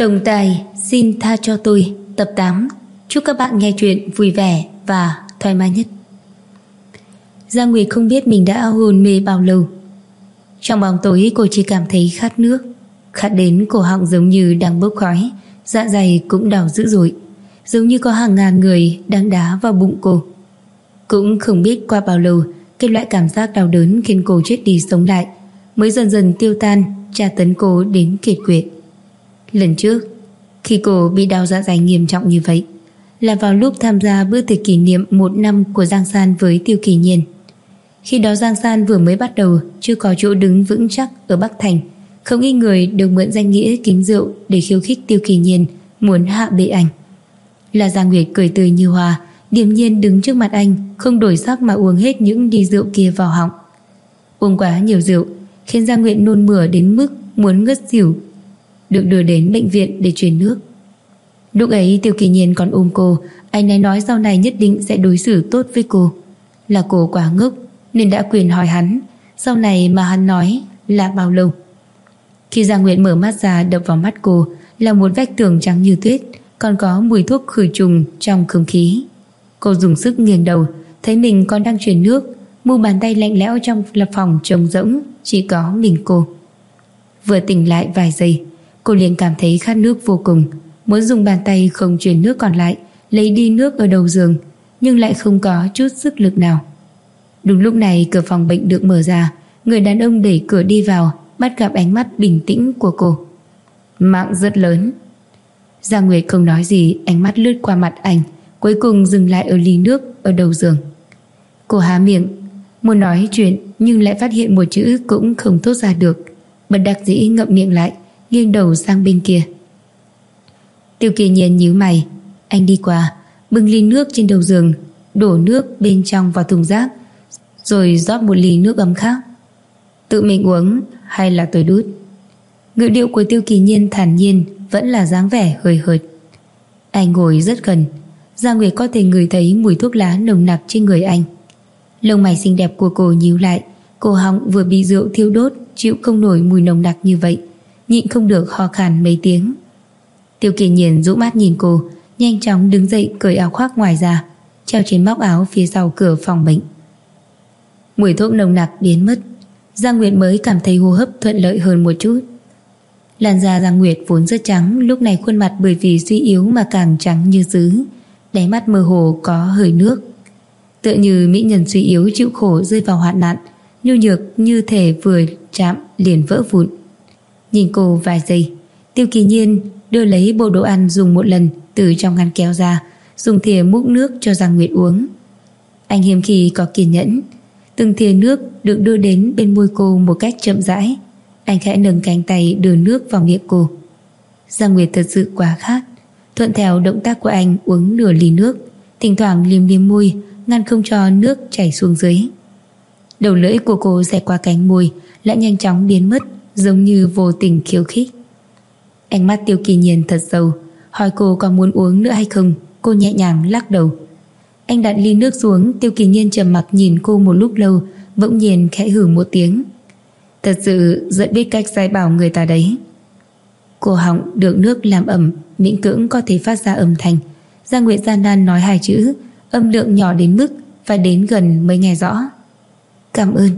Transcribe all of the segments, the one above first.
Tổng tài xin tha cho tôi tập 8. Chúc các bạn nghe chuyện vui vẻ và thoải mái nhất. Giang Nguyệt không biết mình đã hôn mê bao lâu. Trong bóng tối cô chỉ cảm thấy khát nước, khát đến cổ họng giống như đang bốc khói, dạ dày cũng đau dữ dội, giống như có hàng ngàn người đang đá vào bụng cô. Cũng không biết qua bao lâu, cái loại cảm giác đau đớn khiến cô chết đi sống lại mới dần dần tiêu tan, tra tấn cô đến kiệt quệ. Lần trước, khi cô bị đau dạ dày nghiêm trọng như vậy, là vào lúc tham gia bữa tiệc kỷ niệm 1 năm của Giang San với Tiêu Kỳ Nhiên. Khi đó Giang San vừa mới bắt đầu, chưa có chỗ đứng vững chắc ở Bắc Thành, không ít người đều mượn danh nghĩa kính rượu để khiêu khích Tiêu Kỳ Nhiên, muốn hạ bệ anh. Là Giang Nguyệt cười tươi như hoa, điềm nhiên đứng trước mặt anh, không đổi sắc mà uống hết những ly rượu kia vào họng. Uống quá nhiều rượu khiến Giang Nguyệt nôn mửa đến mức muốn ngất xỉu, được đưa đến bệnh viện để truyền nước. Lúc ấy Tiêu Kỳ Nhiên còn ôm cô, anh ấy nói sau này nhất định sẽ đối xử tốt với cô. Là cô quá ngốc nên đã quyền hỏi hắn sau này mà hắn nói là bao lâu. Khi Giang Nguyệt mở mắt ra, đập vào mắt cô là một vách tường trắng như tuyết, còn có mùi thuốc khử trùng trong không khí. Cô dùng sức nghiêng đầu, thấy mình còn đang truyền nước, mu bàn tay lạnh lẽo trong lập phòng trống rỗng, chỉ có mình cô. Vừa tỉnh lại vài giây, cô liền cảm thấy khát nước vô cùng, muốn dùng bàn tay không truyền nước còn lại lấy đi nước ở đầu giường, nhưng lại không có chút sức lực nào. Đúng lúc này cửa phòng bệnh được mở ra, người đàn ông đẩy cửa đi vào, bắt gặp ánh mắt bình tĩnh của cô. Mạng rất lớn. Giang Nguyệt không nói gì, ánh mắt lướt qua mặt anh, cuối cùng dừng lại ở ly nước ở đầu giường. Cô há miệng muốn nói chuyện nhưng lại phát hiện một chữ cũng không thốt ra được, bất đắc dĩ ngậm miệng lại, nghiêng đầu sang bên kia. Tiêu Kỳ Nhiên nhíu mày, anh đi qua, bưng ly nước trên đầu giường, đổ nước bên trong vào thùng rác, rồi rót một ly nước ấm khác. Tự mình uống hay là tôi đút? Ngữ điệu của Tiêu Kỳ Nhiên thản nhiên, vẫn là dáng vẻ hơi hợt. Anh ngồi rất gần, Giang Nguyệt có thể ngửi thấy mùi thuốc lá nồng nặc trên người anh. Lông mày xinh đẹp của cô nhíu lại, cổ họng vừa bị rượu thiêu đốt, chịu không nổi mùi nồng nặc như vậy, nhịn không được ho khan mấy tiếng. Tiêu Kỳ Nhiên dụ mắt nhìn cô, nhanh chóng đứng dậy cởi áo khoác ngoài ra, treo trên móc áo phía sau cửa phòng bệnh. Mùi thuốc nồng nặc biến mất, Giang Nguyệt mới cảm thấy hô hấp thuận lợi hơn một chút. Làn da Giang Nguyệt vốn rất trắng, lúc này khuôn mặt bởi vì suy yếu mà càng trắng như sứ, đáy mắt mơ hồ có hơi nước, tựa như mỹ nhân suy yếu chịu khổ rơi vào hoạn nạn, nhu nhược như thể vừa chạm liền vỡ vụn. Nhìn cô vài giây, Tiêu Kỳ Nhiên đưa lấy bộ đồ ăn dùng một lần từ trong ngăn kéo ra, dùng thìa múc nước cho Giang Nguyệt uống. Anh hiếm khi có kiên nhẫn, từng thìa nước được đưa đến bên môi cô một cách chậm rãi. Anh khẽ nâng cánh tay đưa nước vào miệng cô. Giang Nguyệt thật sự quá khát, thuận theo động tác của anh uống nửa ly nước, thỉnh thoảng liếm liếm môi, ngăn không cho nước chảy xuống dưới. Đầu lưỡi của cô xẹt qua cánh môi, lại nhanh chóng biến mất, giống như vô tình khiêu khích. Ánh mắt Tiêu Kỳ Nhiên thật sâu, hỏi cô có muốn uống nữa hay không. Cô nhẹ nhàng lắc đầu. Anh đặt ly nước xuống. Tiêu Kỳ Nhiên trầm mặc nhìn cô một lúc lâu, bỗng nhiên khẽ hừ một tiếng. Thật sự rất biết cách sai bảo người ta đấy. Cổ họng được nước làm ẩm, miễn cưỡng có thể phát ra âm thanh. Giang Nguyệt gian nan nói hai chữ, âm lượng nhỏ đến mức phải đến gần mới nghe rõ. Cảm ơn.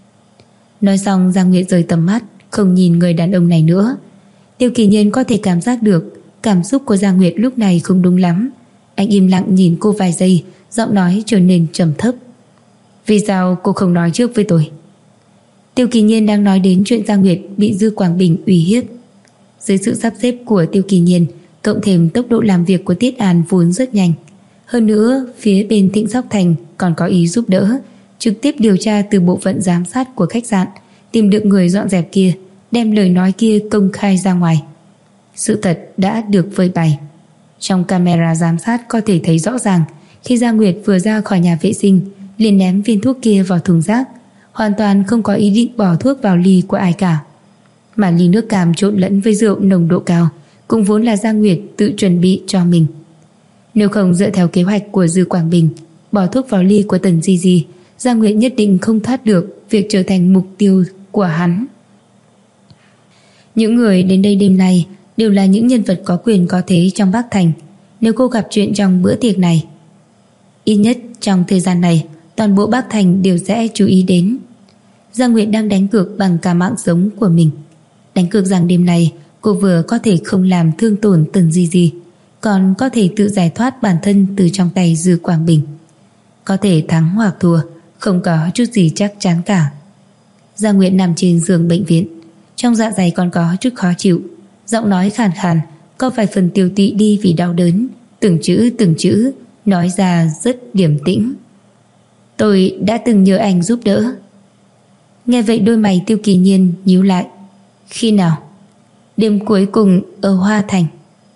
Nói xong Giang Nguyệt rời tầm mắt, không nhìn người đàn ông này nữa. Tiêu Kỳ Nhiên có thể cảm giác được cảm xúc của Giang Nguyệt lúc này không đúng lắm. Anh im lặng nhìn cô vài giây, giọng nói trở nên trầm thấp. Vì sao cô không nói trước với tôi? Tiêu Kỳ Nhiên đang nói đến chuyện Giang Nguyệt bị Dư Quảng Bình uy hiếp. Dưới sự sắp xếp của Tiêu Kỳ Nhiên, cộng thêm tốc độ làm việc của Tiết An vốn rất nhanh, hơn nữa phía bên Thịnh Sóc Thành còn có ý giúp đỡ, trực tiếp điều tra từ bộ phận giám sát của khách sạn, tìm được người dọn dẹp kia, đem lời nói kia công khai ra ngoài. Sự thật đã được phơi bày. Trong camera giám sát có thể thấy rõ ràng, khi Giang Nguyệt vừa ra khỏi nhà vệ sinh liền ném viên thuốc kia vào thùng rác, hoàn toàn không có ý định bỏ thuốc vào ly của ai cả. Mà ly nước cam trộn lẫn với rượu nồng độ cao cũng vốn là Giang Nguyệt tự chuẩn bị cho mình. Nếu không dựa theo kế hoạch của Dư Quảng Bình, bỏ thuốc vào ly của Tần Di Di, Giang Nguyệt nhất định không thoát được việc trở thành mục tiêu của hắn. Những người đến đây đêm nay đều là những nhân vật có quyền có thế trong Bắc Thành. Nếu cô gặp chuyện trong bữa tiệc này, ít nhất trong thời gian này, toàn bộ Bắc Thành đều sẽ chú ý đến. Giang Nguyệt đang đánh cược bằng cả mạng sống của mình. Đánh cược rằng đêm nay cô vừa có thể không làm thương tổn Tần Di Di, còn có thể tự giải thoát bản thân từ trong tay Dư Quang Bình. Có thể thắng hoặc thua, không có chút gì chắc chắn cả. Giang Nguyệt nằm trên giường bệnh viện, trong dạ dày còn có chút khó chịu, giọng nói khàn khàn, có vài phần tiêu tụy đi vì đau đớn, từng chữ nói ra rất điềm tĩnh. Tôi đã từng nhờ anh giúp đỡ. Nghe vậy đôi mày Tiêu Kỳ Nhiên nhíu lại. Khi nào? Đêm cuối cùng ở Hoa Thành.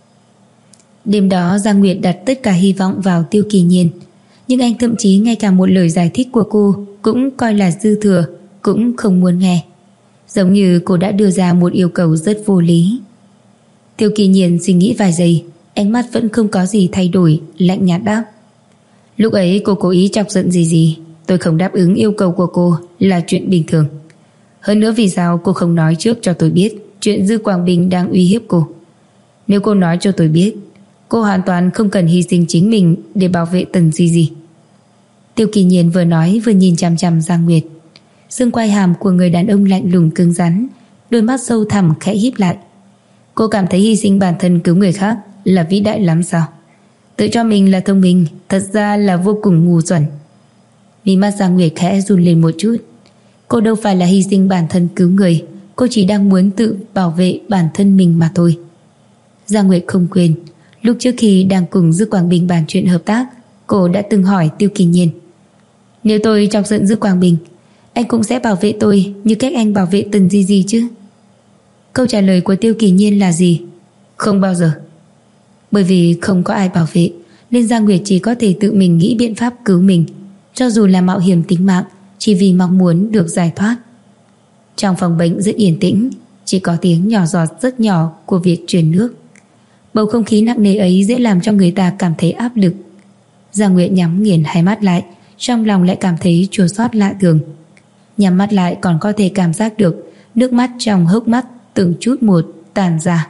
Đêm đó Giang Nguyệt đặt tất cả hy vọng vào Tiêu Kỳ Nhiên, nhưng anh thậm chí ngay cả một lời giải thích của cô cũng coi là dư thừa, cũng không muốn nghe. Giống như cô đã đưa ra một yêu cầu rất vô lý. Tiêu Kỳ Nhiên suy nghĩ vài giây, ánh mắt vẫn không có gì thay đổi, lạnh nhạt đáp. Lúc ấy cô cố ý chọc giận gì, tôi không đáp ứng yêu cầu của cô là chuyện bình thường. Hơn nữa vì sao cô không nói trước cho tôi biết chuyện Dư Quang Bình đang uy hiếp cô? Nếu cô nói cho tôi biết, cô hoàn toàn không cần hy sinh chính mình để bảo vệ Tần Di Di. Tiêu Kỳ Nhiên vừa nói vừa nhìn chằm chằm Giang Nguyệt. Xương quai hàm của người đàn ông lạnh lùng cứng rắn, đôi mắt sâu thẳm khẽ híp lại. Cô cảm thấy hy sinh bản thân cứu người khác là vĩ đại lắm sao? Tự cho mình là thông minh, thật ra là vô cùng ngu xuẩn. Mí mắt Giang Nguyệt khẽ run lên một chút. Cô đâu phải là hy sinh bản thân cứu người, cô chỉ đang muốn tự bảo vệ bản thân mình mà thôi. Giang Nguyệt không quên, lúc trước khi đang cùng Dư Quang Bình bàn chuyện hợp tác, cô đã từng hỏi Tiêu Kỳ Nhiên: nếu tôi chọc giận Dư Quang Bình, anh cũng sẽ bảo vệ tôi như cách anh bảo vệ Tần Di Di chứ? Câu trả lời của Tiêu Kỳ Nhiên là gì? Không bao giờ. Bởi vì không có ai bảo vệ, nên Giang Nguyệt chỉ có thể tự mình nghĩ biện pháp cứu mình, cho dù là mạo hiểm tính mạng, chỉ vì mong muốn được giải thoát. Trong phòng bệnh rất yên tĩnh, chỉ có tiếng nhỏ giọt rất nhỏ của việc truyền nước. Bầu không khí nặng nề ấy dễ làm cho người ta cảm thấy áp lực. Giang Nguyệt nhắm nghiền hai mắt lại, trong lòng lại cảm thấy chua xót lạ thường. Nhắm mắt lại còn có thể cảm giác được nước mắt trong hốc mắt từng chút một tàn ra.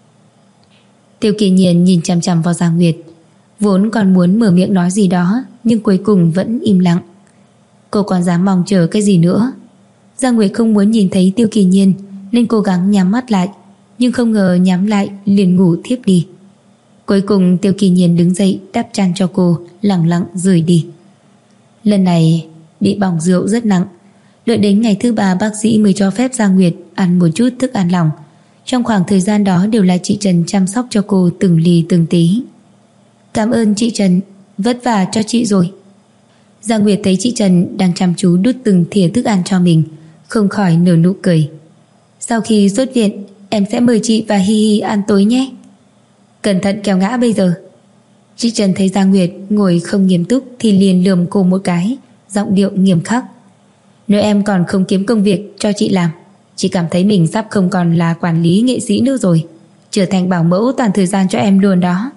Tiêu Kỳ Nhiên nhìn chằm chằm vào Giang Nguyệt, vốn còn muốn mở miệng nói gì đó, nhưng cuối cùng vẫn im lặng. Cô còn dám mong chờ cái gì nữa? Giang Nguyệt không muốn nhìn thấy Tiêu Kỳ Nhiên nên cố gắng nhắm mắt lại, nhưng không ngờ nhắm lại liền ngủ thiếp đi. Cuối cùng Tiêu Kỳ Nhiên đứng dậy đắp chăn cho cô, lặng lặng rời đi. Lần này bị bỏng rượu rất nặng. Đợi đến ngày thứ 3 bác sĩ mới cho phép Giang Nguyệt ăn một chút thức ăn lỏng. Trong khoảng thời gian đó đều là chị Trần chăm sóc cho cô từng ly từng tí. Cảm ơn chị Trần, vất vả cho chị rồi. Giang Nguyệt thấy chị Trần đang chăm chú đút từng thìa thức ăn cho mình, không khỏi nở nụ cười. Sau khi xuất viện, em sẽ mời chị và Hi Hi ăn tối nhé. Cẩn thận kéo ngã bây giờ. Chị Trần thấy Giang Nguyệt ngồi không nghiêm túc thì liền lườm cô một cái, giọng điệu nghiêm khắc. Nếu em còn không kiếm công việc cho chị làm, chị cảm thấy mình sắp không còn là quản lý nghệ sĩ nữa rồi, trở thành bảo mẫu toàn thời gian cho em luôn đó.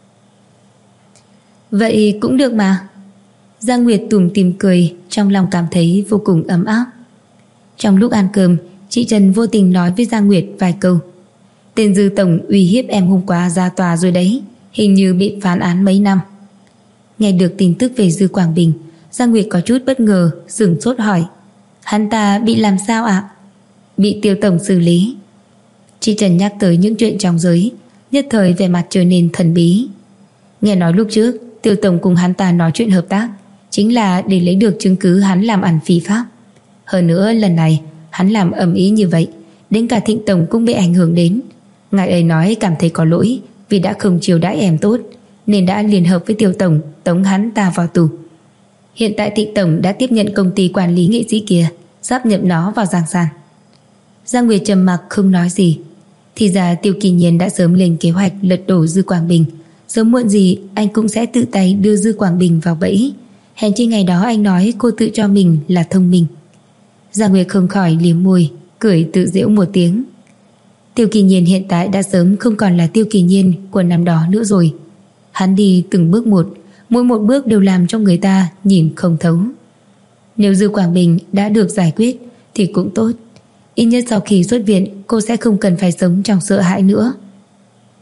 Vậy cũng được mà. Giang Nguyệt tủm tỉm cười, trong lòng cảm thấy vô cùng ấm áp. Trong lúc ăn cơm, chị Trần vô tình nói với Giang Nguyệt vài câu. Tên Dư tổng uy hiếp em hôm qua ra tòa rồi đấy, hình như bị phán án mấy năm. Nghe được tin tức về Dư Quang Bình, Giang Nguyệt có chút bất ngờ, sửng sốt hỏi: hắn ta bị làm sao ạ? Bị Tiêu tổng xử lý. Chị Trần nhắc tới những chuyện trong giới, nhất thời vẻ mặt trở nên thần bí. Nghe nói lúc trước Tiêu tổng cùng hắn ta nói chuyện hợp tác, chính là để lấy được chứng cứ hắn làm ăn phi pháp. Hơn nữa lần này hắn làm ầm ĩ như vậy, đến cả Thịnh tổng cũng bị ảnh hưởng đến. Ngài ấy nói cảm thấy có lỗi vì đã không chiều đãi em tốt, nên đã liên hợp với Tiêu tổng tống hắn ta vào tù. Hiện tại Thịnh tổng đã tiếp nhận công ty quản lý nghệ sĩ kia, sắp nhập nó vào Giang San. Giang Nguyệt trầm mặc không nói gì. Thì ra Tiêu Kỳ Nhiên đã sớm lên kế hoạch lật đổ Dư Quang Bình, sớm muộn gì anh cũng sẽ tự tay đưa Dư Quang Bình vào bẫy. Hèn chi ngày đó anh nói cô tự cho mình là thông minh. Giang Nguyệt không khỏi liếm môi, cười tự giễu một tiếng. Tiêu Kỳ Nhiên hiện tại đã sớm không còn là Tiêu Kỳ Nhiên của năm đó nữa rồi. Hắn đi từng bước một, mỗi một bước đều làm cho người ta nhìn không thấu. Nếu Dư Quang Bình đã được giải quyết thì cũng tốt. Ít nhất sau khi xuất viện cô sẽ không cần phải sống trong sợ hãi nữa.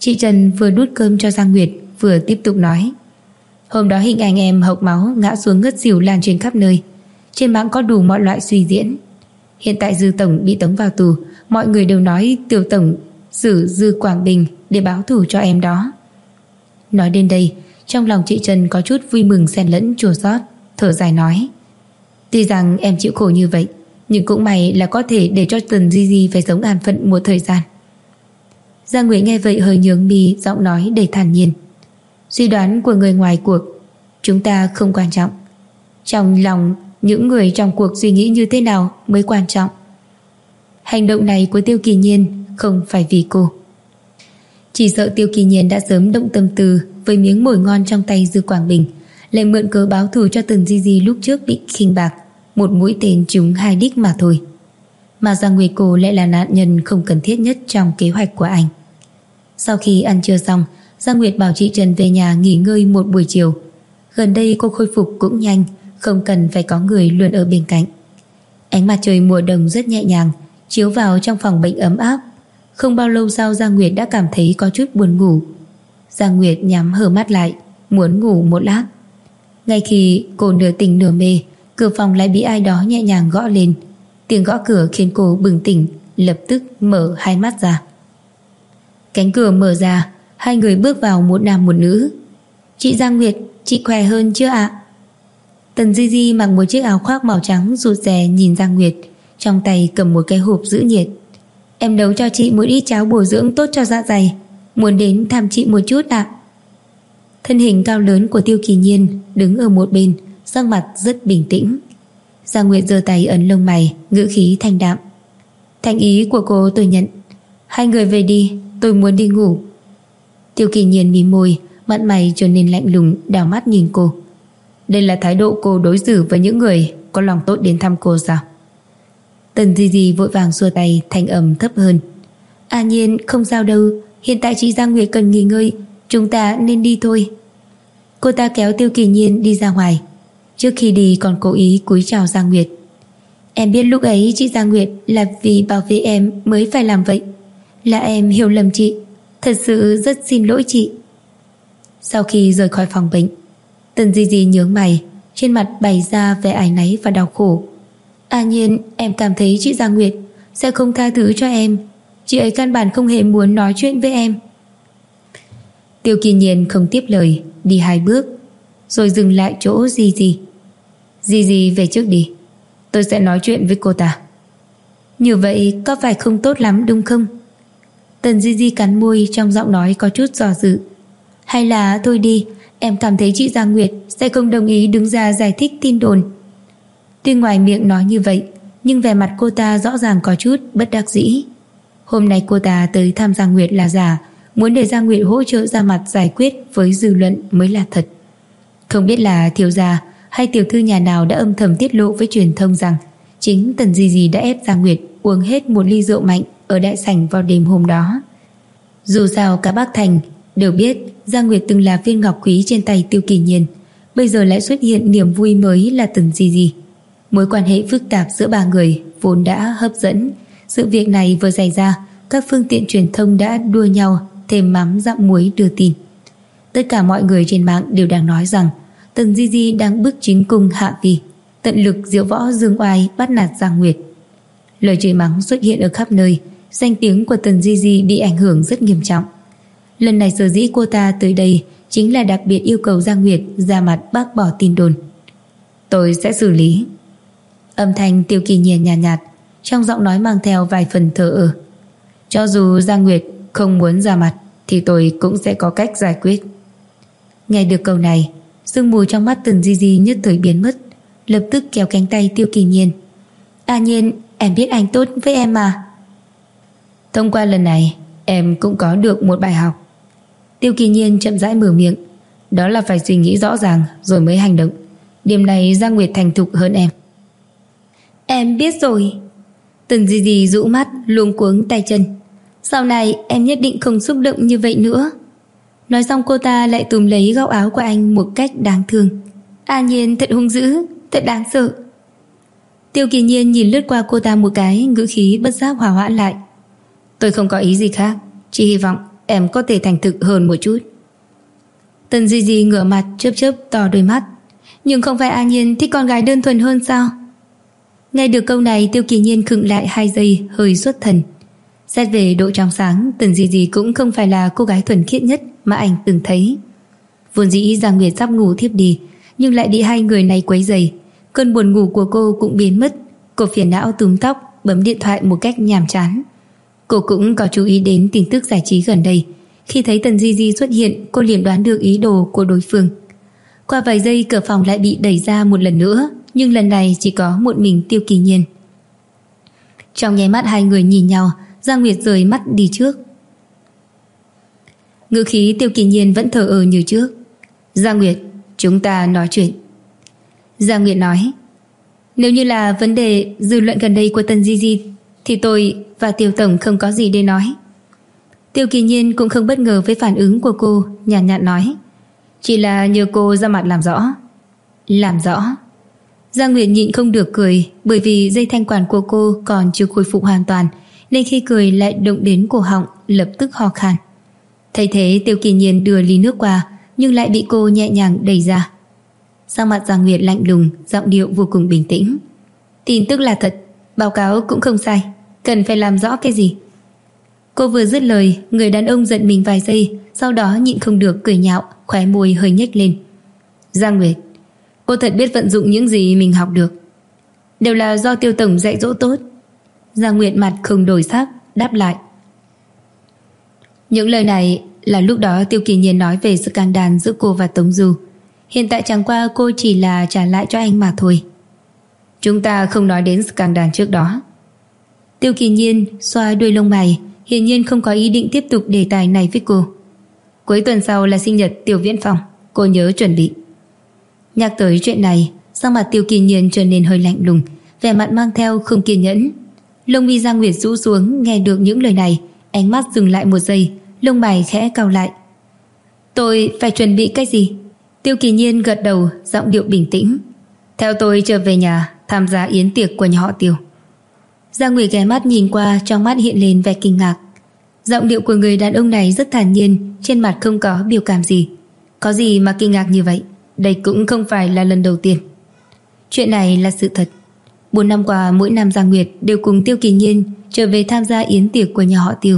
Chị Trần vừa đút cơm cho Giang Nguyệt vừa tiếp tục nói: Hôm đó hình ảnh em hộc máu ngã xuống ngất xỉu lan truyền khắp nơi. Trên mạng có đủ mọi loại suy diễn. Hiện tại Dư tổng bị tống vào tù, mọi người đều nói Tiểu tổng xử Dư Quảng Bình để báo thù cho em đó. Nói đến đây, trong lòng chị Trần có chút vui mừng xen lẫn chua xót, thở dài nói: Tuy rằng em chịu khổ như vậy, nhưng cũng may là có thể để cho Tần Di Di phải sống an phận một thời gian. Giang Nguyệt nghe vậy hơi nhướng mi, giọng nói đầy thản nhiên: Suy đoán của người ngoài cuộc chúng ta không quan trọng. Trong lòng những người trong cuộc suy nghĩ như thế nào mới quan trọng. Hành động này của Tiêu Kỳ Nhiên không phải vì cô. Chỉ sợ Tiêu Kỳ Nhiên đã sớm động tâm tư với miếng mồi ngon trong tay Dư Quảng Bình, lại mượn cớ báo thù cho Tần Di Di lúc trước bị khinh bạc, một mũi tên trúng 2 đích mà thôi. Mà Giang Nguyệt cô lại là nạn nhân không cần thiết nhất trong kế hoạch của anh. Sau khi ăn trưa xong, Giang Nguyệt bảo chị Trần về nhà nghỉ ngơi một buổi chiều. Gần đây cô khôi phục cũng nhanh, không cần phải có người luôn ở bên cạnh. Ánh mặt trời mùa đông rất nhẹ nhàng chiếu vào trong phòng bệnh ấm áp. Không bao lâu sau, Giang Nguyệt đã cảm thấy có chút buồn ngủ. Giang Nguyệt nhắm hờ mắt lại, muốn ngủ một lát. Ngay khi cô nửa tỉnh nửa mê, cửa phòng lại bị ai đó nhẹ nhàng gõ lên. Tiếng gõ cửa khiến cô bừng tỉnh, lập tức mở hai mắt ra. Cánh cửa mở ra, hai người bước vào, một nam một nữ. Chị Giang Nguyệt, chị khỏe hơn chưa ạ? Tần Di Di mặc một chiếc áo khoác màu trắng rụt rè nhìn Giang Nguyệt, trong tay cầm một cái hộp giữ nhiệt. Em nấu cho chị một ít cháo bổ dưỡng tốt cho dạ dày, muốn đến thăm chị một chút ạ. Thân hình cao lớn của Tiêu Kỳ Nhiên đứng ở một bên, sắc mặt rất bình tĩnh. Giang Nguyệt giơ tay ấn lông mày, ngữ khí thanh đạm. Thành ý của cô tôi nhận. Hai người về đi, tôi muốn đi ngủ. Tiêu Kỳ Nhiên mím môi, mặt mày trở nên lạnh lùng, đảo mắt nhìn cô. Đây là thái độ cô đối xử với những người có lòng tốt đến thăm cô sao? Tần Di Di vội vàng xua tay, thanh âm thấp hơn. À Nhiên, không sao đâu, hiện tại chị Giang Nguyệt cần nghỉ ngơi, chúng ta nên đi thôi. Cô ta kéo Tiêu Kỳ Nhiên đi ra ngoài. Trước khi đi còn cố ý cúi chào Giang Nguyệt. Em biết lúc ấy chị Giang Nguyệt là vì bảo vệ em mới phải làm vậy. Là em hiểu lầm chị, thật sự rất xin lỗi chị. Sau khi rời khỏi phòng bệnh, Tần Di Di nhướng mày, trên mặt bày ra vẻ áy náy và đau khổ. À Nhiên, em cảm thấy chị Giang Nguyệt sẽ không tha thứ cho em. Chị ấy căn bản không hề muốn nói chuyện với em. Tiêu Kỳ Nhiên không tiếp lời, đi 2 bước rồi dừng lại chỗ Di Di. Di Di về trước đi, tôi sẽ nói chuyện với cô ta. Như vậy có phải không tốt lắm đúng không? Tần Di Di cắn môi, trong giọng nói có chút do dự. Hay là thôi đi, em cảm thấy chị Giang Nguyệt sẽ không đồng ý đứng ra giải thích tin đồn. Tuy ngoài miệng nói như vậy, nhưng vẻ mặt cô ta rõ ràng có chút bất đắc dĩ. Hôm nay cô ta tới thăm Giang Nguyệt là giả, muốn để Giang Nguyệt hỗ trợ ra mặt giải quyết với dư luận mới là thật. Không biết là thiếu gia hay tiểu thư nhà nào đã âm thầm tiết lộ với truyền thông rằng chính Tần Di Di đã ép Giang Nguyệt uống hết một ly rượu mạnh ở đại sảnh vào đêm hôm đó. Dù sao cả Bắc Thành đều biết Giang Nguyệt từng là viên ngọc quý trên tay Tiêu Kỳ Nhiên, bây giờ lại xuất hiện niềm vui mới là Tần Di Di. Mối quan hệ phức tạp giữa ba người vốn đã hấp dẫn. Sự việc này vừa xảy ra, các phương tiện truyền thông đã đua nhau thêm mắm dặm muối đưa tin. Tất cả mọi người trên mạng đều đang nói rằng Tần Di Di đang bức chính cung hạ vi, tận lực diễu võ dương oai bắt nạt Giang Nguyệt. Lời chửi mắng xuất hiện ở khắp nơi, danh tiếng của Tần Di Di bị ảnh hưởng rất nghiêm trọng. Lần này sở dĩ cô ta tới đây chính là đặc biệt yêu cầu Giang Nguyệt ra mặt bác bỏ tin đồn. Tôi sẽ xử lý. Âm thanh Tiêu Kỳ Nhiên nhàn nhạt, trong giọng nói mang theo vài phần thờ ơ. Cho dù Giang Nguyệt không muốn ra mặt thì tôi cũng sẽ có cách giải quyết. Nghe được câu này, sương mù trong mắt Tần Di Di nhất thời biến mất, lập tức kéo cánh tay Tiêu Kỳ Nhiên. À Nhiên, em biết anh tốt với em mà. Thông qua lần này em cũng có được một bài học. Tiêu Kỳ Nhiên chậm rãi mở miệng. Đó là phải suy nghĩ rõ ràng rồi mới hành động. Điểm này Giang Nguyệt thành thục hơn em. Em biết rồi. Tần Di Di rũ mắt luống cuống tay chân. Sau này em nhất định không xúc động như vậy nữa. Nói xong cô ta lại túm lấy góc áo của anh một cách đáng thương. A Nhiên thật hung dữ, thật đáng sợ. Tiêu Kỳ Nhiên nhìn lướt qua cô ta một cái, ngữ khí bất giác hòa hoãn lại. Tôi không có ý gì khác, chỉ hy vọng em có thể thành thực hơn một chút. Tần Di Di ngửa mặt chớp chớp to đôi mắt. Nhưng không phải A Nhiên thích con gái đơn thuần hơn sao? Nghe được câu này, Tiêu Kỳ Nhiên khựng lại 2 giây, hơi xuất thần. Xét về độ trong sáng, Tần Di Di cũng không phải là cô gái thuần khiết nhất mà anh từng thấy. Vốn dĩ Giang Nguyệt sắp ngủ thiếp đi, nhưng lại bị hai người này quấy rầy. Cơn buồn ngủ của cô cũng biến mất. Cô phiền não túm tóc, bấm điện thoại một cách nhàm chán. Cô cũng có chú ý đến tin tức giải trí gần đây. Khi thấy Tần Di Di xuất hiện, cô liền đoán được ý đồ của đối phương. Qua vài giây, cửa phòng lại bị đẩy ra một lần nữa, nhưng lần này chỉ có một mình Tiêu Kỳ Nhiên. Trong nháy mắt hai người nhìn nhau, Giang Nguyệt rời mắt đi trước. Ngữ khí Tiêu Kỳ Nhiên vẫn thờ ơ như trước. Giang Nguyệt, chúng ta nói chuyện. Giang Nguyệt nói, nếu như là vấn đề dư luận gần đây của Tần Di Di thì tôi và Tiêu Tổng không có gì để nói. Tiêu Kỳ Nhiên cũng không bất ngờ với phản ứng của cô, nhàn nhạt nói, chỉ là nhờ cô ra mặt làm rõ. Làm rõ? Giang Nguyệt nhịn không được cười, bởi vì dây thanh quản của cô còn chưa khôi phục hoàn toàn, nên khi cười lại động đến cổ họng, lập tức ho khan. Thấy thế, Tiêu Kỳ Nhiên đưa ly nước qua, nhưng lại bị cô nhẹ nhàng đẩy ra. Sắc mặt Giang Nguyệt lạnh lùng, giọng điệu vô cùng bình tĩnh. Tin tức là thật, báo cáo cũng không sai, cần phải làm rõ cái gì? Cô vừa dứt lời, người đàn ông giận mình vài giây, sau đó nhịn không được cười nhạo, khóe môi hơi nhếch lên. Giang Nguyệt, cô thật biết vận dụng những gì mình học được. Đều là do Tiêu Tổng dạy dỗ tốt. Giang Nguyệt mặt không đổi sắc, đáp lại. Những lời này là lúc đó Tiêu Kỳ Nhiên nói về scandal giữa cô và Tống Du. Hiện tại chẳng qua cô chỉ là trả lại cho anh mà thôi. Chúng ta không nói đến scandal trước đó. Tiêu Kỳ Nhiên xoa đuôi lông mày, hiển nhiên không có ý định tiếp tục đề tài này với cô. Cuối tuần sau là sinh nhật Tiêu Viễn Phong, cô nhớ chuẩn bị. Nhắc tới chuyện này, sắc mặt Tiêu Kỳ Nhiên trở nên hơi lạnh lùng, vẻ mặt mang theo không kiên nhẫn. Lông mi Giang Nguyệt rũ xuống, nghe được những lời này, ánh mắt dừng lại một giây, lông mày khẽ cau lại. Tôi phải chuẩn bị cái gì? Tiêu Kỳ Nhiên gật đầu, giọng điệu bình tĩnh. Theo tôi trở về nhà, tham gia yến tiệc của nhà họ Tiêu. Giang Nguyệt ghé mắt nhìn qua, trong mắt hiện lên vẻ kinh ngạc. Giọng điệu của người đàn ông này rất thản nhiên, trên mặt không có biểu cảm gì. Có gì mà kinh ngạc như vậy? Đây cũng không phải là lần đầu tiên. Chuyện này là sự thật. 4 năm qua, mỗi năm Giang Nguyệt đều cùng Tiêu Kỳ Nhiên trở về tham gia yến tiệc của nhà họ Tiêu.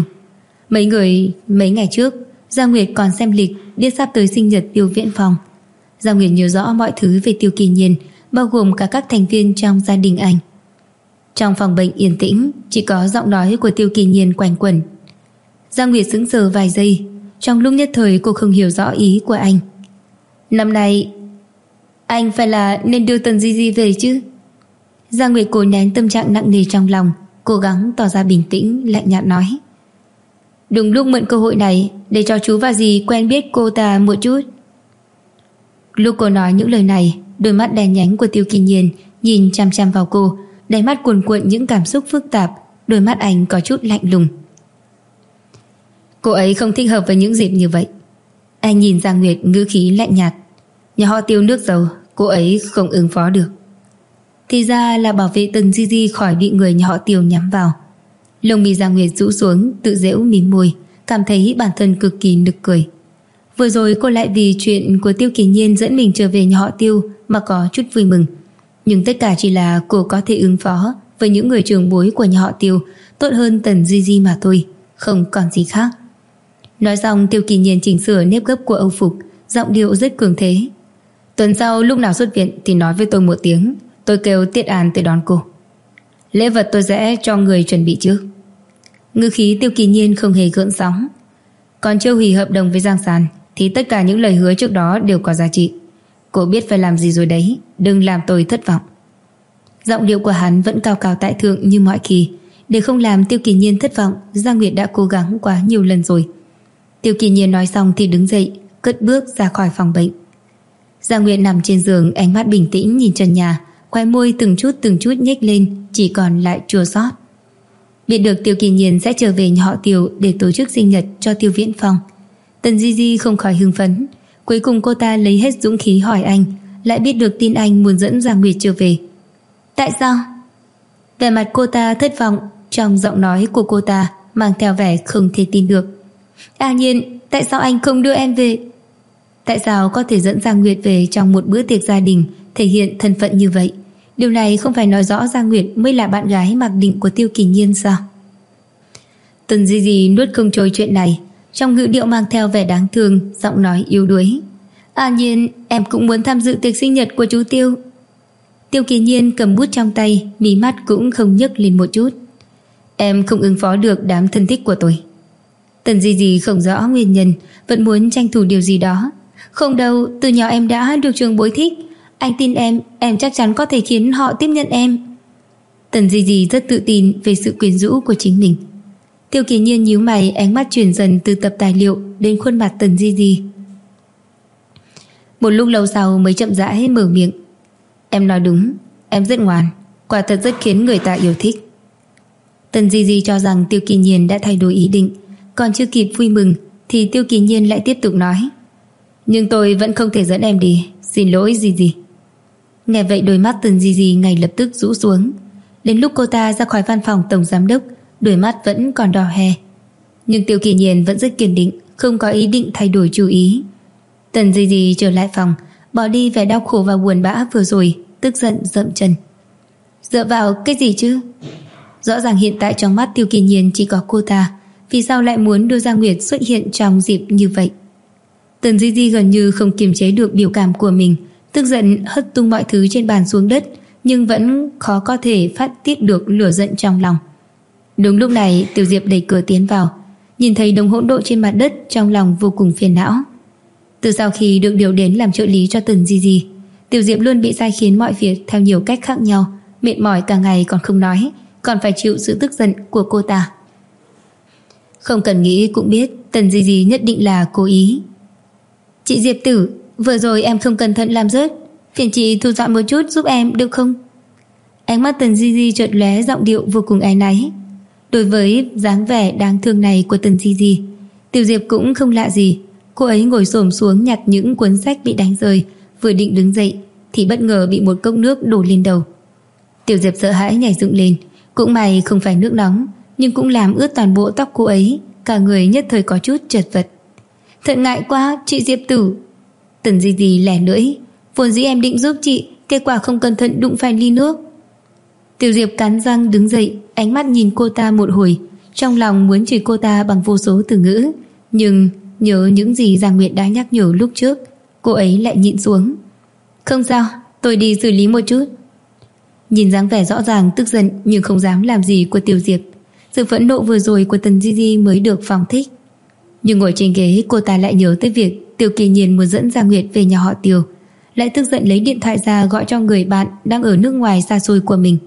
Mấy ngày trước, Giang Nguyệt còn xem lịch, biết sắp tới sinh nhật Tiêu Viễn Phong. Giang Nguyệt nhớ rõ mọi thứ về Tiêu Kỳ Nhiên, bao gồm cả các thành viên trong gia đình anh. Trong phòng bệnh yên tĩnh, chỉ có giọng nói của Tiêu Kỳ Nhiên quanh quẩn. Giang Nguyệt sững sờ vài giây, trong lúc nhất thời cô không hiểu rõ ý của anh. Năm nay anh phải là nên đưa Tần Di Di về chứ? Giang Nguyệt cố nén tâm trạng nặng nề trong lòng, cố gắng tỏ ra bình tĩnh, lạnh nhạt nói. Đúng lúc mượn cơ hội này để cho chú và dì quen biết cô ta một chút. Lúc cô nói những lời này, đôi mắt đen nhánh của Tiêu Kỳ Nhiên nhìn chăm chăm vào cô, đáy mắt cuồn cuộn những cảm xúc phức tạp, đôi mắt anh có chút lạnh lùng. Cô ấy không thích hợp với những dịp như vậy. Anh nhìn Giang Nguyệt ngữ khí lạnh nhạt. Nhà họ Tiêu nước giàu, cô ấy không ứng phó được. Thì ra là bảo vệ Tần Di Di khỏi bị người nhà họ Tiêu nhắm vào. Lông mi Giang Nguyệt rũ xuống, tự giễu mím môi, cảm thấy bản thân cực kỳ nực cười. Vừa rồi cô lại vì chuyện của Tiêu Kỳ Nhiên dẫn mình trở về nhà họ Tiêu mà có chút vui mừng. Nhưng tất cả chỉ là cô có thể ứng phó với những người trưởng bối của nhà họ Tiêu tốt hơn Tần Di Di mà thôi, không còn gì khác. Nói xong, Tiêu Kỳ Nhiên chỉnh sửa nếp gấp của Âu phục, giọng điệu rất cường thế. Tuần sau lúc nào xuất viện thì nói với tôi một tiếng, tôi kêu Tiết An tới đón cô. Lễ vật tôi sẽ cho người chuẩn bị trước. Ngữ khí Tiêu Kỳ Nhiên không hề gợn sóng. Còn chưa hủy hợp đồng với Giang Sàn thì tất cả những lời hứa trước đó đều có giá trị. Cô biết phải làm gì rồi đấy, đừng làm tôi thất vọng. Giọng điệu của hắn vẫn cao cao tại thượng như mọi khi. Để không làm Tiêu Kỳ Nhiên thất vọng, Giang Nguyệt đã cố gắng quá nhiều lần rồi. Tiêu Kỳ Nhiên nói xong thì đứng dậy, cất bước ra khỏi phòng bệnh. Giang Nguyệt nằm trên giường, ánh mắt bình tĩnh nhìn trần nhà, khóe môi từng chút nhếch lên, chỉ còn lại chua xót. Biết được Tiêu Kỳ Nhiên sẽ trở về nhà họ Tiêu để tổ chức sinh nhật cho Tiêu Viễn Phong, Tần Di Di không khỏi hưng phấn. Cuối cùng cô ta lấy hết dũng khí hỏi anh, lại biết được tin anh muốn dẫn Giang Nguyệt trở về. Tại sao? Vẻ mặt cô ta thất vọng, trong giọng nói của cô ta mang theo vẻ không thể tin được. A Nhiên, tại sao anh không đưa em về? Tại sao có thể dẫn Giang Nguyệt về trong một bữa tiệc gia đình, thể hiện thân phận như vậy? Điều này không phải nói rõ Giang Nguyệt mới là bạn gái mặc định của Tiêu Kỳ Nhiên sao? Tần Di Di nuốt không trôi chuyện này, trong ngữ điệu mang theo vẻ đáng thương, giọng nói yếu đuối. A Nhiên, em cũng muốn tham dự tiệc sinh nhật của chú Tiêu. Tiêu Kỳ Nhiên cầm bút trong tay, mí mắt cũng không nhấc lên một chút. Em không ứng phó được đám thân thích của tôi. Tần Di Di không rõ nguyên nhân, vẫn muốn tranh thủ điều gì đó. Không đâu, từ nhỏ em đã được trường bối thích. Anh tin em chắc chắn có thể khiến họ tiếp nhận em. Tần Di Di rất tự tin về sự quyến rũ của chính mình. Tiêu Kỳ Nhiên nhíu mày, ánh mắt chuyển dần từ tập tài liệu đến khuôn mặt Tần Di Di. Một lúc lâu sau mới chậm rãi mở miệng. Em nói đúng, em rất ngoan, quả thật rất khiến người ta yêu thích. Tần Di Di cho rằng Tiêu Kỳ Nhiên đã thay đổi ý định, còn chưa kịp vui mừng thì Tiêu Kỳ Nhiên lại tiếp tục nói. Nhưng tôi vẫn không thể dẫn em đi, xin lỗi Di Di. Nghe vậy đôi mắt Tần Di Di ngay lập tức rũ xuống. Đến lúc cô ta ra khỏi văn phòng tổng giám đốc, đôi mắt vẫn còn đỏ hoe. Nhưng Tiêu Kỳ Nhiên vẫn rất kiên định, không có ý định thay đổi chủ ý. Tần Di Di trở lại phòng, bỏ đi vẻ đau khổ và buồn bã vừa rồi, tức giận dậm chân. Dựa vào cái gì chứ? Rõ ràng hiện tại trong mắt Tiêu Kỳ Nhiên chỉ có cô ta, vì sao lại muốn đưa Giang Nguyệt xuất hiện trong dịp như vậy? Tần Di Di gần như không kiềm chế được biểu cảm của mình, tức giận hất tung mọi thứ trên bàn xuống đất, nhưng vẫn khó có thể phát tiết được lửa giận trong lòng. Đúng lúc này Tiểu Diệp đẩy cửa tiến vào, nhìn thấy đống hỗn độn trên mặt đất, trong lòng vô cùng phiền não. Từ sau khi được điều đến làm trợ lý cho Tần Di Di, Tiểu Diệp luôn bị sai khiến mọi việc theo nhiều cách khác nhau, mệt mỏi cả ngày còn không nói, còn phải chịu sự tức giận của cô ta. Không cần nghĩ cũng biết Tần Di Di nhất định là cố ý. Chị Diệp Tử, vừa rồi em không cẩn thận làm rớt, phiền chị thu dọn một chút giúp em được không? Ánh mắt Tần Di Di chợt lóe, giọng điệu vô cùng áy náy. Đối với dáng vẻ đáng thương này của Tần Di Di, Tiểu Diệp cũng không lạ gì. Cô ấy ngồi xổm xuống nhặt những cuốn sách bị đánh rơi, vừa định đứng dậy thì bất ngờ bị một cốc nước đổ lên đầu. Tiểu Diệp sợ hãi nhảy dựng lên, cũng may không phải nước nóng, nhưng cũng làm ướt toàn bộ tóc cô ấy, cả người nhất thời có chút chật vật. Thật ngại quá, chị Diệp Tử. Tần Di Di lẻ lưỡi, vốn dĩ em định giúp chị, kết quả không cẩn thận đụng phải ly nước. Tiểu Diệp cắn răng đứng dậy, ánh mắt nhìn cô ta một hồi, trong lòng muốn chửi cô ta bằng vô số từ ngữ, nhưng nhớ những gì Giang Nguyệt đã nhắc nhở lúc trước, cô ấy lại nhịn xuống. Không sao, tôi đi xử lý một chút. Nhìn dáng vẻ rõ ràng tức giận nhưng không dám làm gì của Tiểu Diệp, sự phẫn nộ vừa rồi của Tần Di Di mới được phóng thích. Nhưng ngồi trên ghế, cô ta lại nhớ tới việc Tiêu Kỳ Nhiên muốn dẫn Giang Nguyệt về nhà họ Tiêu, lại tức giận lấy điện thoại ra gọi cho người bạn đang ở nước ngoài xa xôi của mình.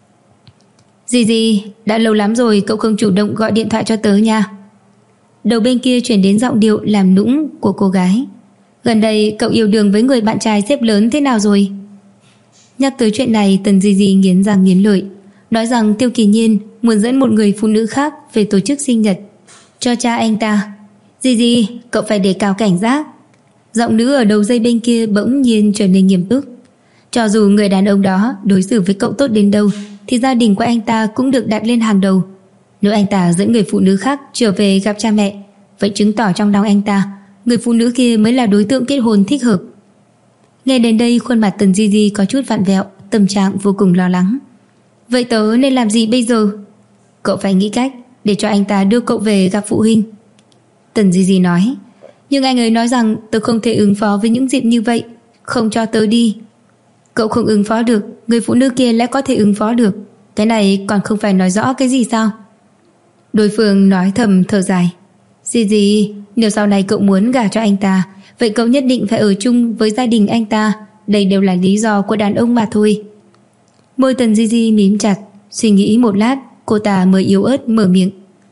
Di Di, đã lâu lắm rồi cậu không chủ động gọi điện thoại cho tớ nha. Đầu bên kia truyền đến giọng điệu làm nũng của cô gái. Gần đây cậu yêu đương với người bạn trai xếp lớn thế nào rồi? Nhắc tới chuyện này, Tần Di Di nghiến răng nghiến lợi, nói rằng Tiêu Kỳ Nhiên muốn dẫn một người phụ nữ khác về tổ chức sinh nhật cho cha anh ta. Di Di, cậu phải đề cao cảnh giác. Giọng nữ ở đầu dây bên kia bỗng nhiên trở nên nghiêm túc. Cho dù người đàn ông đó đối xử với cậu tốt đến đâu thì gia đình của anh ta cũng được đặt lên hàng đầu. Nếu anh ta dẫn người phụ nữ khác trở về gặp cha mẹ, vậy chứng tỏ trong lòng anh ta người phụ nữ kia mới là đối tượng kết hôn thích hợp. Nghe đến đây, khuôn mặt Tần Di Di có chút vặn vẹo, tâm trạng vô cùng lo lắng. Vậy tớ nên làm gì bây giờ? Cậu phải nghĩ cách để cho anh ta đưa cậu về gặp phụ huynh. Tần Di Di nói. Nhưng anh ấy nói rằng tớ không thể ứng phó với những dịp như vậy, không cho tớ đi. Cậu không ứng phó được, người phụ nữ kia lại có thể ứng phó được. Cái này còn không phải nói rõ cái gì sao? Đối phương nói thầm thở dài. Di Di, nếu sau này cậu muốn gả cho anh ta, vậy cậu nhất định phải ở chung với gia đình anh ta. Đây đều là lý do của đàn ông mà thôi. Môi Tần Di Di mím chặt, suy nghĩ một lát, cô ta mới yếu ớt mở miệng.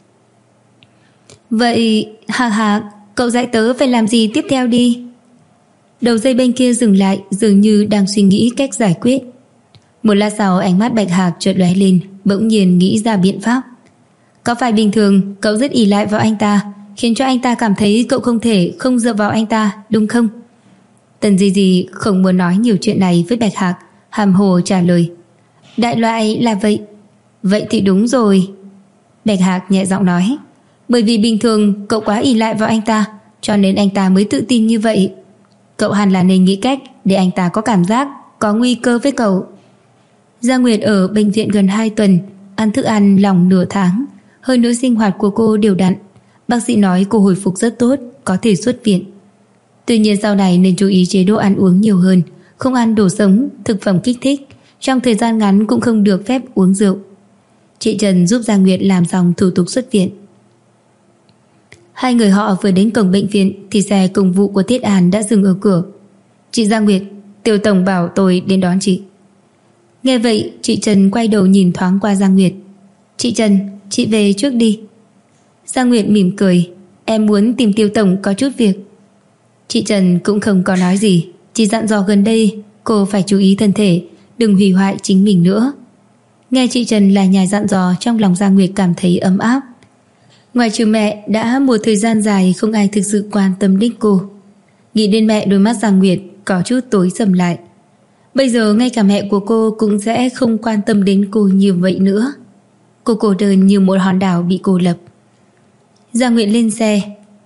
Vậy Hà, cậu dạy tớ phải làm gì tiếp theo đi. Đầu dây bên kia dừng lại, dường như đang suy nghĩ cách giải quyết. Một lát sau, ánh mắt Bạch Hạc chợt lóe lên, bỗng nhiên nghĩ ra biện pháp. Có phải bình thường cậu rất ỷ lại vào anh ta, khiến cho anh ta cảm thấy cậu không thể không dựa vào anh ta, đúng không? Tần Di Di không muốn nói nhiều chuyện này với Bạch Hạc, hàm hồ trả lời. Đại loại là vậy. Vậy thì đúng rồi. Bạch Hạc nhẹ giọng nói. Bởi vì bình thường cậu quá ỷ lại vào anh ta, cho nên anh ta mới tự tin như vậy. Cậu hẳn là nên nghĩ cách để anh ta có cảm giác có nguy cơ với cậu. Gia Nguyệt ở bệnh viện gần 2 tuần, ăn thức ăn lỏng nửa tháng, hơn nữa sinh hoạt của cô đều đặn. Bác sĩ nói cô hồi phục rất tốt, có thể xuất viện. Tuy nhiên sau này nên chú ý chế độ ăn uống nhiều hơn, không ăn đồ sống, thực phẩm kích thích, trong thời gian ngắn cũng không được phép uống rượu. Chị Trần giúp Gia Nguyệt làm xong thủ tục xuất viện. Hai người họ vừa đến cổng bệnh viện thì xe công vụ của Tiết An đã dừng ở cửa. Chị Gia Nguyệt, Tiêu tổng bảo tôi đến đón chị. Nghe vậy chị Trần quay đầu nhìn thoáng qua Gia Nguyệt. Chị Trần, chị về trước đi. Gia Nguyệt mỉm cười. Em muốn tìm Tiêu tổng có chút việc. Chị Trần cũng không có nói gì, chỉ dặn dò gần đây cô phải chú ý thân thể, đừng hủy hoại chính mình nữa. Nghe chị Trần là nhài dặn dò, trong lòng Gia Nguyệt cảm thấy ấm áp. Ngoài trừ mẹ, đã một thời gian dài không ai thực sự quan tâm đến cô. Nghĩ đến mẹ, đôi mắt Gia Nguyệt có chút tối sầm lại. Bây giờ ngay cả mẹ của cô cũng sẽ không quan tâm đến cô như vậy nữa. Cô cô đơn như một hòn đảo bị cô lập. Gia Nguyệt lên xe.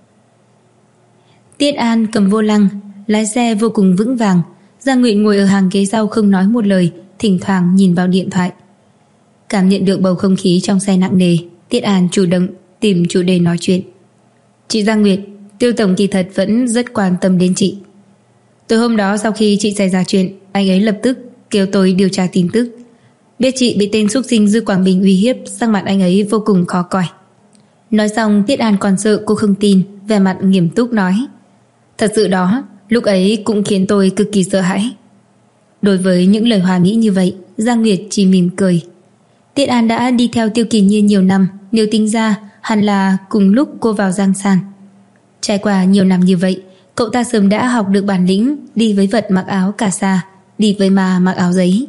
Tiết An cầm vô lăng, lái xe vô cùng vững vàng. Gia Nguyệt ngồi ở hàng ghế sau không nói một lời, thỉnh thoảng nhìn vào điện thoại. Cảm nhận được bầu không khí trong xe nặng nề, Tiết An chủ động tìm chủ đề nói chuyện. Chị Gia Nguyệt, Tiêu tổng kỳ thật vẫn rất quan tâm đến chị. Tối hôm đó sau khi chị xảy ra chuyện, anh ấy lập tức kêu tôi điều tra tin tức. Biết chị bị tên xúc sinh Dư Quảng Bình uy hiếp, sắc mặt anh ấy vô cùng khó coi. Nói xong Tiết An còn sợ cô không tin, vẻ mặt nghiêm túc nói. Thật sự đó, lúc ấy cũng khiến tôi cực kỳ sợ hãi. Đối với những lời hòa mỹ như vậy, Gia Nguyệt chỉ mỉm cười. Tiết An đã đi theo Tiêu Kỳ Nhiên nhiều năm, nếu tính ra hẳn là cùng lúc cô vào Giang San. Trải qua nhiều năm như vậy, cậu ta sớm đã học được bản lĩnh đi với vật mặc áo cà sa, đi với ma mặc áo giấy.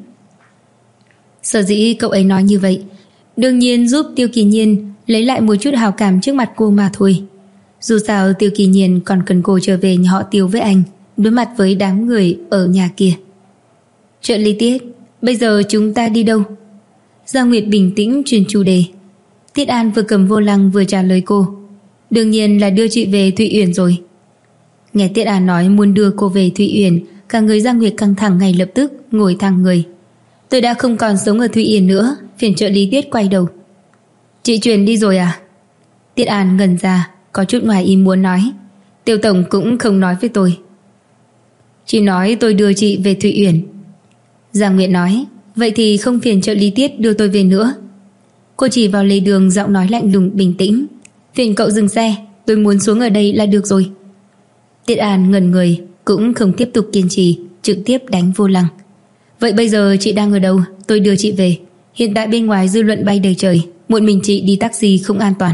Sở dĩ cậu ấy nói như vậy, đương nhiên giúp Tiêu Kỳ Nhiên lấy lại một chút hào cảm trước mặt cô mà thôi. Dù sao Tiêu Kỳ Nhiên còn cần cô trở về nhà họ Tiêu với anh, đối mặt với đám người ở nhà kia. Trợ lý Tiết, bây giờ chúng ta đi đâu? Gia Nguyệt bình tĩnh chuyển chủ đề. Tiết An vừa cầm vô lăng vừa trả lời cô. Đương nhiên là đưa chị về Thụy Uyển rồi. Nghe Tiết An nói muốn đưa cô về Thụy Uyển, cả người Gia Nguyệt căng thẳng ngay lập tức ngồi thẳng người. Tôi đã không còn sống ở Thụy Uyển nữa. Phiền trợ lý Tiết quay đầu. Chị chuyển đi rồi à? Tiết An ngẩn ra, có chút ngoài ý muốn nói. Tiêu tổng cũng không nói với tôi. Chị nói tôi đưa chị về Thụy Uyển. Gia Nguyệt nói. Vậy thì không phiền trợ lý Tiết đưa tôi về nữa. Cô chỉ vào lề đường, giọng nói lạnh lùng bình tĩnh. Phiền cậu dừng xe, tôi muốn xuống ở đây là được rồi. Tiết An ngẩn người, cũng không tiếp tục kiên trì, trực tiếp đánh vô lăng. Vậy bây giờ chị đang ở đâu? Tôi đưa chị về. Hiện tại bên ngoài dư luận bay đầy trời, một mình chị đi taxi không an toàn.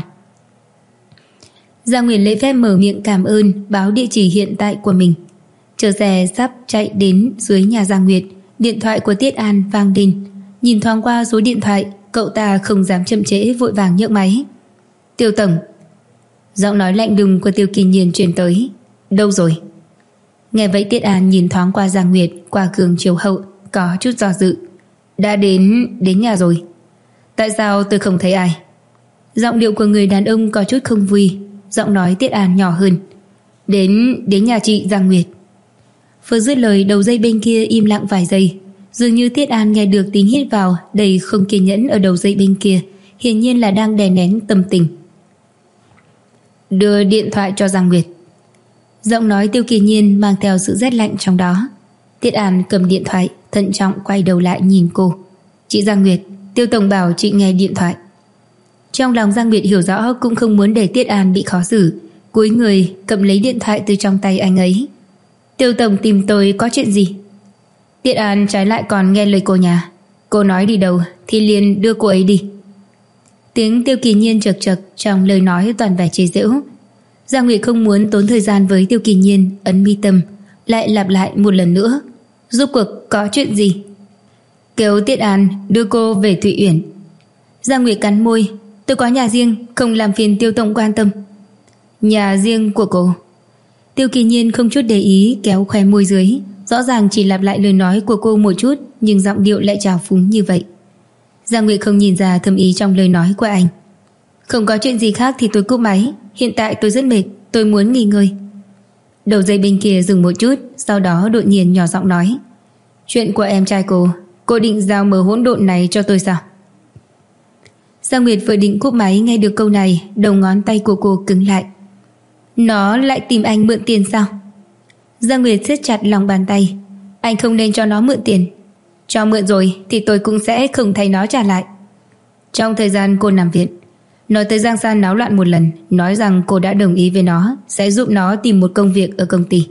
Gia Nguyệt lễ phép mở miệng cảm ơn, báo địa chỉ hiện tại của mình. Chờ xe sắp chạy đến dưới nhà Gia Nguyệt, điện thoại của Tiết An vang lên. Nhìn thoáng qua số điện thoại, cậu ta không dám chậm trễ, vội vàng nhấc máy. Tiêu tổng. Giọng nói lạnh lùng của Tiêu Kỳ Nhiên truyền tới. Đâu rồi? Nghe vậy Tiết An nhìn thoáng qua Gia Nguyệt, qua gương chiếu hậu, có chút do dự. Đã đến nhà rồi. Tại sao tôi không thấy ai? Giọng điệu của người đàn ông có chút không vui. Giọng nói Tiết An nhỏ hơn. Đến nhà chị Gia Nguyệt. Vừa dứt lời, đầu dây bên kia im lặng vài giây. Dường như Tiết An nghe được tiếng hít vào đầy không kiên nhẫn ở đầu dây bên kia, hiển nhiên là đang đè nén tâm tình. Đưa điện thoại cho Gia Nguyệt. Giọng nói Tiêu Kỳ Nhiên mang theo sự rét lạnh trong đó. Tiết An cầm điện thoại, thận trọng quay đầu lại nhìn cô. Chị Gia Nguyệt, Tiêu tổng bảo chị nghe điện thoại. Trong lòng Gia Nguyệt hiểu rõ, cũng không muốn để Tiết An bị khó xử, cúi người cầm lấy điện thoại từ trong tay anh ấy. Tiêu tổng tìm tôi có chuyện gì? Tiết An trái lại còn nghe lời cô nhà. Cô nói đi đâu thì liền đưa cô ấy đi. Tiếng Tiêu Kỳ Nhiên chật chật, trong lời nói toàn vẻ chế giễu. Gia Nguyệt không muốn tốn thời gian với Tiêu Kỳ Nhiên, ấn mi tâm, lại lặp lại một lần nữa. Rốt cuộc có chuyện gì? Kêu Tiết An đưa cô về Thụy Uyển. Gia Nguyệt cắn môi. Tôi có nhà riêng, không làm phiền Tiêu tổng quan tâm. Nhà riêng của cô? Tiêu Kỳ Nhiên không chút để ý, kéo khoe môi dưới. Rõ ràng chỉ lặp lại lời nói của cô một chút, nhưng giọng điệu lại trào phúng như vậy. Gia Nguyệt không nhìn ra thâm ý trong lời nói của anh. Không có chuyện gì khác thì tôi cúp máy. Hiện tại tôi rất mệt, tôi muốn nghỉ ngơi. Đầu dây bên kia dừng một chút, sau đó đột nhiên nhỏ giọng nói: Chuyện của em trai cô định giao mờ hỗn độn này cho tôi sao? Giang Nguyệt vừa định cúp máy nghe được câu này, đầu ngón tay của cô cứng lại. Nó lại tìm anh mượn tiền sao? Giang Nguyệt siết chặt lòng bàn tay. Anh không nên cho nó mượn tiền. Cho mượn rồi thì tôi cũng sẽ không thấy nó trả lại. Trong thời gian cô nằm viện, nói tới Giang San náo loạn một lần, nói rằng cô đã đồng ý với nó sẽ giúp nó tìm một công việc ở công ty.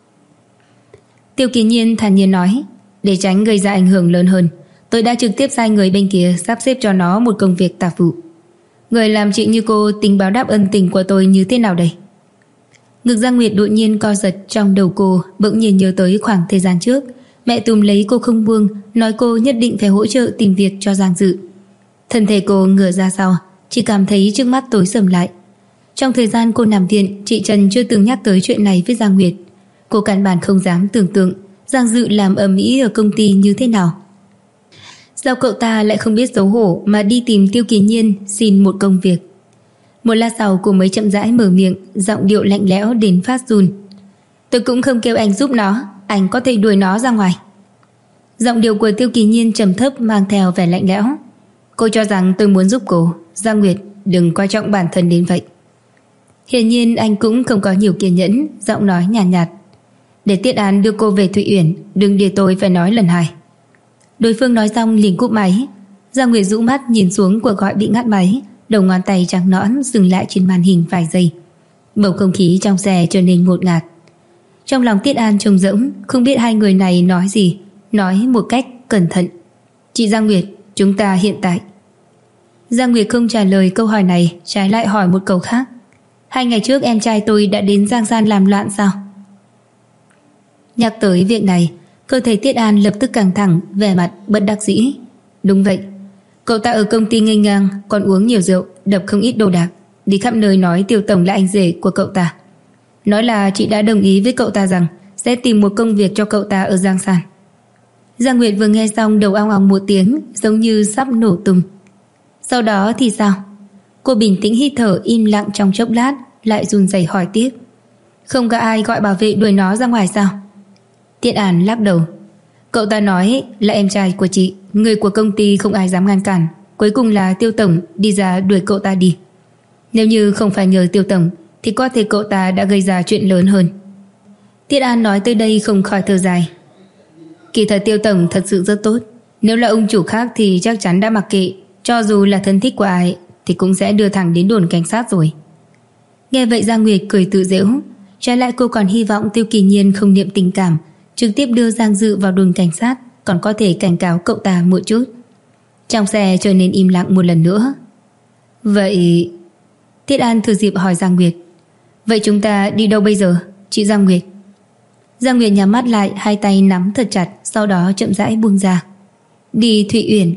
Tiêu Kỳ Nhiên thản nhiên nói: Để tránh gây ra ảnh hưởng lớn hơn, tôi đã trực tiếp sai người bên kia sắp xếp cho nó một công việc tạp vụ. Người làm chị như cô tính báo đáp ân tình của tôi như thế nào đây? Ngực Giang Nguyệt đột nhiên co giật, trong đầu cô bỗng nhiên nhớ tới khoảng thời gian trước mẹ túm lấy cô không buông, nói cô nhất định phải hỗ trợ tìm việc cho Giang Dự. Thân thể cô ngửa ra sau, chỉ cảm thấy trước mắt tối sầm lại. Trong thời gian cô nằm viện, chị Trần chưa từng nhắc tới chuyện này với Giang Nguyệt. Cô căn bản không dám tưởng tượng Giang Dự làm ầm ĩ ở công ty như thế nào. Sao cậu ta lại không biết xấu hổ mà đi tìm Tiêu Kỳ Nhiên xin một công việc? Một lát sau cô mới chậm rãi mở miệng, giọng điệu lạnh lẽo đến phát run. Tôi cũng không kêu anh giúp nó, anh có thể đuổi nó ra ngoài. Giọng điệu của Tiêu Kỳ Nhiên trầm thấp mang theo vẻ lạnh lẽo. Cô cho rằng tôi muốn giúp cô, Giang Nguyệt, đừng coi trọng bản thân đến vậy. Hiển nhiên anh cũng không có nhiều kiên nhẫn, giọng nói nhàn nhạt. Để Tiết Án đưa cô về Thụy Uyển, đừng để tôi phải nói lần hai. Đối phương nói xong liền cúp máy. Giang Nguyệt rũ mắt nhìn xuống cuộc gọi bị ngắt máy, đầu ngón tay trắng nõn dừng lại trên màn hình vài giây. Bầu không khí trong xe trở nên ngột ngạt. Trong lòng Tiết An trống rỗng, không biết hai người này nói gì, nói một cách cẩn thận. Chị Giang Nguyệt, chúng ta hiện tại. Giang Nguyệt không trả lời câu hỏi này, trái lại hỏi một câu khác. 2 ngày trước em trai tôi đã đến Giang San làm loạn sao? Nhắc tới việc này, cơ thể Tiết An lập tức căng thẳng, vẻ mặt bất đắc dĩ. Đúng vậy, cậu ta ở công ty nghênh ngang, còn uống nhiều rượu, đập không ít đồ đạc, đi khắp nơi nói Tiêu Tổng là anh rể của cậu ta. Nói là chị đã đồng ý với cậu ta rằng sẽ tìm một công việc cho cậu ta ở Giang San. Giang Nguyệt vừa nghe xong đầu ong ong một tiếng, giống như sắp nổ tung. Sau đó thì sao? Cô bình tĩnh hít thở im lặng trong chốc lát, lại run rẩy hỏi tiếp. Không có ai gọi bảo vệ đuổi nó ra ngoài sao? Tiết An lắc đầu. Cậu ta nói là em trai của chị, người của công ty không ai dám ngăn cản. Cuối cùng là Tiêu Tổng đi ra đuổi cậu ta đi. Nếu như không phải nhờ Tiêu Tổng thì có thể cậu ta đã gây ra chuyện lớn hơn. Tiết An nói tới đây không khỏi thở dài. Kỳ thật Tiêu Tổng thật sự rất tốt. Nếu là ông chủ khác thì chắc chắn đã mặc kệ. Cho dù là thân thích của ai thì cũng sẽ đưa thẳng đến đồn cảnh sát rồi. Nghe vậy Giang Nguyệt cười tự giễu. Trái lại cô còn hy vọng Tiêu Kỳ Nhiên không niệm tình cảm, trực tiếp đưa Giang Dự vào đồn cảnh sát, còn có thể cảnh cáo cậu ta một chút. Trong xe trở nên im lặng một lần nữa. Vậy... Tiết An thừa dịp hỏi Giang Nguyệt. Vậy chúng ta đi đâu bây giờ, chị Giang Nguyệt? Giang Nguyệt nhắm mắt lại, hai tay nắm thật chặt, sau đó chậm rãi buông ra. Đi Thụy Uyển.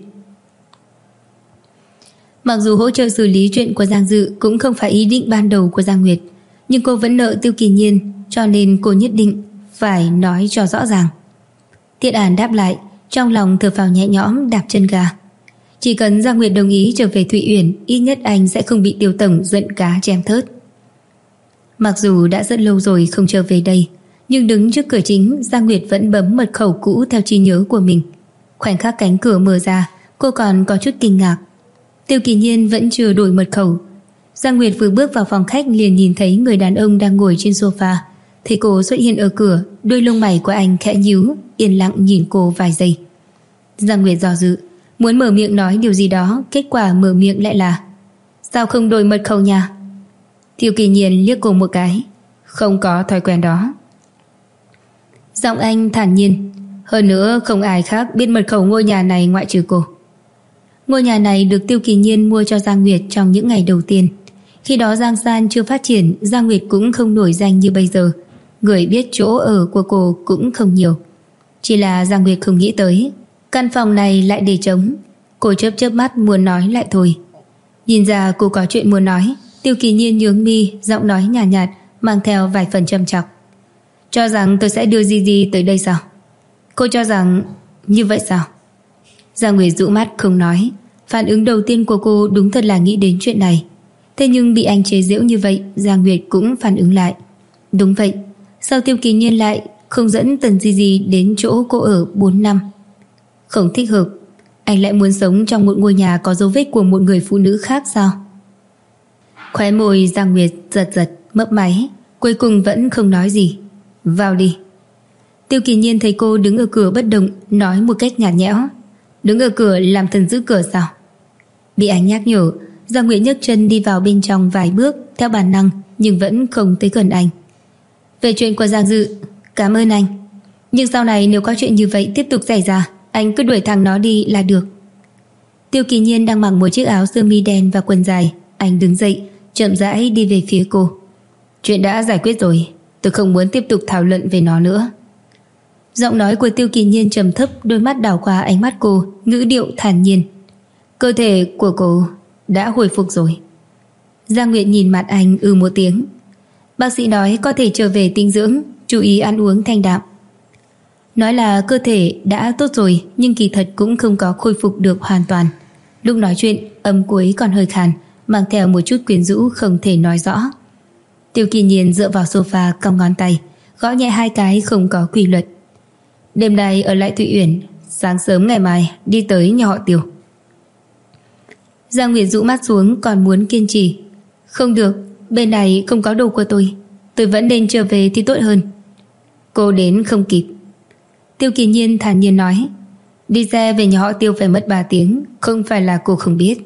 Mặc dù hỗ trợ xử lý chuyện của Giang Dự cũng không phải ý định ban đầu của Giang Nguyệt, nhưng cô vẫn nợ Tiêu Kỳ Nhiên, cho nên cô nhất định phải nói cho rõ ràng. Tiết An đáp lại, trong lòng thở phào nhẹ nhõm, đạp chân ga. Chỉ cần Giang Nguyệt đồng ý trở về Thụy Uyển, ít nhất anh sẽ không bị Tiêu Tổng giận cá chém thớt. Mặc dù đã rất lâu rồi không trở về đây, nhưng đứng trước cửa chính, Giang Nguyệt vẫn bấm mật khẩu cũ theo trí nhớ của mình. Khoảnh khắc cánh cửa mở ra, cô còn có chút kinh ngạc. Tiêu Kỳ Nhiên vẫn chưa đổi mật khẩu. Giang Nguyệt vừa bước vào phòng khách liền nhìn thấy người đàn ông đang ngồi trên sofa. Thấy cô xuất hiện ở cửa, đôi lông mày của anh khẽ nhíu, yên lặng nhìn cô vài giây. Giang Nguyệt do dự, muốn mở miệng nói điều gì đó, kết quả mở miệng lại là: Sao không đổi mật khẩu nhà? Tiêu Kỳ Nhiên liếc cô một cái. Không có thói quen đó. Giọng anh thản nhiên. Hơn nữa không ai khác biết mật khẩu ngôi nhà này ngoại trừ cô. Ngôi nhà này được Tiêu Kỳ Nhiên mua cho Giang Nguyệt trong những ngày đầu tiên. Khi đó Giang San chưa phát triển, Giang Nguyệt cũng không nổi danh như bây giờ. Người biết chỗ ở của cô cũng không nhiều. Chỉ là Giang Nguyệt không nghĩ tới căn phòng này lại để trống. Cô chớp chớp mắt muốn nói lại thôi. Nhìn ra cô có chuyện muốn nói, Tiêu Kỳ Nhiên nhướng mi, giọng nói nhàn nhạt, mang theo vài phần châm chọc. Cho rằng tôi sẽ đưa Gigi tới đây sao? Cô cho rằng như vậy sao? Giang Nguyệt dụ mắt không nói. Phản ứng đầu tiên của cô đúng thật là nghĩ đến chuyện này. Thế nhưng bị anh chế giễu như vậy, Giang Nguyệt cũng phản ứng lại. Đúng vậy, sao Tiêu Kỳ Nhiên lại không dẫn Tần Di Di đến chỗ cô ở 4 năm? Không thích hợp. Anh lại muốn sống trong một ngôi nhà có dấu vết của một người phụ nữ khác sao? Khóe môi Giang Nguyệt giật giật, mấp máy, cuối cùng vẫn không nói gì. Vào đi. Tiêu Kỳ Nhiên thấy cô đứng ở cửa bất động, nói một cách nhạt nhẽo. Đứng ở cửa làm thần giữ cửa sao? Bị anh nhắc nhở, Giang Nguyệt nhấc chân đi vào bên trong vài bước theo bản năng, nhưng vẫn không tới gần anh. Về chuyện của Giang Dự, cảm ơn anh. Nhưng sau này nếu có chuyện như vậy tiếp tục xảy ra, anh cứ đuổi thằng nó đi là được. Tiêu Kỳ Nhiên đang mặc một chiếc áo sơ mi đen và quần dài. Anh đứng dậy, chậm rãi đi về phía cô. Chuyện đã giải quyết rồi, tôi không muốn tiếp tục thảo luận về nó nữa. Giọng nói của Tiêu Kỳ Nhiên trầm thấp, đôi mắt đảo qua ánh mắt cô, ngữ điệu thản nhiên. Cơ thể của cô đã hồi phục rồi. Giang Nguyệt nhìn mặt anh một tiếng. Bác sĩ nói có thể trở về tĩnh dưỡng, chú ý ăn uống thanh đạm. Nói là cơ thể đã tốt rồi, nhưng kỳ thật cũng không có khôi phục được hoàn toàn. Lúc nói chuyện, âm cuối còn hơi khàn, mang theo một chút quyến rũ không thể nói rõ. Tiêu Kỳ Nhiên dựa vào sofa, cong ngón tay, gõ nhẹ 2 cái không có quy luật. Đêm nay ở lại Thụy Uyển, sáng sớm ngày mai đi tới nhà họ Tiêu. Giang Nguyệt rũ mắt xuống, còn muốn kiên trì. Không được, bên này không có đồ của tôi vẫn nên trở về thì tốt hơn. Cô đến không kịp. Tiêu Kỳ Nhiên thản nhiên nói. Đi xe về nhà họ Tiêu phải mất 3 tiếng, không phải là cô không biết.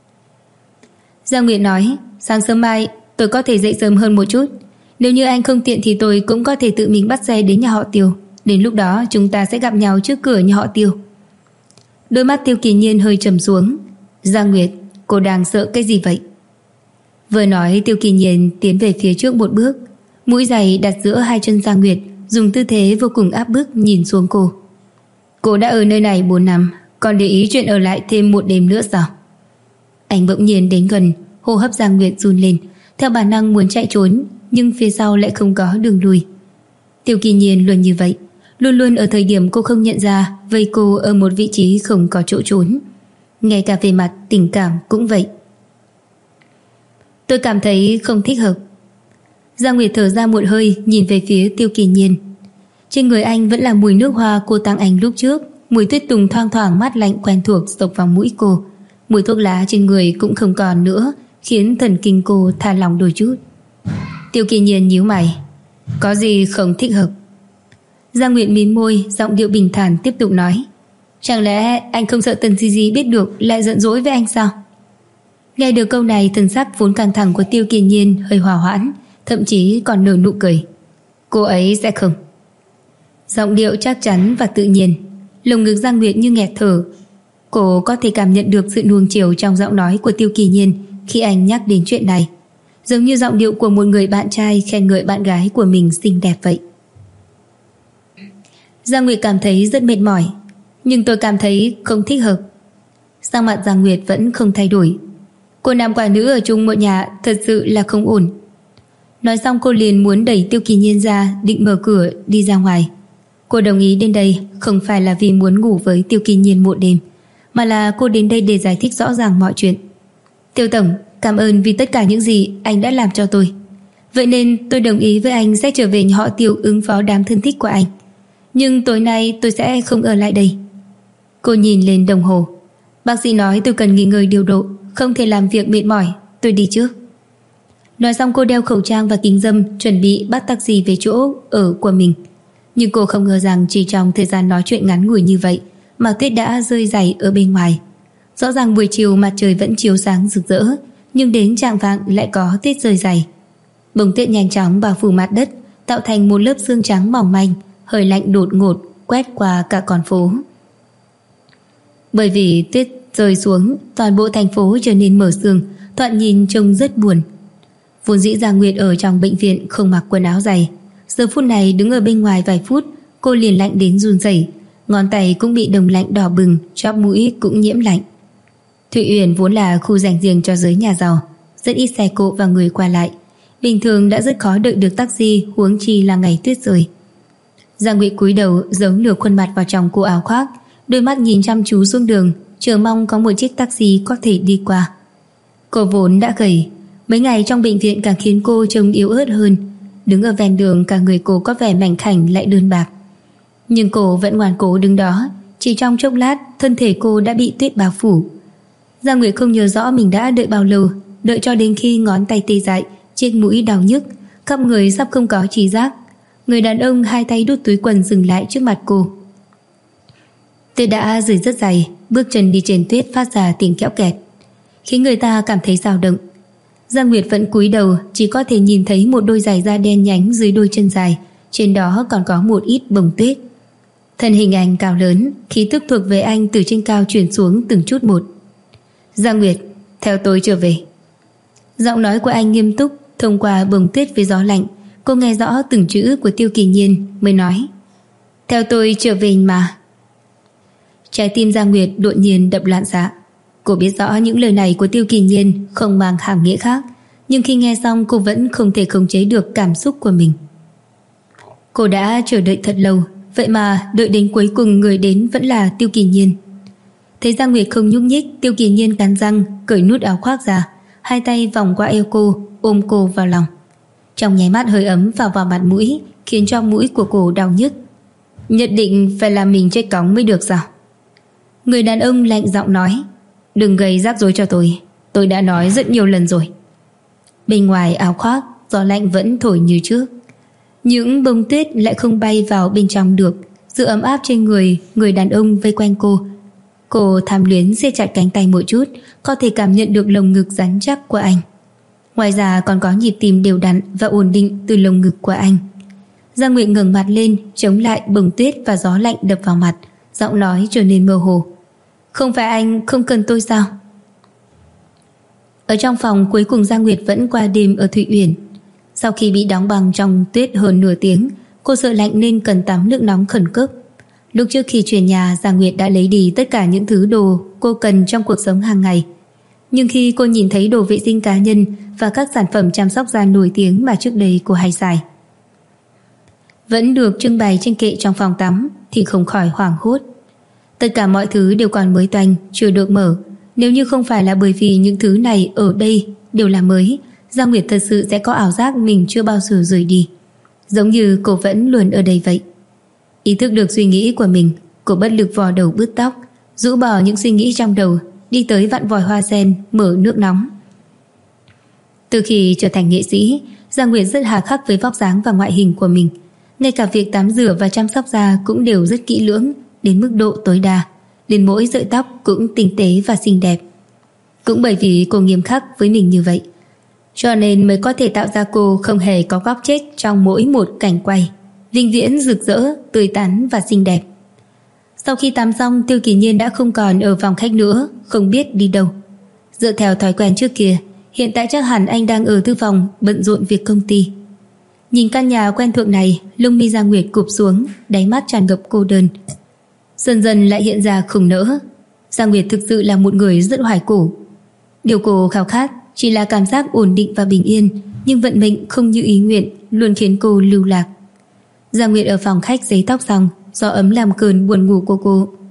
Giang Nguyệt nói, sáng sớm mai tôi có thể dậy sớm hơn một chút. Nếu như anh không tiện thì tôi cũng có thể tự mình bắt xe đến nhà họ Tiêu. Đến lúc đó chúng ta sẽ gặp nhau trước cửa nhà họ Tiêu. Đôi mắt Tiêu Kỳ Nhiên hơi trầm xuống. Giang Nguyệt, cô đang sợ cái gì vậy? Vừa nói, Tiêu Kỳ Nhiên tiến về phía trước một bước, mũi giày đặt giữa 2 chân Giang Nguyệt, dùng tư thế vô cùng áp bức nhìn xuống cô. Cô đã ở nơi này 4 năm, còn để ý chuyện ở lại thêm 1 đêm nữa sao? Anh bỗng nhiên đến gần, hô hấp Giang Nguyệt run lên, theo bản năng muốn chạy trốn, nhưng phía sau lại không có đường lui. Tiêu Kỳ Nhiên luôn như vậy, luôn luôn ở thời điểm cô không nhận ra, vây cô ở một vị trí không có chỗ trốn. Ngay cả về mặt tình cảm cũng vậy. Tôi cảm thấy không thích hợp. Giang Nguyệt thở ra một hơi, nhìn về phía Tiêu Kỳ Nhiên. Trên người anh vẫn là mùi nước hoa cô tặng anh lúc trước, mùi tuyết tùng thoang thoảng mát lạnh quen thuộc xộc vào mũi cô. Mùi thuốc lá trên người cũng không còn nữa, khiến thần kinh cô thả lỏng đôi chút. Tiêu Kỳ Nhiên nhíu mày. Có gì không thích hợp? Giang Nguyệt mím môi, giọng điệu bình thản tiếp tục nói. Chẳng lẽ anh không sợ Tần Di Di biết được lại giận dỗi với anh sao? Nghe được câu này, thần sắc vốn căng thẳng của Tiêu Kỳ Nhiên hơi hòa hoãn, thậm chí còn nở nụ cười. Cô ấy sẽ không. Giọng điệu chắc chắn và tự nhiên. Lồng ngực Giang Nguyệt như nghẹt thở. Cô có thể cảm nhận được sự nuông chiều trong giọng nói của Tiêu Kỳ Nhiên khi anh nhắc đến chuyện này, giống như giọng điệu của một người bạn trai khen ngợi bạn gái của mình xinh đẹp vậy. Giang Nguyệt cảm thấy rất mệt mỏi. Nhưng tôi cảm thấy không thích hợp. Sắc mặt Giang Nguyệt vẫn không thay đổi. Cô nam quả nữ ở chung một nhà thật sự là không ổn. Nói xong cô liền muốn đẩy Tiêu Kỳ Nhiên ra, định mở cửa đi ra ngoài. Cô đồng ý đến đây không phải là vì muốn ngủ với Tiêu Kỳ Nhiên một đêm, mà là cô đến đây để giải thích rõ ràng mọi chuyện. Tiêu tổng, cảm ơn vì tất cả những gì anh đã làm cho tôi. Vậy nên tôi đồng ý với anh sẽ trở về nhà họ Tiêu ứng phó đám thân thích của anh. Nhưng tối nay tôi sẽ không ở lại đây. Cô nhìn lên đồng hồ. Bác sĩ nói tôi cần nghỉ ngơi điều độ, không thể làm việc mệt mỏi, tôi đi trước. Nói xong cô đeo khẩu trang và kính râm, chuẩn bị bắt taxi về chỗ ở của mình. Nhưng cô không ngờ rằng chỉ trong thời gian nói chuyện ngắn ngủi như vậy mà tuyết đã rơi dày ở bên ngoài. Rõ ràng buổi chiều mặt trời vẫn chiếu sáng rực rỡ, nhưng đến chạng vạng lại có tuyết rơi dày. Bông tuyết nhanh chóng bao phủ mặt đất, tạo thành một lớp sương trắng mỏng manh, hơi lạnh đột ngột quét qua cả con phố. Bởi vì tuyết rơi xuống, toàn bộ thành phố trở nên mở sương, thoạt nhìn trông rất buồn. Vốn dĩ Giang Nguyệt ở trong bệnh viện không mặc quần áo dày, giờ phút này đứng ở bên ngoài vài phút, cô liền lạnh đến run rẩy, ngón tay cũng bị đồng lạnh đỏ bừng, chóp mũi cũng nhiễm lạnh. Thụy Uyển vốn là khu dành riêng cho giới nhà giàu, rất ít xe cộ và người qua lại, bình thường đã rất khó đợi được taxi, huống chi là ngày tuyết rơi. Giang Nguyệt cúi đầu giấu nửa khuôn mặt vào trong cổ áo khoác, đôi mắt nhìn chăm chú xuống đường, chờ mong có một chiếc taxi có thể đi qua. Cô vốn đã gầy, Mấy ngày trong bệnh viện càng khiến cô trông yếu ớt hơn. Đứng ở ven đường cả người cô có vẻ mảnh khảnh lại đơn bạc. Nhưng cô vẫn ngoan cố đứng đó. Chỉ trong chốc lát thân thể cô đã bị tuyết bao phủ. Giang Nguyệt không nhớ rõ mình đã đợi bao lâu. Đợi cho đến khi ngón tay tê dại, trên mũi đau nhức, khắp người sắp không có trí giác. Người đàn ông hai tay đút túi quần dừng lại trước mặt cô. Tuyết đã rơi rất dày, bước chân đi trên tuyết phát ra tiếng kéo kẹt, khiến người ta cảm thấy dao động. Giang Nguyệt vẫn cúi đầu, chỉ có thể nhìn thấy một đôi giày da đen nhánh dưới đôi chân dài, trên đó còn có một ít bông tuyết. Thân hình anh cao lớn, khí tức thuộc về anh từ trên cao truyền xuống từng chút một. Giang Nguyệt, theo tôi trở về. Giọng nói của anh nghiêm túc, thông qua bông tuyết với gió lạnh, cô nghe rõ từng chữ của Tiêu Kỳ Nhiên mới nói. Theo tôi trở về mà. Trái tim Giang Nguyệt đột nhiên đập loạn xạ. Cô biết rõ những lời này của Tiêu Kỳ Nhiên không mang hàm nghĩa khác, nhưng khi nghe xong cô vẫn không thể khống chế được cảm xúc của mình. Cô đã chờ đợi thật lâu, vậy mà đợi đến cuối cùng người đến vẫn là Tiêu Kỳ Nhiên. Thấy Giang Nguyệt không nhúc nhích, Tiêu Kỳ Nhiên cắn răng cởi nút áo khoác ra, hai tay vòng qua eo cô, ôm cô vào lòng. Trong nháy mắt hơi ấm vào mặt mũi, khiến cho mũi của cô đau nhức. Nhất định phải làm mình chết cóng mới được sao? Người đàn ông lạnh giọng nói. Đừng gây rắc rối cho tôi đã nói rất nhiều lần rồi. Bên ngoài áo khoác, gió lạnh vẫn thổi như trước. Những bông tuyết lại không bay vào bên trong được. Sự ấm áp trên người đàn ông vây quanh cô. Cô tham luyến siết chặt cánh tay một chút, có thể cảm nhận được lồng ngực rắn chắc của anh. Ngoài ra còn có nhịp tim đều đặn và ổn định từ lồng ngực của anh. Giang Nguyệt ngẩng mặt lên, chống lại bông tuyết và gió lạnh đập vào mặt, giọng nói trở nên mơ hồ. Không phải anh không cần tôi sao? Ở trong phòng cuối cùng Giang Nguyệt vẫn qua đêm ở Thụy Uyển. Sau khi bị đóng băng trong tuyết hơn nửa tiếng, cô sợ lạnh nên cần tắm nước nóng khẩn cấp. Lúc trước khi chuyển nhà, Giang Nguyệt đã lấy đi tất cả những thứ đồ cô cần trong cuộc sống hàng ngày. Nhưng khi cô nhìn thấy đồ vệ sinh cá nhân và các sản phẩm chăm sóc da nổi tiếng mà trước đây cô hay xài, vẫn được trưng bày trên kệ trong phòng tắm, thì không khỏi hoảng hốt. Tất cả mọi thứ đều còn mới toanh, chưa được mở. Nếu như không phải là bởi vì những thứ này ở đây đều là mới, Giang Nguyệt thật sự sẽ có ảo giác mình chưa bao giờ rời đi, giống như cô vẫn luôn ở đây vậy. Ý thức được suy nghĩ của mình, cô bất lực vò đầu bứt tóc, rũ bỏ những suy nghĩ trong đầu, đi tới vặn vòi hoa sen, mở nước nóng. Từ khi trở thành nghệ sĩ, Giang Nguyệt rất hà khắc với vóc dáng và ngoại hình của mình. Ngay cả việc tắm rửa và chăm sóc da cũng đều rất kỹ lưỡng, đến mức độ tối đa, đến mỗi sợi tóc cũng tinh tế và xinh đẹp. Cũng bởi vì cô nghiêm khắc với mình như vậy, cho nên mới có thể tạo ra cô không hề có góc chết trong mỗi một cảnh quay, vĩnh viễn rực rỡ, tươi tắn và xinh đẹp. Sau khi tắm xong, Tiêu Kỳ Nhiên đã không còn ở phòng khách nữa, không biết đi đâu. Dựa theo thói quen trước kia, hiện tại chắc hẳn anh đang ở thư phòng bận rộn việc công ty. Nhìn căn nhà quen thuộc này, lông mi Giang Nguyệt cụp xuống, đáy mắt tràn ngập cô đơn. Dần dần lại hiện ra khủng nỡ. Giang Nguyệt thực sự là một người rất hoài cổ. Điều cô khao khát chỉ là cảm giác ổn định và bình yên, nhưng vận mệnh không như ý nguyện luôn khiến cô lưu lạc. Giang Nguyệt ở phòng khách giấy tóc xong, gió ấm làm cơn buồn ngủ của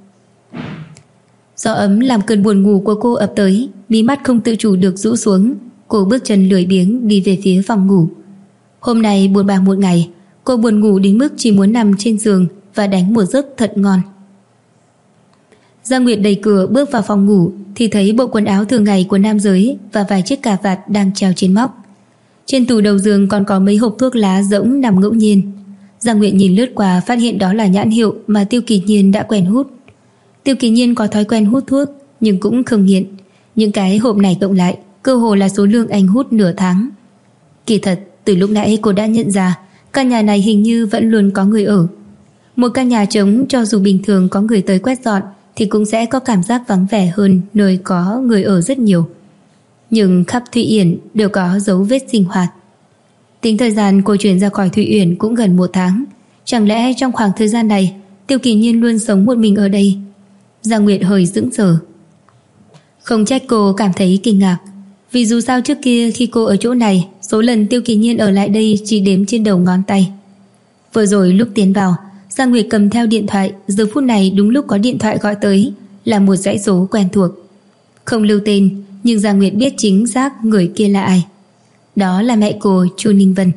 cô ập tới, mí mắt không tự chủ được rũ xuống. Cô bước chân lười biếng đi về phía phòng ngủ. Hôm nay buồn bã một ngày, cô buồn ngủ đến mức chỉ muốn nằm trên giường và đánh một giấc thật ngon. Giang Nguyệt đẩy cửa bước vào phòng ngủ thì thấy bộ quần áo thường ngày của nam giới và vài chiếc cà vạt đang treo trên móc. Trên tủ đầu giường còn có mấy hộp thuốc lá rỗng nằm ngẫu nhiên. Giang Nguyệt nhìn lướt qua phát hiện đó là nhãn hiệu mà Tiêu Kỳ Nhiên đã quen hút. Tiêu Kỳ Nhiên có thói quen hút thuốc nhưng cũng không nghiện. Những cái hộp này cộng lại cơ hồ là số lượng anh hút nửa tháng. Kỳ thật từ lúc nãy cô đã nhận ra căn nhà này hình như vẫn luôn có người ở. Một căn nhà trống cho dù bình thường có người tới quét dọn thì cũng sẽ có cảm giác vắng vẻ hơn nơi có người ở rất nhiều. Nhưng khắp Thụy Uyển đều có dấu vết sinh hoạt. Tính thời gian cô chuyển ra khỏi Thụy Uyển cũng gần 1 tháng. Chẳng lẽ trong khoảng thời gian này Tiêu Kỳ Nhiên luôn sống một mình ở đây? Giang Nguyệt hơi sững sờ. Không trách cô cảm thấy kinh ngạc, vì dù sao trước kia khi cô ở chỗ này, số lần Tiêu Kỳ Nhiên ở lại đây chỉ đếm trên đầu ngón tay. Vừa rồi lúc tiến vào, Giang Nguyệt cầm theo điện thoại, giờ phút này đúng lúc có điện thoại gọi tới, là một dãy số quen thuộc. Không lưu tên, nhưng Giang Nguyệt biết chính xác người kia là ai. Đó là mẹ cô, Chu Ninh Vân.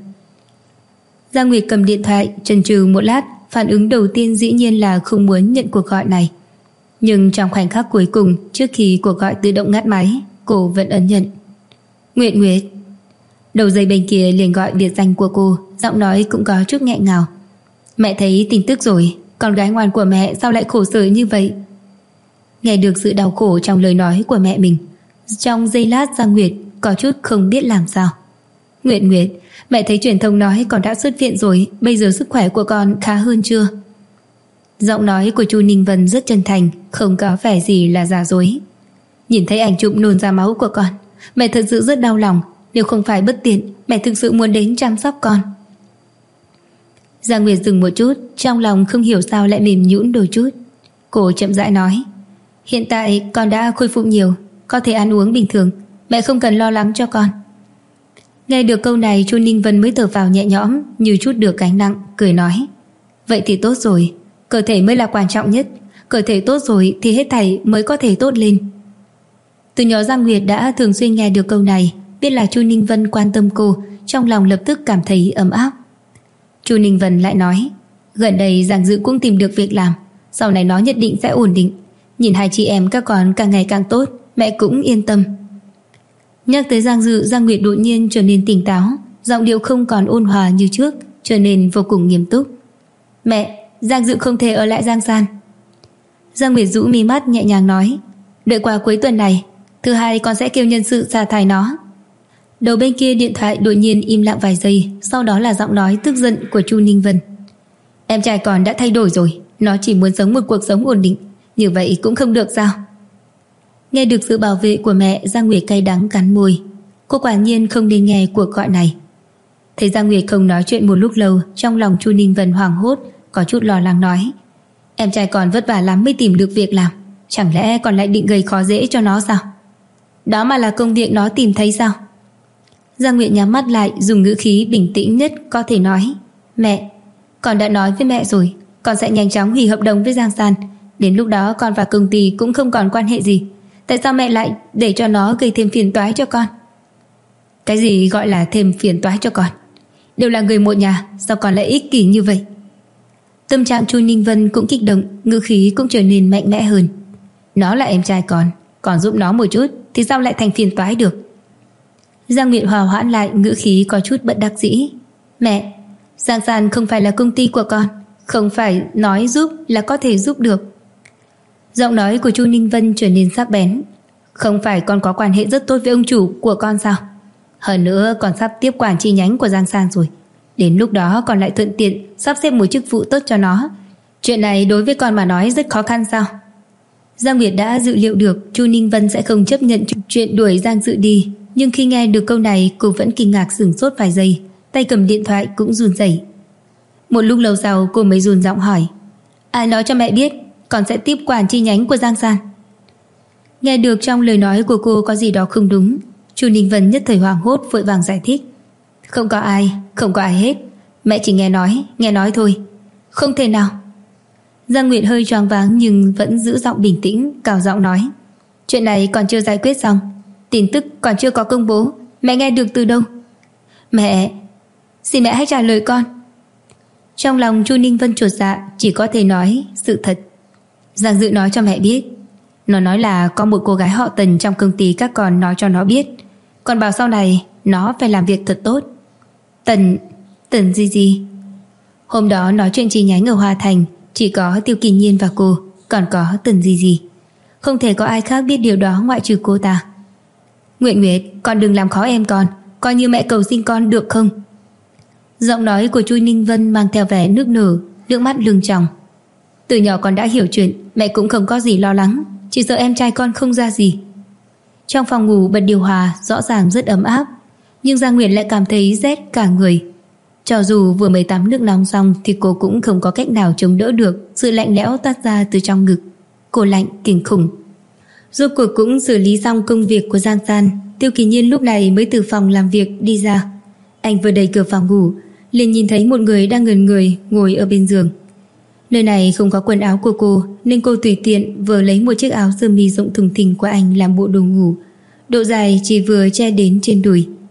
Giang Nguyệt cầm điện thoại, chần chừ một lát, phản ứng đầu tiên dĩ nhiên là không muốn nhận cuộc gọi này. Nhưng trong khoảnh khắc cuối cùng, trước khi cuộc gọi tự động ngắt máy, cô vẫn ấn nhận. Nguyệt Nguyệt. Đầu dây bên kia liền gọi biệt danh của cô, giọng nói cũng có chút nghẹn ngào. Mẹ thấy tin tức rồi, con gái ngoan của mẹ sao lại khổ sở như vậy? Nghe được sự đau khổ trong lời nói của mẹ mình, trong giây lát Giang Nguyệt có chút không biết làm sao. Nguyệt Nguyệt, mẹ thấy truyền thông nói con đã xuất viện rồi, bây giờ sức khỏe của con khá hơn chưa? Giọng nói của Chu Ninh Vân rất chân thành, không có vẻ gì là giả dối. Nhìn thấy ảnh chụp nôn ra máu của con, mẹ thật sự rất đau lòng. Nếu không phải bất tiện, mẹ thực sự muốn đến chăm sóc con. Giang Nguyệt dừng một chút, trong lòng không hiểu sao lại mềm nhũn đôi chút. Cô chậm rãi nói, hiện tại con đã khôi phục nhiều, có thể ăn uống bình thường, mẹ không cần lo lắng cho con. Nghe được câu này, Chu Ninh Vân mới thở vào nhẹ nhõm, như chút được gánh nặng, cười nói, vậy thì tốt rồi, cơ thể mới là quan trọng nhất, cơ thể tốt rồi thì hết thảy mới có thể tốt lên. Từ nhỏ Giang Nguyệt đã thường xuyên nghe được câu này, biết là Chu Ninh Vân quan tâm cô, trong lòng lập tức cảm thấy ấm áp. Chu Ninh Vân lại nói, gần đây Giang Dự cũng tìm được việc làm, sau này nó nhất định sẽ ổn định. Nhìn hai chị em các con càng ngày càng tốt, mẹ cũng yên tâm. Nhắc tới Giang Dự, Giang Nguyệt đột nhiên trở nên tỉnh táo, giọng điệu không còn ôn hòa như trước, trở nên vô cùng nghiêm túc. Mẹ, Giang Dự không thể ở lại Giang San. Giang Nguyệt rũ mi mắt nhẹ nhàng nói, đợi qua cuối tuần này, thứ hai con sẽ kêu nhân sự sa thải nó. Đầu bên kia điện thoại đột nhiên im lặng vài giây, sau đó là giọng nói tức giận của Chu Ninh Vân. Em trai con đã thay đổi rồi, nó chỉ muốn sống một cuộc sống ổn định, như vậy cũng không được sao? Nghe được sự bảo vệ của mẹ, Giang Nguyệt cay đắng cắn môi. Cô quả nhiên không nên nghe cuộc gọi này. Thấy Giang Nguyệt không nói chuyện một lúc lâu, trong lòng Chu Ninh Vân hoảng hốt, có chút lo lắng nói, em trai con vất vả lắm mới tìm được việc làm, chẳng lẽ còn lại định gây khó dễ cho nó sao? Đó mà là công việc nó tìm thấy sao? Giang Nguyệt nhắm mắt lại, dùng ngữ khí bình tĩnh nhất có thể nói, mẹ, con đã nói với mẹ rồi, con sẽ nhanh chóng hủy hợp đồng với Giang San. Đến lúc đó con và công ty cũng không còn quan hệ gì. Tại sao mẹ lại để cho nó gây thêm phiền toái cho con? Cái gì gọi là thêm phiền toái cho con? Đều là người một nhà, sao con lại ích kỷ như vậy? Tâm trạng Chu Ninh Vân cũng kích động, ngữ khí cũng trở nên mạnh mẽ hơn. Nó là em trai con giúp nó một chút thì sao lại thành phiền toái được? Giang Nguyệt hòa hoãn lại, ngữ khí có chút bất đắc dĩ. Mẹ, Giang San không phải là công ty của con, không phải nói giúp là có thể giúp được. Giọng nói của Chu Ninh Vân trở nên sắc bén. Không phải con có quan hệ rất tốt với ông chủ của con sao? Hơn nữa còn sắp tiếp quản chi nhánh của Giang San rồi. Đến lúc đó còn lại thuận tiện sắp xếp một chức vụ tốt cho nó. Chuyện này đối với con mà nói rất khó khăn sao? Giang Nguyệt đã dự liệu được Chu Ninh Vân sẽ không chấp nhận chuyện đuổi Giang Dự đi, nhưng khi nghe được câu này cô vẫn kinh ngạc sửng sốt vài giây, tay cầm điện thoại cũng run rẩy. Một lúc lâu sau cô mới run giọng hỏi, ai nói cho mẹ biết con sẽ tiếp quản chi nhánh của Giang San? Nghe được trong lời nói của cô có gì đó không đúng, Chu Ninh Vân nhất thời hoảng hốt vội vàng giải thích. Không có ai hết, mẹ chỉ nghe nói thôi. Không thể nào. Giang Nguyệt hơi choáng váng nhưng vẫn giữ giọng bình tĩnh, cao giọng nói, chuyện này còn chưa giải quyết xong, tin tức còn chưa có công bố, mẹ nghe được từ đâu? Mẹ, xin mẹ hãy trả lời con. Trong lòng Chu Ninh Vân chột dạ, chỉ có thể nói sự thật. Giang Dự nói cho mẹ biết, nó nói là có một cô gái họ Tần trong công ty các con nói cho nó biết, còn bảo sau này nó phải làm việc thật tốt. Tần gì? Hôm đó nói chuyện chi nhánh ở Hoa Thành, chỉ có Tiêu Kỳ Nhiên và cô, còn có Tần gì. Không thể có ai khác biết điều đó ngoại trừ cô ta. Nguyệt, con đừng làm khó em con, coi như mẹ cầu xin con được không? Giọng nói của Chu Ninh Vân mang theo vẻ nước nở, nước mắt lưng tròng. Từ nhỏ con đã hiểu chuyện, mẹ cũng không có gì lo lắng, chỉ sợ em trai con không ra gì. Trong phòng ngủ bật điều hòa rõ ràng rất ấm áp, nhưng Giang Nguyệt lại cảm thấy rét cả người. Cho dù vừa mới tắm nước nóng xong thì cô cũng không có cách nào chống đỡ được sự lạnh lẽo toát ra từ trong ngực. Cô lạnh kinh khủng. Rốt cuộc cũng xử lý xong công việc của Giang San, Tiêu Kỳ Nhiên lúc này mới từ phòng làm việc đi ra. Anh vừa đẩy cửa phòng ngủ liền nhìn thấy một người đang ngẩn người ngồi ở bên giường. Nơi này không có quần áo của cô nên cô tùy tiện vừa lấy một chiếc áo sơ mi rộng thùng thình của anh làm bộ đồ ngủ, độ dài chỉ vừa che đến trên đùi.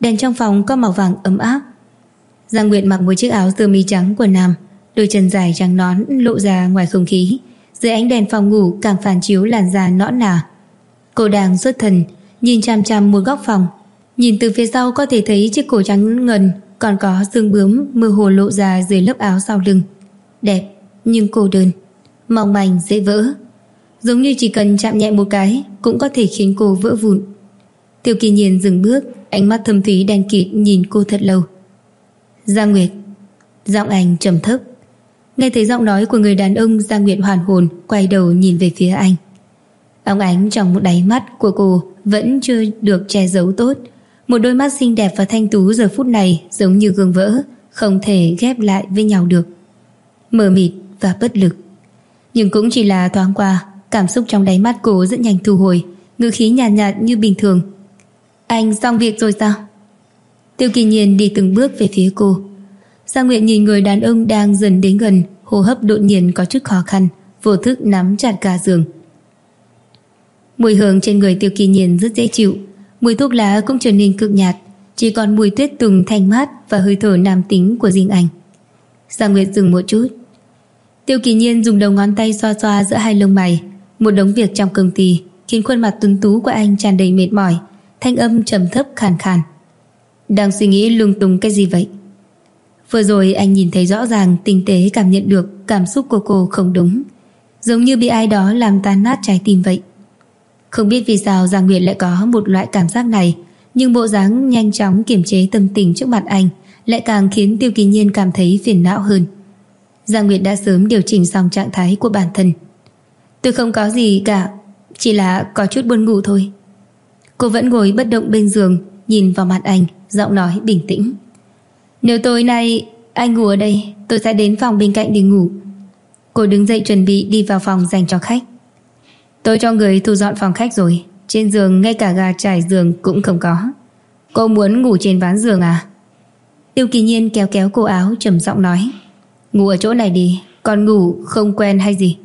đèn trong phòng có màu vàng ấm áp. Giang Nguyệt mặc một chiếc áo sơ mi trắng của nam, đôi chân dài trắng nõn lộ ra ngoài không khí. Dưới ánh đèn phòng ngủ càng phản chiếu làn da nõn nà. Cô đang xuất thần, nhìn chằm chằm một góc phòng. Nhìn từ phía sau có thể thấy chiếc cổ trắng ngần, còn có xương bướm mơ hồ lộ ra dưới lớp áo sau lưng. Đẹp nhưng cô đơn, mỏng manh dễ vỡ, giống như chỉ cần chạm nhẹ một cái cũng có thể khiến cô vỡ vụn. Tiêu Kỳ Nhiên dừng bước, ánh mắt thâm thúy đen kịt nhìn cô thật lâu. Giang Nguyệt. Giọng anh trầm thấp. Nghe thấy giọng nói của người đàn ông, Giang Nguyệt hoàn hồn, quay đầu nhìn về phía anh. Óng ánh trong một đáy mắt của cô vẫn chưa được che giấu tốt. Một đôi mắt xinh đẹp và thanh tú giờ phút này giống như gương vỡ, không thể ghép lại với nhau được. Mờ mịt và bất lực. Nhưng cũng chỉ là thoáng qua, cảm xúc trong đáy mắt cô rất nhanh thu hồi, ngữ khí nhàn nhạt như bình thường. Anh xong việc rồi sao? Tiêu Kỳ Nhiên đi từng bước về phía cô. Giang Nguyệt nhìn người đàn ông đang dần đến gần, hô hấp đột nhiên có chút khó khăn, vô thức nắm chặt ga giường. Mùi hương trên người Tiêu Kỳ Nhiên rất dễ chịu, mùi thuốc lá cũng trở nên cực nhạt, chỉ còn mùi tuyết tùng thanh mát và hơi thở nam tính của riêng anh. Giang Nguyệt dừng một chút. Tiêu Kỳ Nhiên dùng đầu ngón tay xoa xoa giữa hai lông mày. Một đống việc trong công ty khiến khuôn mặt tuấn tú của anh tràn đầy mệt mỏi, thanh âm trầm thấp khàn khàn. Đang suy nghĩ lung tung cái gì vậy? Vừa rồi anh nhìn thấy rõ ràng, tinh tế cảm nhận được cảm xúc của cô không đúng, giống như bị ai đó làm tan nát trái tim vậy. Không biết vì sao Giang Nguyệt lại có một loại cảm giác này, nhưng bộ dáng nhanh chóng kiềm chế tâm tình trước mặt anh lại càng khiến Tiêu Kỳ Nhiên cảm thấy phiền não hơn. Giang Nguyệt đã sớm điều chỉnh xong trạng thái của bản thân. Tôi không có gì cả, chỉ là có chút buồn ngủ thôi. Cô vẫn ngồi bất động bên giường, nhìn vào mặt anh, giọng nói bình tĩnh. Nếu tối nay anh ngủ ở đây, tôi sẽ đến phòng bên cạnh để ngủ. Cô đứng dậy chuẩn bị đi vào phòng dành cho khách. Tôi cho người thu dọn phòng khách rồi, trên giường ngay cả gà trải giường cũng không có. Cô muốn ngủ trên ván giường à? Tiêu Kỳ Nhiên kéo kéo cổ áo trầm giọng nói. Ngủ ở chỗ này đi, còn ngủ không quen hay gì?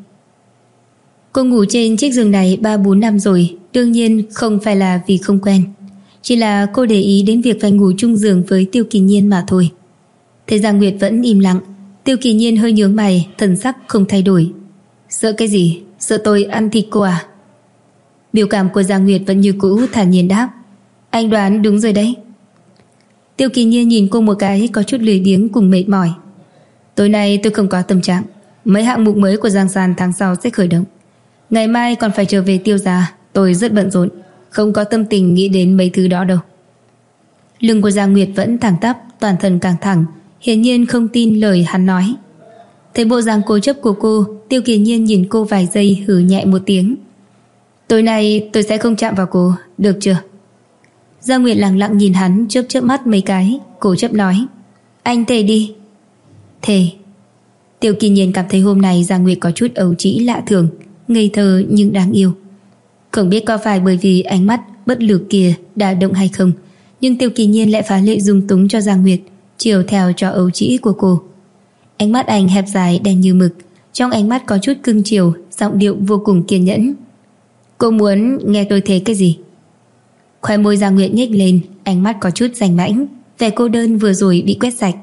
Cô ngủ trên chiếc giường này 3-4 năm rồi, đương nhiên không phải là vì không quen, chỉ là cô để ý đến việc phải ngủ chung giường với Tiêu Kỳ Nhiên mà thôi. Thế Giang Nguyệt vẫn im lặng. Tiêu Kỳ Nhiên hơi nhướng mày, thần sắc không thay đổi. Sợ cái gì? Sợ tôi ăn thịt cô à? Biểu cảm của Giang Nguyệt vẫn như cũ, thản nhiên đáp. Anh đoán đúng rồi đấy. Tiêu Kỳ Nhiên nhìn cô một cái, có chút lười biếng cùng mệt mỏi. Tối nay tôi không có tâm trạng. Mấy hạng mục mới của Giang San tháng sau sẽ khởi động. Ngày mai còn phải trở về Tiêu gia, tôi rất bận rộn, không có tâm tình nghĩ đến mấy thứ đó đâu. Lưng của Giang Nguyệt vẫn thẳng tắp, toàn thân căng thẳng, hiển nhiên không tin lời hắn nói. Thấy bộ dáng cố chấp của cô, Tiêu Kỳ Nhiên nhìn cô vài giây, hừ nhẹ một tiếng. Tối nay tôi sẽ không chạm vào cô, được chưa? Giang Nguyệt lặng lặng nhìn hắn, chớp chớp mắt mấy cái, cố chấp nói. Anh thề đi. Thề. Tiêu Kỳ Nhiên cảm thấy hôm nay Giang Nguyệt có chút ấu trĩ lạ thường, ngây thơ nhưng đáng yêu. Không biết có phải bởi vì ánh mắt bất lực kia đã động hay không, nhưng Tiêu Kỳ Nhiên lại phá lệ dung túng cho Giang Nguyệt, chiều theo cho ấu trĩ của cô. Ánh mắt anh hẹp dài đen như mực, trong ánh mắt có chút cưng chiều, giọng điệu vô cùng kiên nhẫn. Cô muốn nghe tôi thề cái gì? Khóe môi Giang Nguyệt nhếch lên, ánh mắt có chút danh mãnh, vẻ cô đơn vừa rồi bị quét sạch.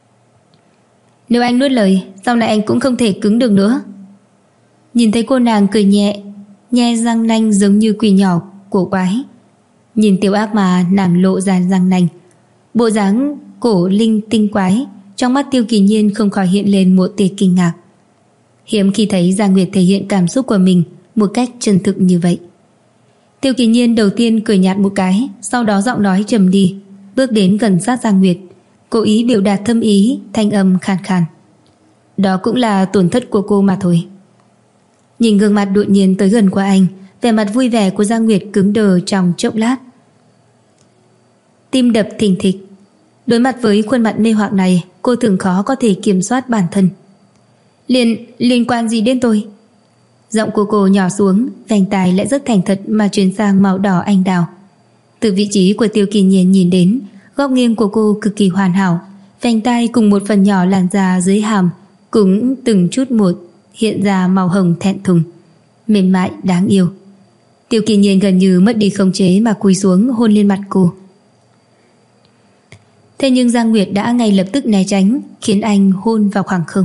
Nếu anh nuốt lời, sau này anh cũng không thể cứng được nữa. Nhìn thấy cô nàng cười nhẹ, nhe răng nanh giống như quỷ nhỏ cổ quái. Nhìn tiểu ác mà nàng lộ ra răng nanh, bộ dáng cổ linh tinh quái, trong mắt Tiêu Kỳ Nhiên không khỏi hiện lên một tia kinh ngạc. Hiếm khi thấy Giang Nguyệt thể hiện cảm xúc của mình một cách chân thực như vậy. Tiêu Kỳ Nhiên đầu tiên cười nhạt một cái, sau đó giọng nói trầm đi, bước đến gần sát Giang Nguyệt, cố ý biểu đạt thâm ý, thanh âm khàn khàn. Đó cũng là tổn thất của cô mà thôi. Nhìn gương mặt đột nhiên tới gần của anh, vẻ mặt vui vẻ của Giang Nguyệt cứng đờ trong chốc lát. Tim đập thình thịch. Đối mặt với khuôn mặt mê hoặc này, cô thường khó có thể kiểm soát bản thân. Liên quan gì đến tôi? Giọng của cô nhỏ xuống, vành tai lại rất thành thật mà chuyển sang màu đỏ anh đào. Từ vị trí của Tiêu Kỳ Nhiên nhìn đến, góc nghiêng của cô cực kỳ hoàn hảo, vành tai cùng một phần nhỏ làn da dưới hàm cũng từng chút một hiện ra màu hồng thẹn thùng, mềm mại đáng yêu. Tiêu Kỳ Nhiên gần như mất đi khống chế mà cúi xuống hôn lên mặt cô. Thế nhưng Giang Nguyệt đã ngay lập tức né tránh, khiến anh hôn vào khoảng không.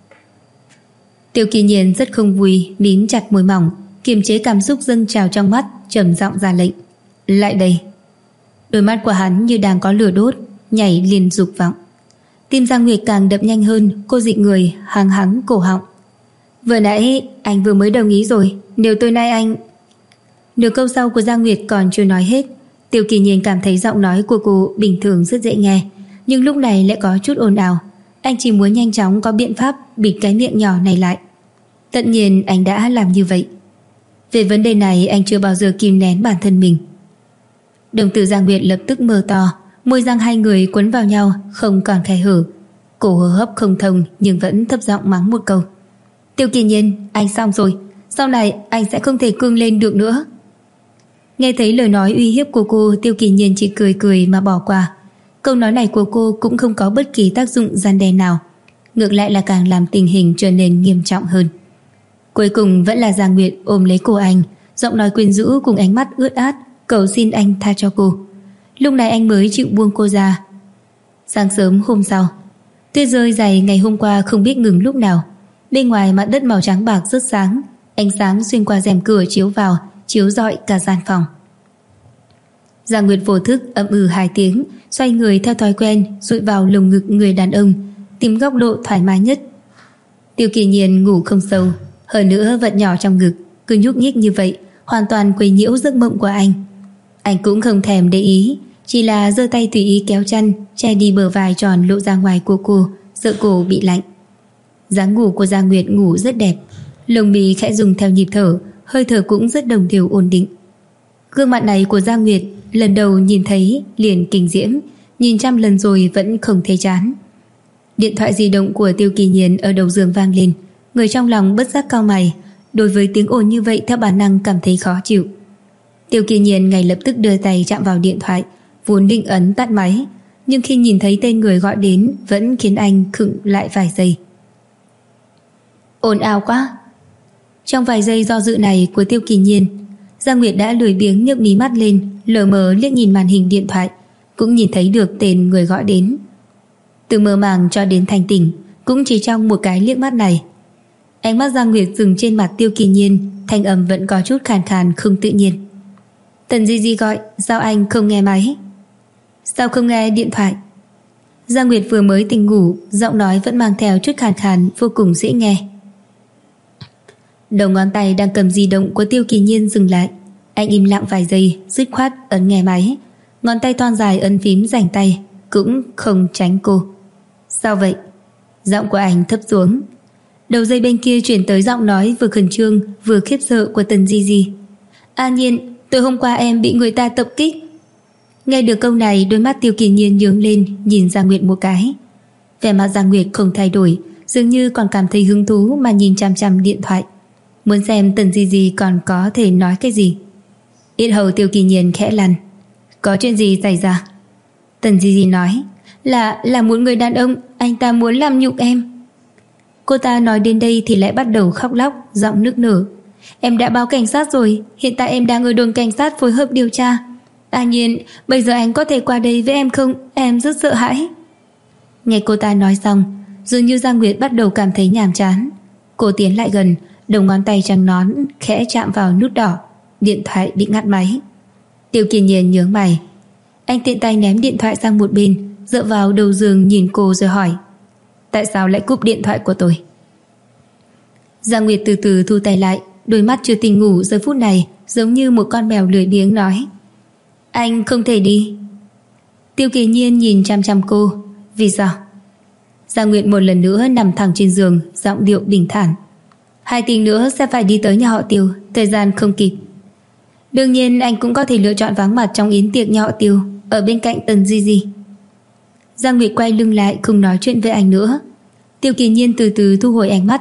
Tiêu Kỳ Nhiên rất không vui, mím chặt môi mỏng, kiềm chế cảm xúc dâng trào trong mắt, trầm giọng ra lệnh. Lại đây. Đôi mắt của hắn như đang có lửa đốt, nhảy liền dục vọng. Tim Giang Nguyệt càng đập nhanh hơn, cô dịnh người, hắng hắng cổ họng. Vừa nãy anh vừa mới đồng ý rồi, nếu tối nay anh... Nửa câu sau của Giang Nguyệt còn chưa nói hết, Tiêu Kỳ Nhiên cảm thấy giọng nói của cô bình thường rất dễ nghe, nhưng lúc này lại có chút ồn ào. Anh chỉ muốn nhanh chóng có biện pháp bịt cái miệng nhỏ này lại. Tất nhiên anh đã làm như vậy. Về vấn đề này anh chưa bao giờ kìm nén bản thân mình. Đồng tử Giang Nguyệt lập tức mở to, môi răng hai người quấn vào nhau không còn khe hở. Cổ hô hấp không thông nhưng vẫn thấp giọng mắng một câu. Tiêu Kỳ Nhiên, anh xong rồi, sau này anh sẽ không thể cương lên được nữa. Nghe thấy lời nói uy hiếp của cô, Tiêu Kỳ Nhiên chỉ cười cười mà bỏ qua. Câu nói này của cô cũng không có bất kỳ tác dụng răn đe nào, ngược lại là càng làm tình hình trở nên nghiêm trọng hơn. Cuối cùng vẫn là Giang Nguyệt ôm lấy cô anh, giọng nói quyến rũ cùng ánh mắt ướt át cầu xin anh tha cho cô. Lúc này anh mới chịu buông cô ra. Sáng sớm hôm sau, tuyết rơi dày ngày hôm qua không biết ngừng lúc nào. Bên ngoài mặt đất màu trắng bạc rất sáng, ánh sáng xuyên qua rèm cửa chiếu vào, chiếu rọi cả gian phòng. Giang Nguyệt vô thức ậm ừ hai tiếng, xoay người theo thói quen, dụi vào lồng ngực người đàn ông, tìm góc độ thoải mái nhất. Tiêu Kỳ Nhiên ngủ không sâu, hơn nữa vật nhỏ trong ngực cứ nhúc nhích như vậy, hoàn toàn quấy nhiễu giấc mộng của anh. Anh cũng không thèm để ý, chỉ là giơ tay tùy ý kéo chăn, che đi bờ vai tròn lộ ra ngoài của cô, sợ cô bị lạnh. Dáng ngủ của Giang Nguyệt ngủ rất đẹp, lồng mì khẽ dùng theo nhịp thở, hơi thở cũng rất đồng đều ổn định. Gương mặt này của Giang Nguyệt lần đầu nhìn thấy liền kinh diễm, nhìn trăm lần rồi vẫn không thấy chán. Điện thoại di động của Tiêu Kỳ Nhiên ở đầu giường vang lên, người trong lòng bất giác cau mày, đối với tiếng ồn như vậy theo bản năng cảm thấy khó chịu. Tiêu Kỳ Nhiên ngay lập tức đưa tay chạm vào điện thoại, vốn định ấn tắt máy, nhưng khi nhìn thấy tên người gọi đến vẫn khiến anh khựng lại vài giây. Ồn ào quá. Trong vài giây do dự này của Tiêu Kỳ Nhiên, Giang Nguyệt đã lười biếng nhấc mí mắt lên, lờ mờ liếc nhìn màn hình điện thoại, cũng nhìn thấy được tên người gọi đến. Từ mơ màng cho đến thành tỉnh cũng chỉ trong một cái liếc mắt này. Ánh mắt Giang Nguyệt dừng trên mặt Tiêu Kỳ Nhiên, thanh âm vẫn có chút khàn khàn không tự nhiên. Tần Di Di gọi, sao anh không nghe máy? Sao không nghe điện thoại? Giang Nguyệt vừa mới tỉnh ngủ, giọng nói vẫn mang theo chút khàn khàn, vô cùng dễ nghe. Đầu ngón tay đang cầm di động của Tiêu Kỳ Nhiên dừng lại. Anh im lặng vài giây, dứt khoát ấn nghe máy. Ngón tay thon dài ấn phím rảnh tay, cũng không tránh cô. Sao vậy? Giọng của anh thấp xuống. Đầu dây bên kia chuyển tới giọng nói vừa khẩn trương vừa khiếp sợ của Tần Di Di. An Nhiên, tối hôm qua em bị người ta tập kích. Nghe được câu này, đôi mắt Tiêu Kỳ Nhiên nhướng lên, nhìn Giang Nguyệt một cái. Vẻ mặt Giang Nguyệt không thay đổi, dường như còn cảm thấy hứng thú mà nhìn chằm chằm điện thoại, muốn xem Tần Di Di còn có thể nói cái gì. Yết hầu Tiêu Kỳ Nhiên khẽ lăn. Có chuyện gì xảy ra? Tần Di Di nói, là một người đàn ông, anh ta muốn làm nhục em. Cô ta nói đến đây thì lại bắt đầu khóc lóc, giọng nức nở. Em đã báo cảnh sát rồi, hiện tại em đang ở đồn cảnh sát phối hợp điều tra. An Nhiên, bây giờ anh có thể qua đây với em không? Em rất sợ hãi. Nghe cô ta nói xong, dường như Giang Nguyệt bắt đầu cảm thấy nhàm chán. Cô tiến lại gần, đầu ngón tay trắng nón khẽ chạm vào nút đỏ. Điện thoại bị ngắt máy. Tiêu Kỳ Nhiên nhướng mày. Anh tiện tay ném điện thoại sang một bên, dựa vào đầu giường nhìn cô rồi hỏi, tại sao lại cúp điện thoại của tôi? Giang Nguyệt từ từ thu tay lại, đôi mắt chưa tỉnh ngủ giờ phút này giống như một con mèo lười biếng nói, anh không thể đi. Tiêu Kỳ Nhiên nhìn chăm chăm cô. Vì sao? Giang Nguyệt một lần nữa nằm thẳng trên giường, giọng điệu bình thản. 2 tiếng nữa sẽ phải đi tới nhà họ Tiêu, thời gian không kịp. Đương nhiên anh cũng có thể lựa chọn vắng mặt trong yến tiệc nhà họ Tiêu, ở bên cạnh Tần Di Di. Giang Nguyệt quay lưng lại không nói chuyện với anh nữa. Tiêu Kỳ Nhiên từ từ thu hồi ánh mắt,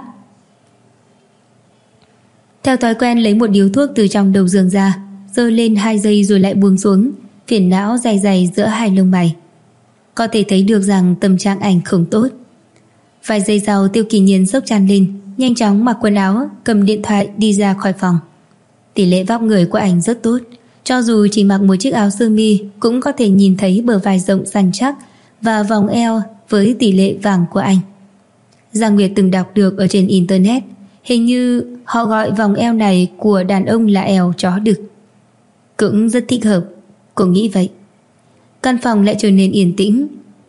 theo thói quen lấy một điếu thuốc từ trong đầu giường ra, giơ lên 2 giây rồi lại buông xuống, phiền não dày dày giữa hai lông mày. Có thể thấy được rằng tâm trạng anh không tốt. Vài giây sau, Tiêu Kỳ Nhiên xốc chăn lên, nhanh chóng mặc quần áo, cầm điện thoại đi ra khỏi phòng. Tỷ lệ vóc người của anh rất tốt, cho dù chỉ mặc một chiếc áo sơ mi cũng có thể nhìn thấy bờ vai rộng săn chắc và vòng eo với tỷ lệ vàng của anh. Giang Nguyệt từng đọc được ở trên internet, hình như họ gọi vòng eo này của đàn ông là eo chó đực. Cũng rất thích hợp, cô nghĩ vậy. Căn phòng lại trở nên yên tĩnh.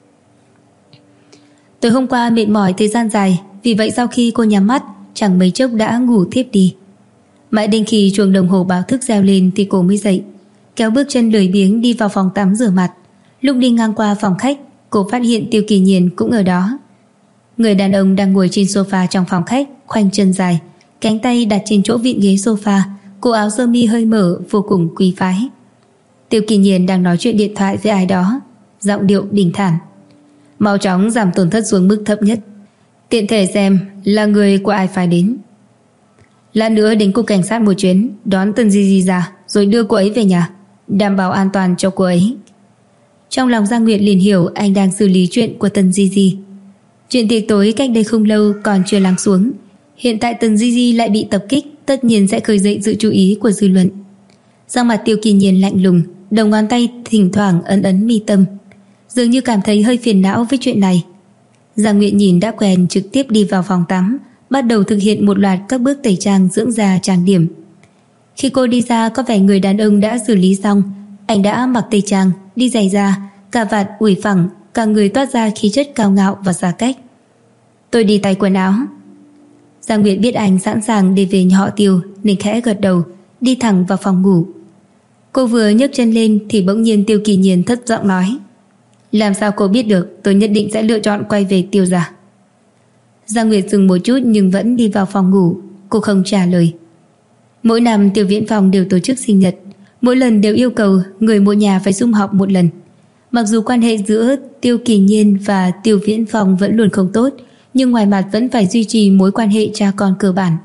Tối hôm qua mệt mỏi thời gian dài, vì vậy sau khi cô nhắm mắt, chẳng mấy chốc đã ngủ thiếp đi. Mãi đến khi chuông đồng hồ báo thức reo lên thì cô mới dậy, kéo bước chân lười biếng đi vào phòng tắm rửa mặt. Lúc đi ngang qua phòng khách, cô phát hiện Tiêu Kỳ Nhiên cũng ở đó. Người đàn ông đang ngồi trên sofa trong phòng khách, khoanh chân dài, cánh tay đặt trên chỗ vịn ghế sofa, cổ áo sơ mi hơi mở, vô cùng quý phái. Tiêu Kỳ Nhiên đang nói chuyện điện thoại với ai đó, giọng điệu bình thản: mau chóng giảm tổn thất xuống mức thấp nhất, tiện thể xem là người của ai phải đến. Lát nữa đến cục cảnh sát một chuyến, đón Tần Di Di ra rồi đưa cô ấy về nhà, đảm bảo an toàn cho cô ấy. Trong lòng Giang Nguyệt liền hiểu anh đang xử lý chuyện của Tần Di Di. Chuyện tiệc tối cách đây không lâu còn chưa lắng xuống, hiện tại Tần Di Di lại bị tập kích, tất nhiên sẽ khơi dậy sự chú ý của dư luận. Giang mặt Tiêu Kỳ Nhiên lạnh lùng, đầu ngón tay thỉnh thoảng ấn ấn mi tâm, dường như cảm thấy hơi phiền não với chuyện này. Giang Nguyệt nhìn đã quen, trực tiếp đi vào phòng tắm, bắt đầu thực hiện một loạt các bước tẩy trang, dưỡng da, trang điểm. Khi cô đi ra, có vẻ người đàn ông đã xử lý xong. Anh đã mặc tây trang, đi giày da, cà vạt ủi phẳng, cả người toát ra khí chất cao ngạo và xa cách. Tôi đi tay quần áo. Giang Nguyệt biết anh sẵn sàng để về nhà họ Tiêu nên khẽ gật đầu, đi thẳng vào phòng ngủ. Cô vừa nhấc chân lên thì bỗng nhiên Tiêu Kỳ Nhiên thất giọng nói: làm sao cô biết được tôi nhất định sẽ lựa chọn quay về Tiêu gia? Giang Nguyệt dừng một chút nhưng vẫn đi vào phòng ngủ. Cô không trả lời. Mỗi năm Tiêu Viễn Phong đều tổ chức sinh nhật, mỗi lần đều yêu cầu người một nhà phải sum họp một lần. Mặc dù quan hệ giữa Tiêu Kỳ Nhiên và Tiêu Viễn Phong vẫn luôn không tốt, nhưng ngoài mặt vẫn phải duy trì mối quan hệ cha con cơ bản.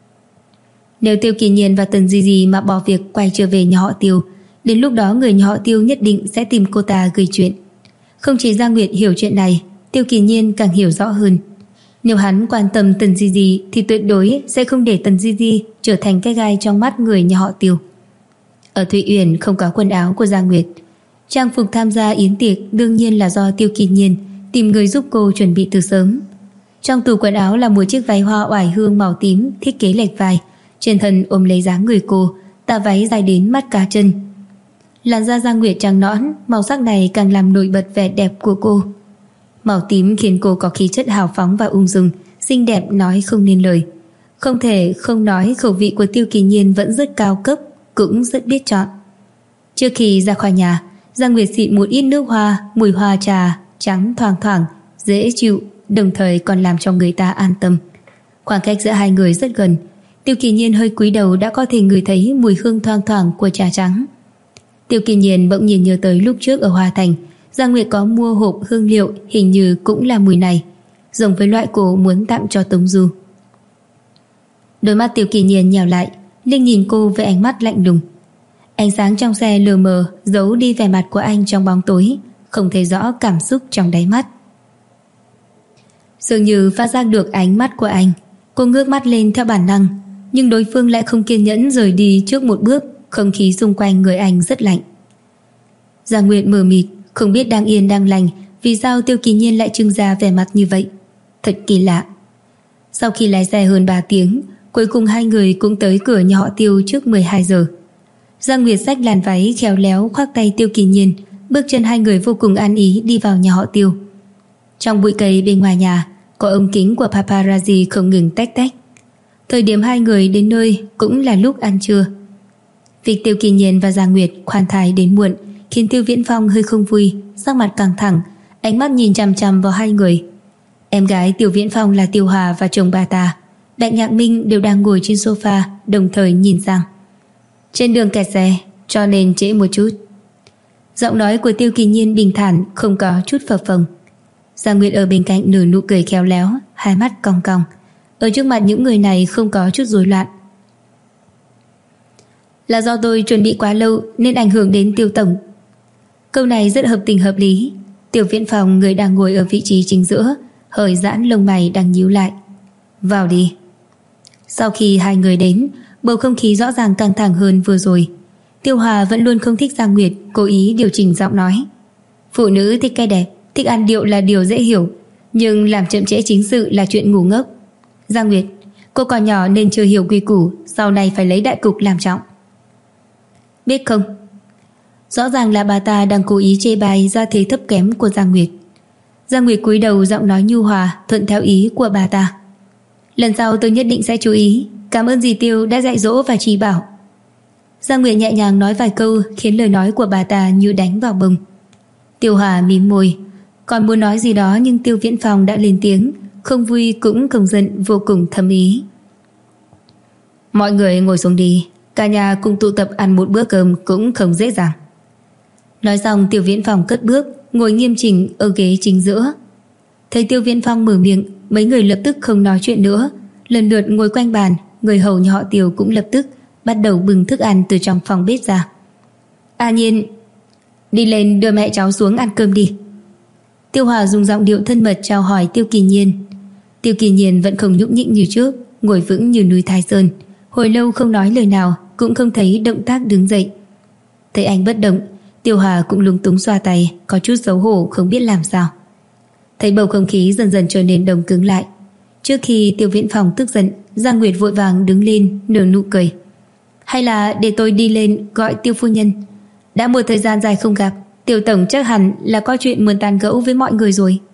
Nếu Tiêu Kỳ Nhiên và Tần Di Di mà bỏ việc quay trở về nhà họ Tiêu, đến lúc đó người nhà họ Tiêu nhất định sẽ tìm cô ta gây chuyện. Không chỉ Giang Nguyệt hiểu chuyện này, Tiêu Kỳ Nhiên càng hiểu rõ hơn. Nếu hắn quan tâm Tần Di Di thì tuyệt đối sẽ không để Tần Di Di trở thành cái gai trong mắt người nhà họ Tiêu. Ở Thụy Uyển không có quần áo của Giang Nguyệt. Trang phục tham gia yến tiệc đương nhiên là do Tiêu Kỳ Nhiên tìm người giúp cô chuẩn bị từ sớm. Trong tủ quần áo là một chiếc váy hoa oải hương màu tím thiết kế lệch vai, trên thân ôm lấy dáng người cô, tà váy dài đến mắt cá chân. Làn da Giang Nguyệt trắng nõn, màu sắc này càng làm nổi bật vẻ đẹp của cô. Màu tím khiến cô có khí chất hào phóng và ung dung, xinh đẹp nói không nên lời. Không thể không nói khẩu vị của Tiêu Kỳ Nhiên vẫn rất cao cấp, cũng rất biết chọn. Trước khi ra khỏi nhà, Giang Nguyệt xịn một ít nước hoa, mùi hoa trà trắng thoang thoảng, dễ chịu, đồng thời còn làm cho người ta an tâm. Khoảng cách giữa hai người rất gần. Tiêu Kỳ Nhiên hơi cúi đầu đã có thể ngửi thấy mùi hương thoang thoảng của trà trắng. Tiêu Kỳ Nhiên bỗng nhiên nhớ tới lúc trước ở Hoa Thành, Giang Nguyệt có mua hộp hương liệu, hình như cũng là mùi này, giống với loại cô muốn tặng cho Tống Du. Đôi mắt Tiêu Kỳ Nhiên nhào lại, Linh nhìn cô với ánh mắt lạnh lùng. Ánh sáng trong xe lờ mờ giấu đi vẻ mặt của anh trong bóng tối, không thấy rõ cảm xúc trong đáy mắt. Dường như phát giác được ánh mắt của anh, cô ngước mắt lên theo bản năng, nhưng đối phương lại không kiên nhẫn rời đi trước một bước. Không khí xung quanh người anh rất lạnh. Giang Nguyệt mờ mịt, không biết đang yên đang lành, vì sao Tiêu Kỳ Nhiên lại trưng ra vẻ mặt như vậy. Thật kỳ lạ. Sau khi lái xe hơn 3 tiếng, cuối cùng hai người cũng tới cửa nhà họ Tiêu trước 12 giờ. Giang Nguyệt xách làn váy khéo léo khoác tay Tiêu Kỳ Nhiên, bước chân hai người vô cùng an ý đi vào nhà họ Tiêu. Trong bụi cây bên ngoài nhà, có ống kính của paparazzi không ngừng tách tách. Thời điểm hai người đến nơi cũng là lúc ăn trưa. Việc Tiêu Kỳ Nhiên và Giang Nguyệt khoan thai đến muộn khiến Tiêu Viễn Phong hơi không vui, sắc mặt căng thẳng, ánh mắt nhìn chằm chằm vào hai người. Em gái Tiêu Viễn Phong là Tiêu Hà và chồng bà ta, Đại Nhạc Minh đều đang ngồi trên sofa, đồng thời nhìn sang. Trên đường kẹt xe, cho nên trễ một chút. Giọng nói của Tiêu Kỳ Nhiên bình thản, không có chút phập phồng. Giang Nguyệt ở bên cạnh nở nụ cười khéo léo, hai mắt cong cong. Ở trước mặt những người này không có chút rối loạn. Là do tôi chuẩn bị quá lâu nên ảnh hưởng đến Tiêu tổng. Câu này rất hợp tình hợp lý. Tiêu Viễn Phong, người đang ngồi ở vị trí chính giữa, hơi giãn lông mày đang nhíu lại. Vào đi. Sau khi hai người đến, bầu không khí rõ ràng căng thẳng hơn vừa rồi. Tiêu Hà vẫn luôn không thích Giang Nguyệt, cố ý điều chỉnh giọng nói. Phụ nữ thích cái đẹp, thích ăn điệu là điều dễ hiểu, nhưng làm chậm trễ chính sự là chuyện ngu ngốc. Giang Nguyệt, cô còn nhỏ nên chưa hiểu quy củ, sau này phải lấy đại cục làm trọng. Biết không? Rõ ràng là bà ta đang cố ý chê bai ra thế thấp kém của Giang Nguyệt. Giang Nguyệt cúi đầu, giọng nói nhu hòa, thuận theo ý của bà ta. Lần sau tôi nhất định sẽ chú ý. Cảm ơn dì Tiêu đã dạy dỗ và chỉ bảo. Giang Nguyệt nhẹ nhàng nói vài câu khiến lời nói của bà ta như đánh vào bông. Tiêu Hà mím môi, còn muốn nói gì đó nhưng Tiêu Viễn Phong đã lên tiếng, không vui cũng không giận, vô cùng thâm ý. Mọi người ngồi xuống đi, cả nhà cùng tụ tập ăn một bữa cơm cũng không dễ dàng. Nói xong Tiêu Viễn Phong cất bước, ngồi nghiêm chỉnh ở ghế chính giữa. Thấy Tiêu Viễn Phong mở miệng, mấy người lập tức không nói chuyện nữa, lần lượt ngồi quanh bàn. Người hầu nhà họ Tiêu cũng lập tức bắt đầu bưng thức ăn từ trong phòng bếp ra. A Nhiên, đi lên đưa mẹ cháu xuống ăn cơm đi. Tiêu Hòa dùng giọng điệu thân mật chào hỏi Tiêu Kỳ Nhiên. Tiêu Kỳ Nhiên vẫn không nhúc nhích như trước, ngồi vững như núi Thái Sơn, hồi lâu không nói lời nào, cũng không thấy động tác đứng dậy. Thấy anh bất động, Tiêu Hòa cũng lúng túng xoa tay, có chút xấu hổ không biết làm sao. Thấy bầu không khí dần dần trở nên đông cứng lại. Trước khi Tiêu Viễn Phong tức giận, Giang Nguyệt vội vàng đứng lên nở nụ cười. Hay là để tôi đi lên gọi Tiêu phu nhân. Đã một thời gian dài không gặp, Tiêu tổng chắc hẳn là có chuyện muốn tán gẫu với mọi người rồi.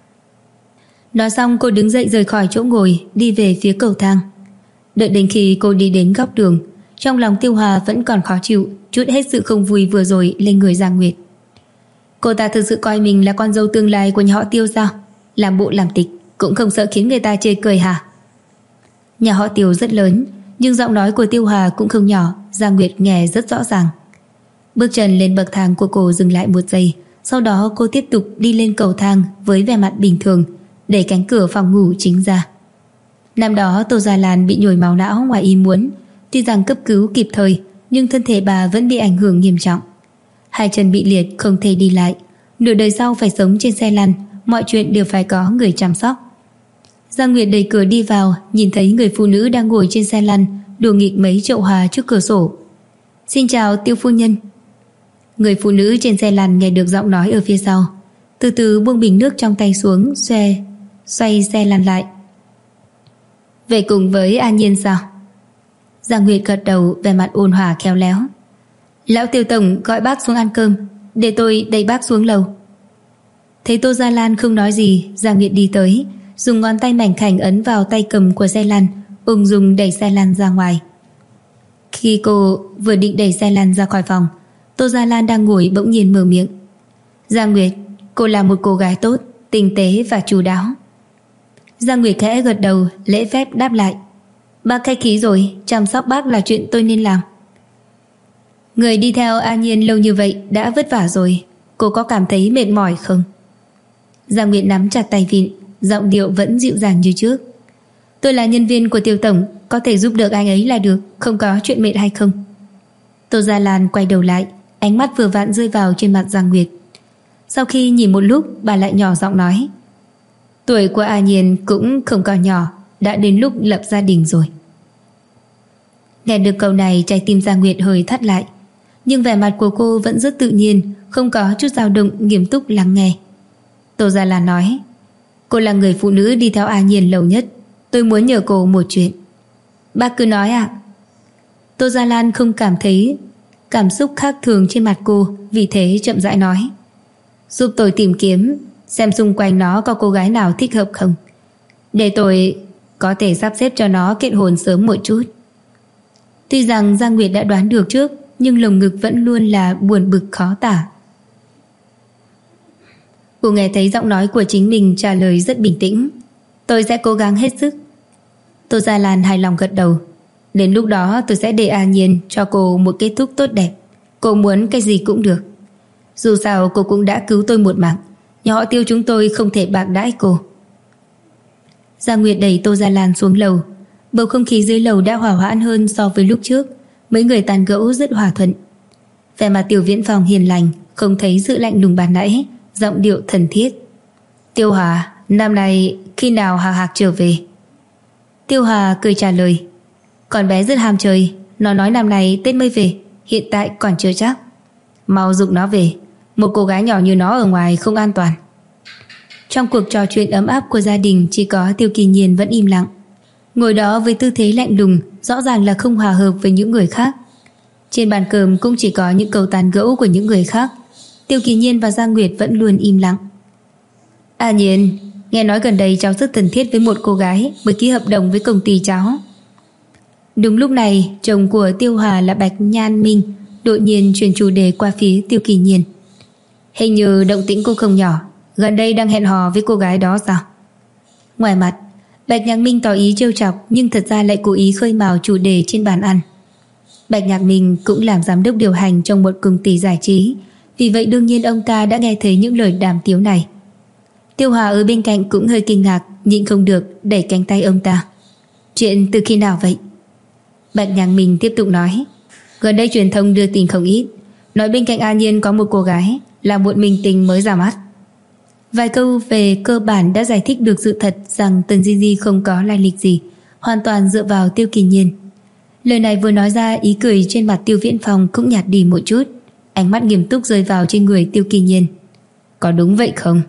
Nói xong cô đứng dậy rời khỏi chỗ ngồi, đi về phía cầu thang. Đợi đến khi cô đi đến góc đường, trong lòng Tiêu Hòa vẫn còn khó chịu, trút hết sự không vui vừa rồi lên người Giang Nguyệt. Cô ta thực sự coi mình là con dâu tương lai của nhà họ Tiêu sao? Làm bộ làm tịch cũng không sợ khiến người ta chê cười hả? Nhà họ Tiêu rất lớn, nhưng giọng nói của Tiêu Hòa cũng không nhỏ, Giang Nguyệt nghe rất rõ ràng. Bước chân lên bậc thang của cô dừng lại một giây, sau đó cô tiếp tục đi lên cầu thang với vẻ mặt bình thường, đẩy cánh cửa phòng ngủ chính ra. Năm đó Tô Gia Lan bị nhồi máu não ngoài ý muốn, tuy rằng cấp cứu kịp thời nhưng thân thể bà vẫn bị ảnh hưởng nghiêm trọng. Hai chân bị liệt không thể đi lại, nửa đời sau phải sống trên xe lăn, mọi chuyện đều phải có người chăm sóc. Giang Nguyệt đẩy cửa đi vào, nhìn thấy người phụ nữ đang ngồi trên xe lăn đùa nghịch mấy chậu hoa trước cửa sổ. Xin chào Tiêu phu nhân. Người phụ nữ trên xe lăn nghe được giọng nói ở phía sau, từ từ buông bình nước trong tay xuống, xoay xe lăn lại. Về cùng với An Nhiên sao? Giang Nguyệt gật đầu, vẻ mặt ôn hòa khéo léo. Lão Tiêu tổng gọi bác xuống ăn cơm, để tôi đẩy bác xuống lầu. Thấy Tô Gia Lan không nói gì, Giang Nguyệt đi tới, dùng ngón tay mảnh khảnh ấn vào tay cầm của xe lăn, ung dung đẩy xe lăn ra ngoài. Khi cô vừa định đẩy xe lăn ra khỏi phòng, Tô Gia Lan đang ngồi bỗng nhiên mở miệng. Giang Nguyệt, cô là một cô gái tốt, tinh tế và chu đáo. Giang Nguyệt khẽ gật đầu, lễ phép đáp lại. Bác khách khí rồi, chăm sóc bác là chuyện tôi nên làm. Người đi theo An Nhiên lâu như vậy đã vất vả rồi, cô có cảm thấy mệt mỏi không? Giang Nguyệt nắm chặt tay vịn, giọng điệu vẫn dịu dàng như trước. Tôi là nhân viên của Tiêu tổng, có thể giúp được anh ấy là được, không có chuyện mệt hay không? Tô Gia Lan quay đầu lại, ánh mắt vừa vặn rơi vào trên mặt Giang Nguyệt. Sau khi nhìn một lúc, bà lại nhỏ giọng nói. Tuổi của An Nhiên cũng không còn nhỏ, đã đến lúc lập gia đình rồi. Nghe được câu này, trái tim Giang Nguyệt hơi thắt lại, nhưng vẻ mặt của cô vẫn rất tự nhiên, không có chút dao động, nghiêm túc lắng nghe. Tô Gia Lan nói. Cô là người phụ nữ đi theo An Nhiên lâu nhất, tôi muốn nhờ cô một chuyện. Bác cứ nói ạ. Tô Gia Lan không cảm thấy cảm xúc khác thường trên mặt cô, vì thế chậm rãi nói. Giúp tôi tìm kiếm xem xung quanh nó có cô gái nào thích hợp không, để tôi có thể sắp xếp cho nó kết hôn sớm một chút. Tuy rằng Giang Nguyệt đã đoán được trước, nhưng lồng ngực vẫn luôn là buồn bực khó tả. Cô nghe thấy giọng nói của chính mình trả lời rất bình tĩnh. Tôi sẽ cố gắng hết sức. Tô Gia Lan hài lòng gật đầu. Đến lúc đó tôi sẽ để An Nhiên cho cô một kết thúc tốt đẹp. Cô muốn cái gì cũng được. Dù sao cô cũng đã cứu tôi một mạng, nhà họ Tiêu chúng tôi không thể bạc đãi cô. Giang Nguyệt đẩy Tô Gia Lan xuống lầu. Bầu không khí dưới lầu đã hòa hoãn hơn so với lúc trước. Mấy người tàn gẫu rất hòa thuận. Vẻ mặt Tiêu Viễn Phong hiền lành, không thấy sự lạnh lùng ban nãy, giọng điệu thân thiết. Tiêu Hà, năm nay khi nào Hà Hạc trở về? Tiêu Hà cười trả lời. Con bé rất ham chơi, nó nói năm nay Tết mới về, hiện tại còn chưa chắc. Mau giục nó về, một cô gái nhỏ như nó ở ngoài không an toàn. Trong cuộc trò chuyện ấm áp của gia đình, chỉ có Tiêu Kỳ Nhiên vẫn im lặng, ngồi đó với tư thế lạnh lùng, rõ ràng là không hòa hợp với những người khác. Trên bàn cơm cũng chỉ có những câu tán gẫu của những người khác. Tiêu Kỳ Nhiên và Giang Nguyệt vẫn luôn im lặng. À Nhiên, nghe nói gần đây cháu rất thân thiết với một cô gái mới ký hợp đồng với công ty cháu. Đúng lúc này, chồng của Tiêu Hòa là Bạch Nhan Minh đột nhiên chuyển chủ đề qua phía Tiêu Kỳ Nhiên. Hình như động tĩnh cũng không nhỏ, gần đây đang hẹn hò với cô gái đó sao? Ngoài mặt, Bạch Nhạc Minh tỏ ý trêu chọc, nhưng thật ra lại cố ý khơi mào chủ đề trên bàn ăn. Bạch Nhạc Minh cũng làm giám đốc điều hành trong một công ty giải trí, vì vậy đương nhiên ông ta đã nghe thấy những lời đàm tiếu này. Tiêu Hòa ở bên cạnh cũng hơi kinh ngạc, nhịn không được đẩy cánh tay ông ta. Chuyện từ khi nào vậy? Bạch Nhạc Minh tiếp tục nói. Gần đây truyền thông đưa tin không ít, nói bên cạnh A Nhiên có một cô gái là một minh tinh mới ra mắt. Vài câu về cơ bản đã giải thích được sự thật rằng Tần Di Di không có lai lịch gì, hoàn toàn dựa vào Tiêu Kỳ Nhiên. Lời này vừa nói ra, ý cười trên mặt Tiêu Viễn Phong cũng nhạt đi một chút, ánh mắt nghiêm túc rơi vào trên người Tiêu Kỳ Nhiên. Có đúng vậy không?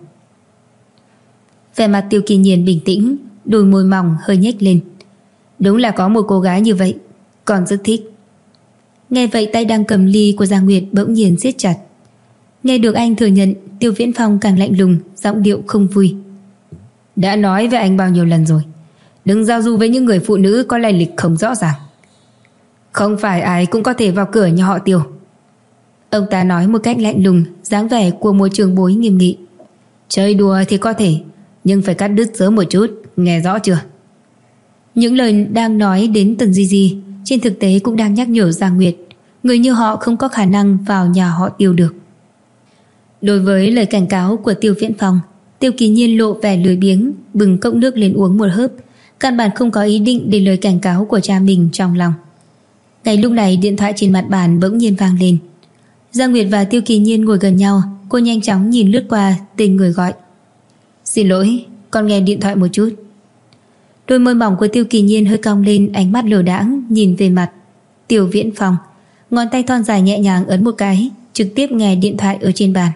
Vẻ mặt Tiêu Kỳ Nhiên bình tĩnh, đôi môi mỏng hơi nhếch lên. Đúng là có một cô gái như vậy, còn rất thích. Nghe vậy tay đang cầm ly của Giang Nguyệt bỗng nhiên siết chặt. Nghe được anh thừa nhận, Tiêu Viễn Phong càng lạnh lùng, giọng điệu không vui. Đã nói với anh bao nhiêu lần rồi, đừng giao du với những người phụ nữ có lai lịch không rõ ràng. Không phải ai cũng có thể vào cửa nhà họ Tiêu. Ông ta nói một cách lạnh lùng, dáng vẻ của một trường bối nghiêm nghị. Chơi đùa thì có thể, nhưng phải cắt đứt sớm một chút, nghe rõ chưa? Những lời đang nói đến Tần Di Di, trên thực tế cũng đang nhắc nhở Giang Nguyệt, người như họ không có khả năng vào nhà họ Tiêu được. Đối với lời cảnh cáo của Tiêu Viễn Phong, Tiêu Kỳ Nhiên lộ vẻ lười biếng, bừng cốc nước lên uống một hớp, căn bản không có ý định để lời cảnh cáo của cha mình trong lòng. Ngay lúc này điện thoại trên mặt bàn bỗng nhiên vang lên. Giang Nguyệt và Tiêu Kỳ Nhiên ngồi gần nhau, cô nhanh chóng nhìn lướt qua tên người gọi. Xin lỗi, con nghe điện thoại một chút. Đôi môi mỏng của Tiêu Kỳ Nhiên hơi cong lên, ánh mắt lờ đãng nhìn về mặt Tiêu Viễn Phong, ngón tay thon dài nhẹ nhàng ấn một cái, trực tiếp nghe điện thoại ở trên bàn.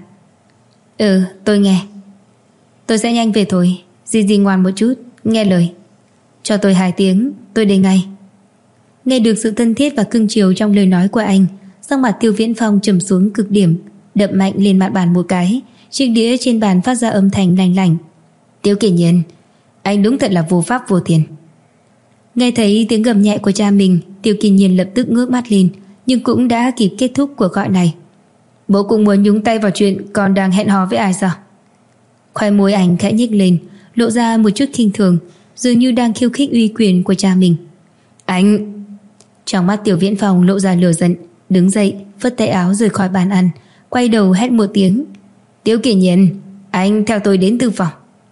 Tôi nghe. Tôi sẽ nhanh về thôi, Di ngoan một chút, nghe lời. Cho tôi 2 tiếng, tôi đến ngay. Nghe được sự thân thiết và cưng chiều trong lời nói của anh, sắc mặt Tiêu Viễn Phong trầm xuống cực điểm, đập mạnh lên mặt bàn một cái, chiếc đĩa trên bàn phát ra âm thanh lành lành. Tiêu Kỳ Nhiên, anh đúng thật là vô pháp vô thiên. Nghe thấy tiếng gầm nhẹ của cha mình, Tiêu Kỳ Nhiên lập tức ngước mắt lên, nhưng cũng đã kịp kết thúc cuộc gọi này. Bố cũng muốn nhúng tay vào chuyện con đang hẹn hò với ai sao? Khoai môi anh khẽ nhếch lên, lộ ra một chút khinh thường, dường như đang khiêu khích uy quyền của cha mình. Anh... Trong mắt Tiêu Viễn Phong lộ ra lửa giận, đứng dậy, phất tay áo rời khỏi bàn ăn, quay đầu hét một tiếng. Tiêu Kỳ Nhiên, anh theo tôi đến thư phòng.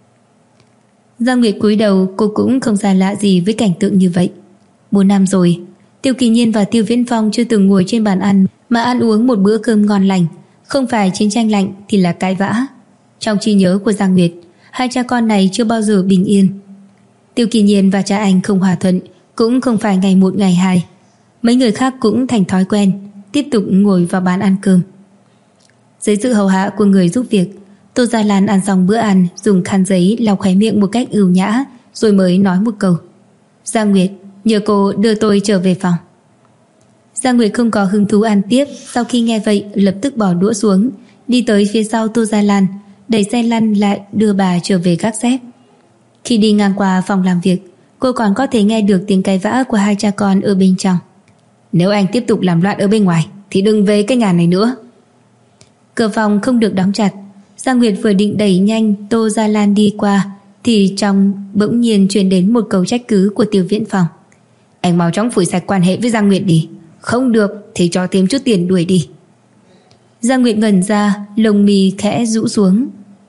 Giang Nguyệt cúi đầu, cô cũng không xa lạ gì với cảnh tượng như vậy. 4 năm rồi, Tiêu Kỳ Nhiên và Tiêu Viễn Phong chưa từng ngồi trên bàn ăn mà ăn uống một bữa cơm ngon lành, không phải chiến tranh lạnh thì là cãi vã. Trong trí nhớ của Giang Nguyệt, hai cha con này chưa bao giờ bình yên. Tiêu Kỳ Nhiên và cha anh không hòa thuận, cũng không phải ngày một ngày hai. Mấy người khác cũng thành thói quen, tiếp tục ngồi vào bàn ăn cơm. Dưới sự hầu hạ của người giúp việc, Tô Gia Lan ăn xong bữa ăn, dùng khăn giấy lau khóe miệng một cách ưu nhã, rồi mới nói một câu. Giang Nguyệt, nhờ cô đưa tôi trở về phòng. Giang Nguyệt không có hứng thú ăn tiếp, sau khi nghe vậy lập tức bỏ đũa xuống, đi tới phía sau Tô Gia Lan, đẩy xe lăn lại đưa bà trở về gác xếp. Khi đi ngang qua phòng làm việc, cô còn có thể nghe được tiếng cãi vã của hai cha con ở bên trong. Nếu anh tiếp tục làm loạn ở bên ngoài thì đừng về cái nhà này nữa. Cửa phòng không được đóng chặt. Giang Nguyệt vừa định đẩy nhanh Tô Gia Lan đi qua thì trong bỗng nhiên truyền đến một câu trách cứ của Tiêu Viễn Phong. Anh mau chóng phủi sạch quan hệ với Giang Nguyệt đi, không được thì cho thêm chút tiền đuổi đi. Giang Nguyệt ngẩn ra, lông mi khẽ rũ xuống.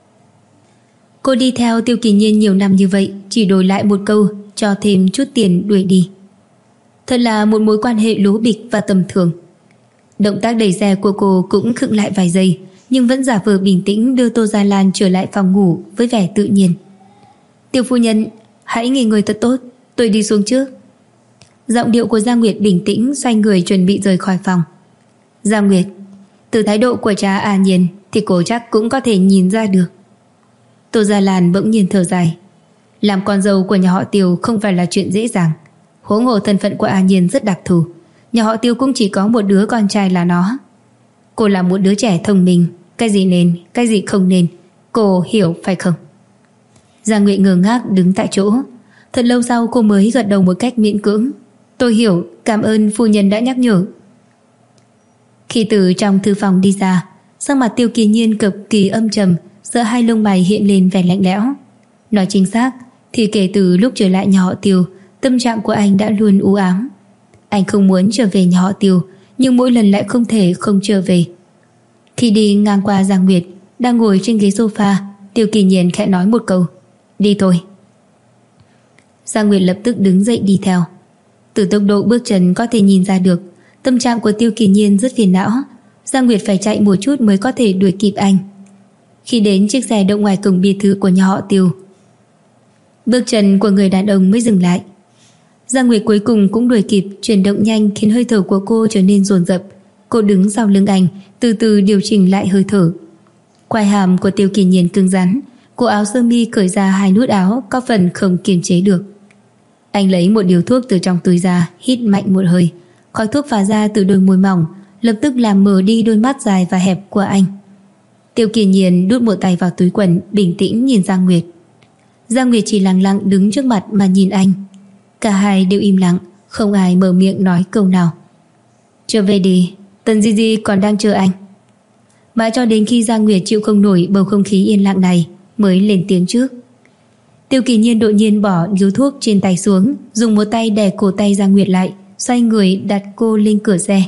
Cô đi theo Tiêu Kỳ Nhiên nhiều năm như vậy, chỉ đổi lại một câu cho thêm chút tiền đuổi đi. Thật là một mối quan hệ lố bịch và tầm thường. Động tác đẩy xe của cô cũng khựng lại vài giây, nhưng vẫn giả vờ bình tĩnh đưa Tô Gia Lan trở lại phòng ngủ với vẻ tự nhiên. Tiêu phu nhân, hãy nghỉ ngơi thật tốt, tôi đi xuống trước. Giọng điệu của Giang Nguyệt bình tĩnh, xoay người chuẩn bị rời khỏi phòng. Giang Nguyệt, từ thái độ của cha A Nhiên thì cô chắc cũng có thể nhìn ra được. Tô Gia Lan bỗng nhiên thở dài. Làm con dâu của nhà họ Tiêu không phải là chuyện dễ dàng. Huống hồ thân phận của A Nhiên rất đặc thù. Nhà họ Tiêu cũng chỉ có một đứa con trai là nó. Cô là một đứa trẻ thông minh, cái gì nên, cái gì không nên, cô hiểu phải không? Giang Nguyệt ngơ ngác đứng tại chỗ. Thật lâu sau cô mới gật đầu một cách miễn cưỡng. Tôi hiểu, cảm ơn phu nhân đã nhắc nhở. Khi từ trong thư phòng đi ra, sắc mặt Tiêu Kỳ Nhiên cực kỳ âm trầm, giữa hai lông mày hiện lên vẻ lạnh lẽo. Nói chính xác thì kể từ lúc trở lại nhà họ Tiêu, tâm trạng của anh đã luôn u ám. Anh không muốn trở về nhà họ Tiêu, nhưng mỗi lần lại không thể không trở về. Khi đi ngang qua Giang Nguyệt đang ngồi trên ghế sofa, Tiêu Kỳ Nhiên khẽ nói một câu: đi thôi. Giang Nguyệt lập tức đứng dậy đi theo. Từ tốc độ bước chân có thể nhìn ra được tâm trạng của Tiêu Kỳ Nhiên rất phiền não. Giang Nguyệt phải chạy một chút mới có thể đuổi kịp anh. Khi đến chiếc xe đậu ngoài cổng biệt thự của nhà họ Tiêu, bước chân của người đàn ông mới dừng lại. Giang Nguyệt cuối cùng cũng đuổi kịp, chuyển động nhanh khiến hơi thở của cô trở nên dồn dập. Cô đứng sau lưng anh, từ từ điều chỉnh lại hơi thở. Quai hàm của Tiêu Kỳ Nhiên cứng rắn, cổ áo sơ mi cởi ra hai nút áo có phần không kiềm chế được. Anh lấy một điếu thuốc từ trong túi ra, hít mạnh một hơi. Khói thuốc phả ra từ đôi môi mỏng, lập tức làm mờ đi đôi mắt dài và hẹp của anh. Tiêu Kỳ Nhiên đút một tay vào túi quần, bình tĩnh nhìn Giang Nguyệt. Giang Nguyệt chỉ lặng lặng đứng trước mặt mà nhìn anh. Cả hai đều im lặng, không ai mở miệng nói câu nào. Trở về đi, Tần Di Di còn đang chờ anh. Mãi cho đến khi Giang Nguyệt chịu không nổi bầu không khí yên lặng này mới lên tiếng trước. Tiêu Kỳ Nhiên đột nhiên bỏ điếu thuốc trên tay xuống, dùng một tay đè cổ tay Giang Nguyệt lại, xoay người đặt cô lên cửa xe.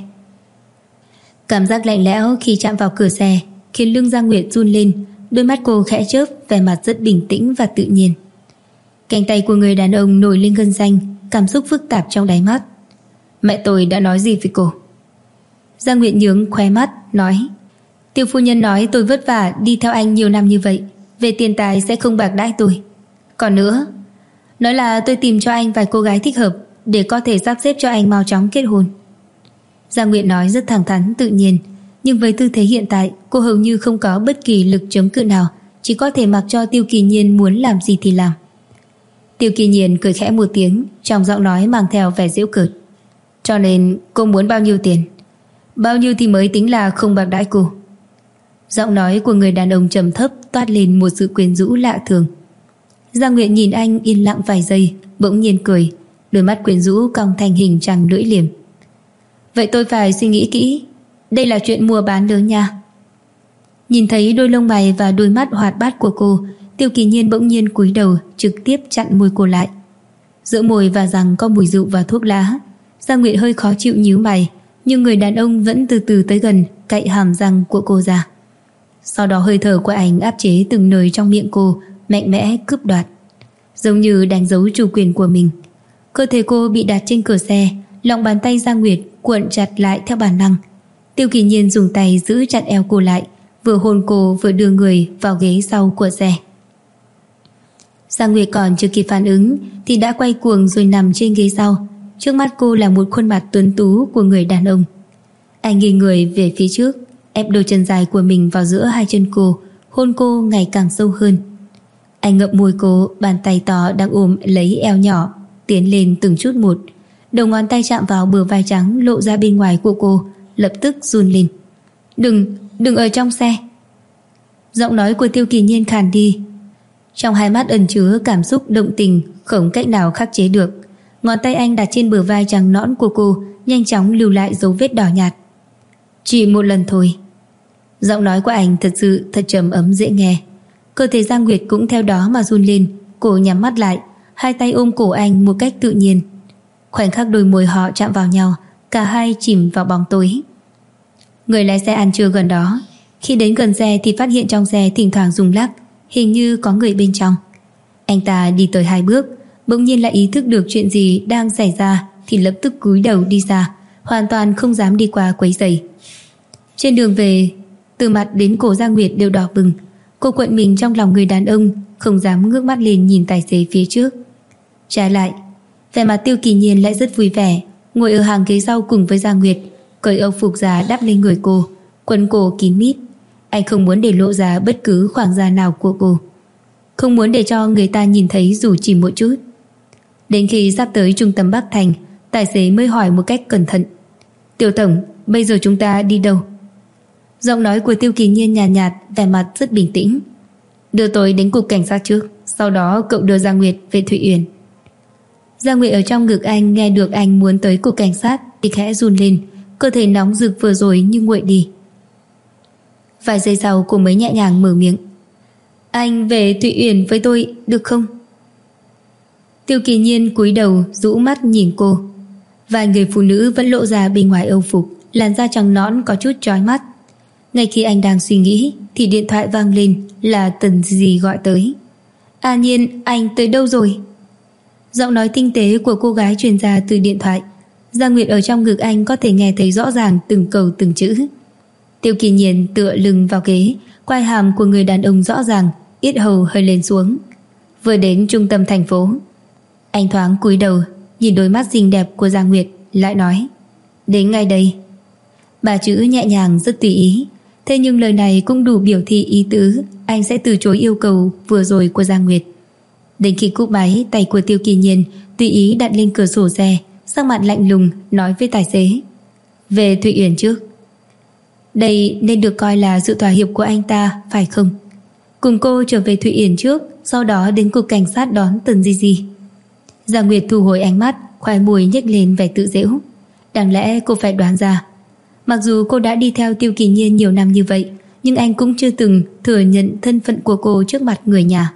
Cảm giác lạnh lẽo khi chạm vào cửa xe khiến lưng Giang Nguyệt run lên, đôi mắt cô khẽ chớp, vẻ mặt rất bình tĩnh và tự nhiên. Cánh tay của người đàn ông nổi lên gân xanh, cảm xúc phức tạp trong đáy mắt. Mẹ tôi đã nói gì với cô? Giang Nguyệt nhướng khóe mắt, nói: Tiêu phu nhân nói tôi vất vả đi theo anh nhiều năm như vậy, về tiền tài sẽ không bạc đãi tôi. Còn nữa, nói là tôi tìm cho anh vài cô gái thích hợp để có thể sắp xếp cho anh mau chóng kết hôn. Giang Nguyệt nói rất thẳng thắn tự nhiên, nhưng với tư thế hiện tại, cô hầu như không có bất kỳ lực chống cự nào, chỉ có thể mặc cho Tiêu Kỳ Nhiên muốn làm gì thì làm. Tiêu Kỳ Nhiên cười khẽ một tiếng, trong giọng nói mang theo vẻ giễu cợt. Cho nên cô muốn bao nhiêu tiền? Bao nhiêu thì mới tính là không bạc đãi cô? Giọng nói của người đàn ông trầm thấp toát lên một sự quyến rũ lạ thường. Giang Nguyệt nhìn anh yên lặng vài giây, bỗng nhiên cười, đôi mắt quyến rũ cong thành hình trăng lưỡi liềm. Vậy tôi phải suy nghĩ kỹ, đây là chuyện mua bán lớn nha. Nhìn thấy đôi lông mày và đôi mắt hoạt bát của cô, Tiêu Kỳ Nhiên bỗng nhiên cúi đầu, trực tiếp chặn môi cô lại. Giữa môi và răng có mùi rượu và thuốc lá. Giang Nguyệt hơi khó chịu nhíu mày, nhưng người đàn ông vẫn từ từ tới gần, cạy hàm răng của cô ra. Sau đó hơi thở của anh áp chế từng nơi trong miệng cô, mạnh mẽ cướp đoạt, giống như đánh dấu chủ quyền của mình. Cơ thể cô bị đặt trên cửa xe, lòng bàn tay Giang Nguyệt cuộn chặt lại theo bản năng. Tiêu Kỳ Nhiên dùng tay giữ chặt eo cô lại, vừa hôn cô vừa đưa người vào ghế sau của xe. Giang Nguyệt còn chưa kịp phản ứng thì đã quay cuồng rồi nằm trên ghế sau. Trước mắt cô là một khuôn mặt tuấn tú của người đàn ông. Anh nghiêng người về phía trước, ép đôi chân dài của mình vào giữa hai chân cô, hôn cô ngày càng sâu hơn. Anh ngậm môi cô, bàn tay to đang ôm lấy eo nhỏ tiến lên từng chút một. Đầu ngón tay chạm vào bờ vai trắng lộ ra bên ngoài của cô, lập tức run lên. Đừng ở trong xe. Giọng nói của Tiêu Kỳ Nhiên khàn đi. Trong hai mắt ẩn chứa cảm xúc động tình không cách nào khắc chế được. Ngón tay anh đặt trên bờ vai trắng nõn của cô, nhanh chóng lưu lại dấu vết đỏ nhạt. Chỉ một lần thôi. Giọng nói của anh thật sự thật trầm ấm dễ nghe. Cơ thể Giang Nguyệt cũng theo đó mà run lên. Cô nhắm mắt lại, hai tay ôm cổ anh một cách tự nhiên. Khoảnh khắc đôi môi họ chạm vào nhau, cả hai chìm vào bóng tối. Người lái xe ăn trưa gần đó, khi đến gần xe thì phát hiện trong xe thỉnh thoảng rung lắc, hình như có người bên trong. Anh ta đi tới hai bước, bỗng nhiên lại ý thức được chuyện gì đang xảy ra thì lập tức cúi đầu đi ra, hoàn toàn không dám đi qua quấy rầy. Trên đường về, từ mặt đến cổ Giang Nguyệt đều đỏ bừng. Cô quặn mình trong lòng người đàn ông, không dám ngước mắt lên nhìn tài xế phía trước. Trái lại, vẻ mặt Tiêu Kỳ Nhiên lại rất vui vẻ, ngồi ở hàng ghế sau cùng với Giang Nguyệt, cởi âu phục ra đắp lên người cô, quần cổ kín mít. Anh không muốn để lộ ra bất cứ khoảng da nào của cô. không muốn để cho người ta nhìn thấy dù chỉ một chút. Đến khi sắp tới trung tâm Bắc Thành, tài xế mới hỏi một cách cẩn thận: Tiểu tổng, bây giờ chúng ta đi đâu? Giọng nói của Tiêu Kỳ Nhiên nhàn nhạt, vẻ mặt rất bình tĩnh. Đưa tôi đến cục cảnh sát trước, sau đó cậu đưa Giang Nguyệt về Thụy Uyển. Giang Nguyệt ở trong ngực anh nghe được anh muốn tới cục cảnh sát thì khẽ run lên, cơ thể nóng rực vừa rồi như nguội đi. Vài giây sau cô mới nhẹ nhàng mở miệng: Anh về Thụy Uyển với tôi được không? Tiêu Kỳ Nhiên cúi đầu rũ mắt nhìn cô. Vài người phụ nữ vẫn lộ ra bên ngoài âu phục, làn da trắng nõn có chút chói mắt. Ngay khi anh đang suy nghĩ thì điện thoại vang lên, là Tần Di gọi tới. A Nhiên, anh tới đâu rồi? Giọng nói tinh tế của cô gái truyền ra từ điện thoại. Giang Nguyệt ở trong ngực anh có thể nghe thấy rõ ràng từng câu từng chữ. Tiêu Kỳ Nhiên tựa lưng vào ghế, quai hàm của người đàn ông rõ ràng, yết hầu hơi lên xuống. Vừa đến trung tâm thành phố, anh thoáng cúi đầu nhìn đôi mắt xinh đẹp của Giang Nguyệt, lại nói: Đến ngay đây. Ba chữ nhẹ nhàng rất tùy ý, thế nhưng lời này cũng đủ biểu thị ý tứ anh sẽ từ chối yêu cầu vừa rồi của Giang Nguyệt. Đến khi cúp máy, tay của Tiêu Kỳ Nhiên tùy ý đặt lên cửa sổ xe, sắc mặt lạnh lùng nói với tài xế: Về Thụy Uyển trước. Đây nên được coi là sự thỏa hiệp của anh ta, phải không? Cùng cô trở về Thụy Uyển trước, sau đó đến cục cảnh sát đón Tần Di Di. Giang Nguyệt thu hồi ánh mắt, khoai môi nhếch lên vẻ tự giễu. Đáng lẽ cô phải đoán ra. Mặc dù cô đã đi theo Tiêu Kỳ Nhiên nhiều năm như vậy, nhưng anh cũng chưa từng thừa nhận thân phận của cô trước mặt người nhà.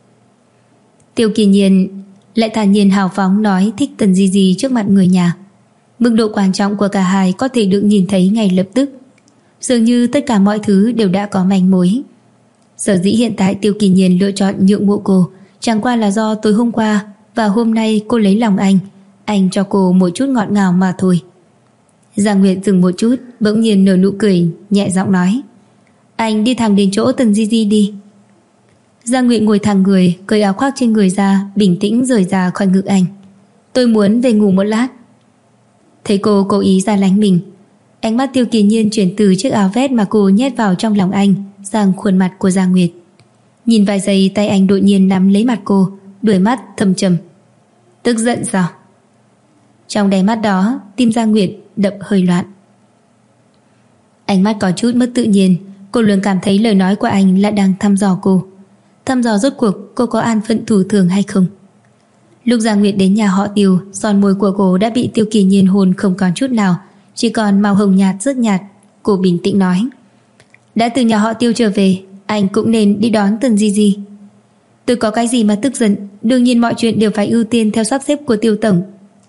Tiêu Kỳ Nhiên lại thản nhiên hào phóng nói thích Tần Di Di trước mặt người nhà. Mức độ quan trọng của cả hai có thể được nhìn thấy ngay lập tức. Dường như tất cả mọi thứ đều đã có manh mối. Sở dĩ hiện tại Tiêu Kỳ Nhiên lựa chọn nhượng bộ cô chẳng qua là do tối hôm qua và hôm nay cô lấy lòng anh cho cô một chút ngọt ngào mà thôi. Giang Nguyệt dừng một chút, bỗng nhiên nở nụ cười, nhẹ giọng nói: Anh đi thẳng đến chỗ Tần Di Di đi. Giang Nguyệt ngồi thẳng người, cởi áo khoác trên người ra, bình tĩnh rời ra khỏi ngực anh. Tôi muốn về ngủ một lát. Thấy cô cố ý ra lánh mình, ánh mắt Tiêu Kỳ Nhiên chuyển từ chiếc áo vest mà cô nhét vào trong lòng anh sang khuôn mặt của Giang Nguyệt. Nhìn vài giây, tay anh đột nhiên nắm lấy mặt cô, đuổi mắt thâm trầm. Tức giận sao? Trong đáy mắt đó, tim Giang Nguyệt đập hơi loạn. Ánh mắt có chút mất tự nhiên. Cô luôn cảm thấy lời nói của anh là đang thăm dò cô. Thăm dò rốt cuộc cô có an phận thủ thường hay không. Lúc Giang Nguyệt đến nhà họ Tiêu, son môi của cô đã bị Tiêu Kỳ Nhiên hôn không còn chút nào, chỉ còn màu hồng nhạt rất nhạt. Cô bình tĩnh nói: Đã từ nhà họ Tiêu trở về, anh cũng nên đi đón Tần Di Di. Tôi có cái gì mà tức giận, đương nhiên mọi chuyện đều phải ưu tiên theo sắp xếp của Tiêu tổng.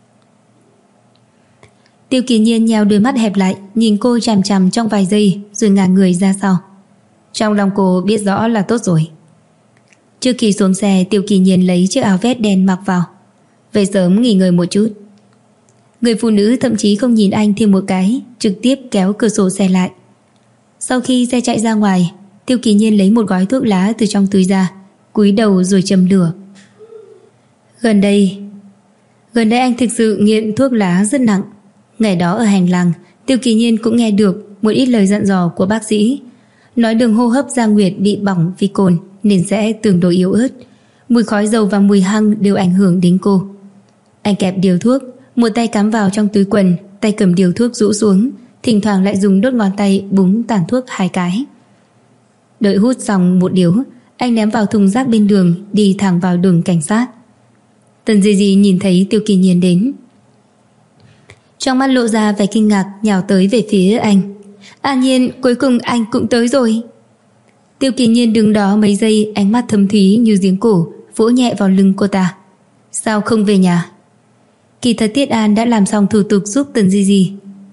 Tiêu Kỳ Nhiên nheo đôi mắt hẹp lại, nhìn cô chằm chằm trong vài giây rồi ngả người ra sau. Trong lòng cô biết rõ là tốt rồi. Trước khi xuống xe, Tiêu Kỳ Nhiên lấy chiếc áo vest đen mặc vào. Về sớm nghỉ ngơi một chút. Người phụ nữ thậm chí không nhìn anh thêm một cái, trực tiếp kéo cửa sổ xe lại. Sau khi xe chạy ra ngoài, Tiêu Kỳ Nhiên lấy một gói thuốc lá từ trong túi ra, cúi đầu rồi châm lửa. Gần đây anh thực sự nghiện thuốc lá rất nặng. Ngày đó ở hành lang, Tiêu Kỳ Nhiên cũng nghe được một ít lời dặn dò của bác sĩ, nói đường hô hấp Giang Nguyệt bị bỏng vì cồn nên sẽ tương đối yếu ớt. Mùi khói dầu và mùi hăng đều ảnh hưởng đến cô. Anh kẹp điếu thuốc, một tay cắm vào trong túi quần, tay cầm điếu thuốc rũ xuống, thỉnh thoảng lại dùng đốt ngón tay búng tàn thuốc 2 cái. Đợi hút xong một điếu, anh ném vào thùng rác bên đường, đi thẳng vào đường cảnh sát. Tần Di Di nhìn thấy Tiêu Kỳ Nhiên đến, trong mắt lộ ra vẻ kinh ngạc, nhào tới về phía anh. An Nhiên, cuối cùng anh cũng tới rồi. Tiêu Kỳ Nhiên đứng đó mấy giây, ánh mắt thâm thúy như giếng cổ, vỗ nhẹ vào lưng cô ta. Sao không về nhà? Kỳ thật Tiết An đã làm xong thủ tục giúp Tần Di Di,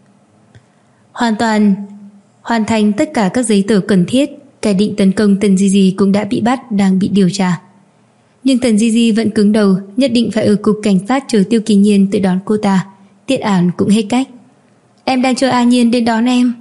hoàn thành tất cả các giấy tờ cần thiết. Kẻ định tấn công Tần Di Di cũng đã bị bắt, đang bị điều tra. Nhưng Tần Di Di vẫn cứng đầu, nhất định phải ở cục cảnh sát chờ Tiêu Kỳ Nhiên tới đón cô ta. Tiết An cũng hết cách. Em đang chờ An Nhiên đến đón em.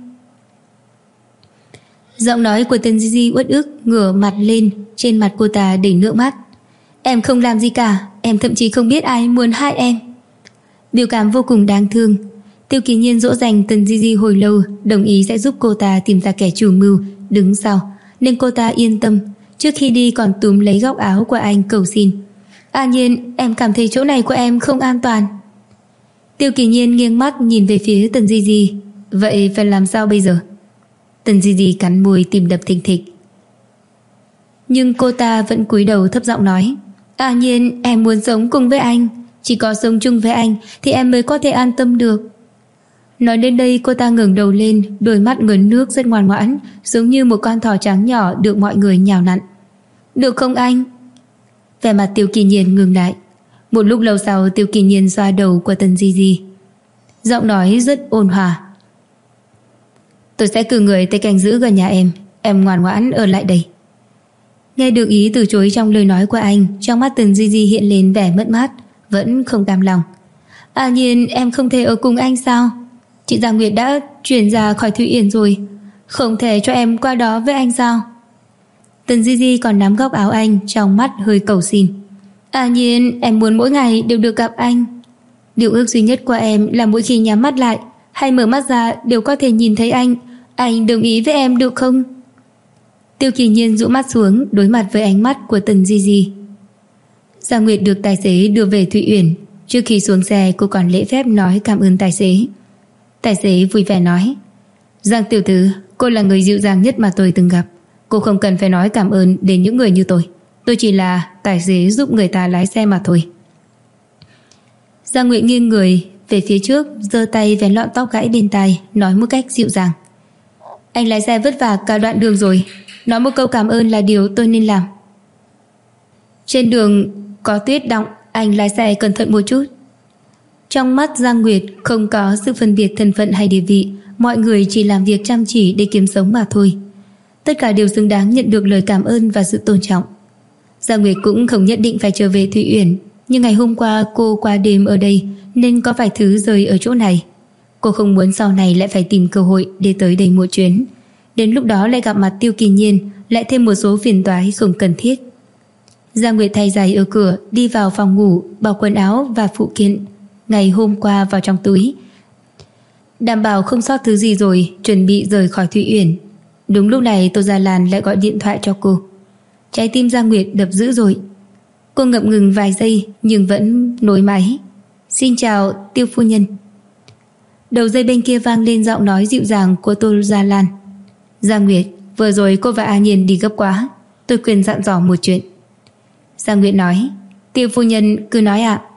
Giọng nói của Tần Di Di uất ức, ngửa mặt lên, trên mặt cô ta đầy nước mắt. Em không làm gì cả, em thậm chí không biết ai muốn hại em. Biểu cảm vô cùng đáng thương. Tiêu Kỳ Nhiên dỗ dành Tần Di Di hồi lâu, đồng ý sẽ giúp cô ta tìm ra kẻ chủ mưu đứng sau, nên cô ta yên tâm, trước khi đi còn túm lấy góc áo của anh cầu xin. A Nhiên, em cảm thấy chỗ này của em không an toàn. Tiêu Kỳ Nhiên nghiêng mắt nhìn về phía Tần Di Di. Vậy phải làm sao bây giờ? Tần Di Di cắn môi, tim đập thình thịch. Nhưng cô ta vẫn cúi đầu thấp giọng nói: A Nhiên, em muốn sống cùng với anh. Chỉ có sống chung với anh thì em mới có thể an tâm được. Nói đến đây cô ta ngẩng đầu lên, đôi mắt ngấn nước rất ngoan ngoãn, giống như một con thỏ trắng nhỏ được mọi người nhào nặn. Được không anh? Vẻ mặt Tiêu Kỳ Nhiên ngừng lại. Một lúc lâu sau Tiêu Kỳ Nhiên xoa đầu của Tần Di Di, giọng nói rất ôn hòa: Tôi sẽ cử người tới canh giữ gần nhà em ngoan ngoãn ở lại đây. Nghe được ý từ chối trong lời nói của anh, trong mắt Tần Di Di hiện lên vẻ mất mát, vẫn không cam lòng. A Nhiên, em không thể ở cùng anh sao? Chị Giang Nguyệt đã chuyển ra khỏi Thụy Uyển rồi, không thể cho em qua đó với anh sao? Tần Di Di còn nắm góc áo anh, trong mắt hơi cầu xin. A Nhiên, em muốn mỗi ngày đều được gặp anh. Điều ước duy nhất của em là mỗi khi nhắm mắt lại hay mở mắt ra đều có thể nhìn thấy anh. Anh đồng ý với em được không? Tiêu Kỳ Nhiên dụ mắt xuống, đối mặt với ánh mắt của Tần Di Di. Giang Nguyệt được tài xế đưa về Thụy Uyển. Trước khi xuống xe cô còn lễ phép nói cảm ơn tài xế. Tài xế vui vẻ nói: Giang tiểu thư, cô là người dịu dàng nhất mà tôi từng gặp. Cô không cần phải nói cảm ơn đến những người như tôi. Tôi chỉ là tài xế giúp người ta lái xe mà thôi. Giang Nguyệt nghiêng người về phía trước, giơ tay vén lọn tóc gãy bên tai, nói một cách dịu dàng: Anh lái xe vất vả cả đoạn đường rồi, nói một câu cảm ơn là điều tôi nên làm. Trên đường có tuyết đọng, anh lái xe cẩn thận một chút. Trong mắt Giang Nguyệt không có sự phân biệt thân phận hay địa vị, mọi người chỉ làm việc chăm chỉ để kiếm sống mà thôi. Tất cả đều xứng đáng nhận được lời cảm ơn và sự tôn trọng. Giang Nguyệt cũng không nhất định phải trở về Thụy Uyển, nhưng ngày hôm qua cô qua đêm ở đây nên có vài thứ rơi ở chỗ này. Cô không muốn sau này lại phải tìm cơ hội để tới đây một chuyến. Đến lúc đó lại gặp mặt Tiêu Kỳ Nhiên, lại thêm một số phiền toái không cần thiết. Giang Nguyệt thay giày ở cửa, đi vào phòng ngủ, bỏ quần áo và phụ kiện ngày hôm qua vào trong túi, đảm bảo không sót thứ gì rồi chuẩn bị rời khỏi Thụy Uyển. Đúng lúc này Tô Gia Lan lại gọi điện thoại cho cô. Trái tim Giang Nguyệt đập dữ dội. Cô ngập ngừng vài giây nhưng vẫn nối máy. Xin chào Tiêu phu nhân. Đầu dây bên kia vang lên giọng nói dịu dàng của Tô Gia Lan. Giang Nguyệt, vừa rồi cô và A Nhiên đi gấp quá, tôi quyền dặn dò một chuyện. Giang Nguyệt nói: Tiêu phu nhân cứ nói ạ.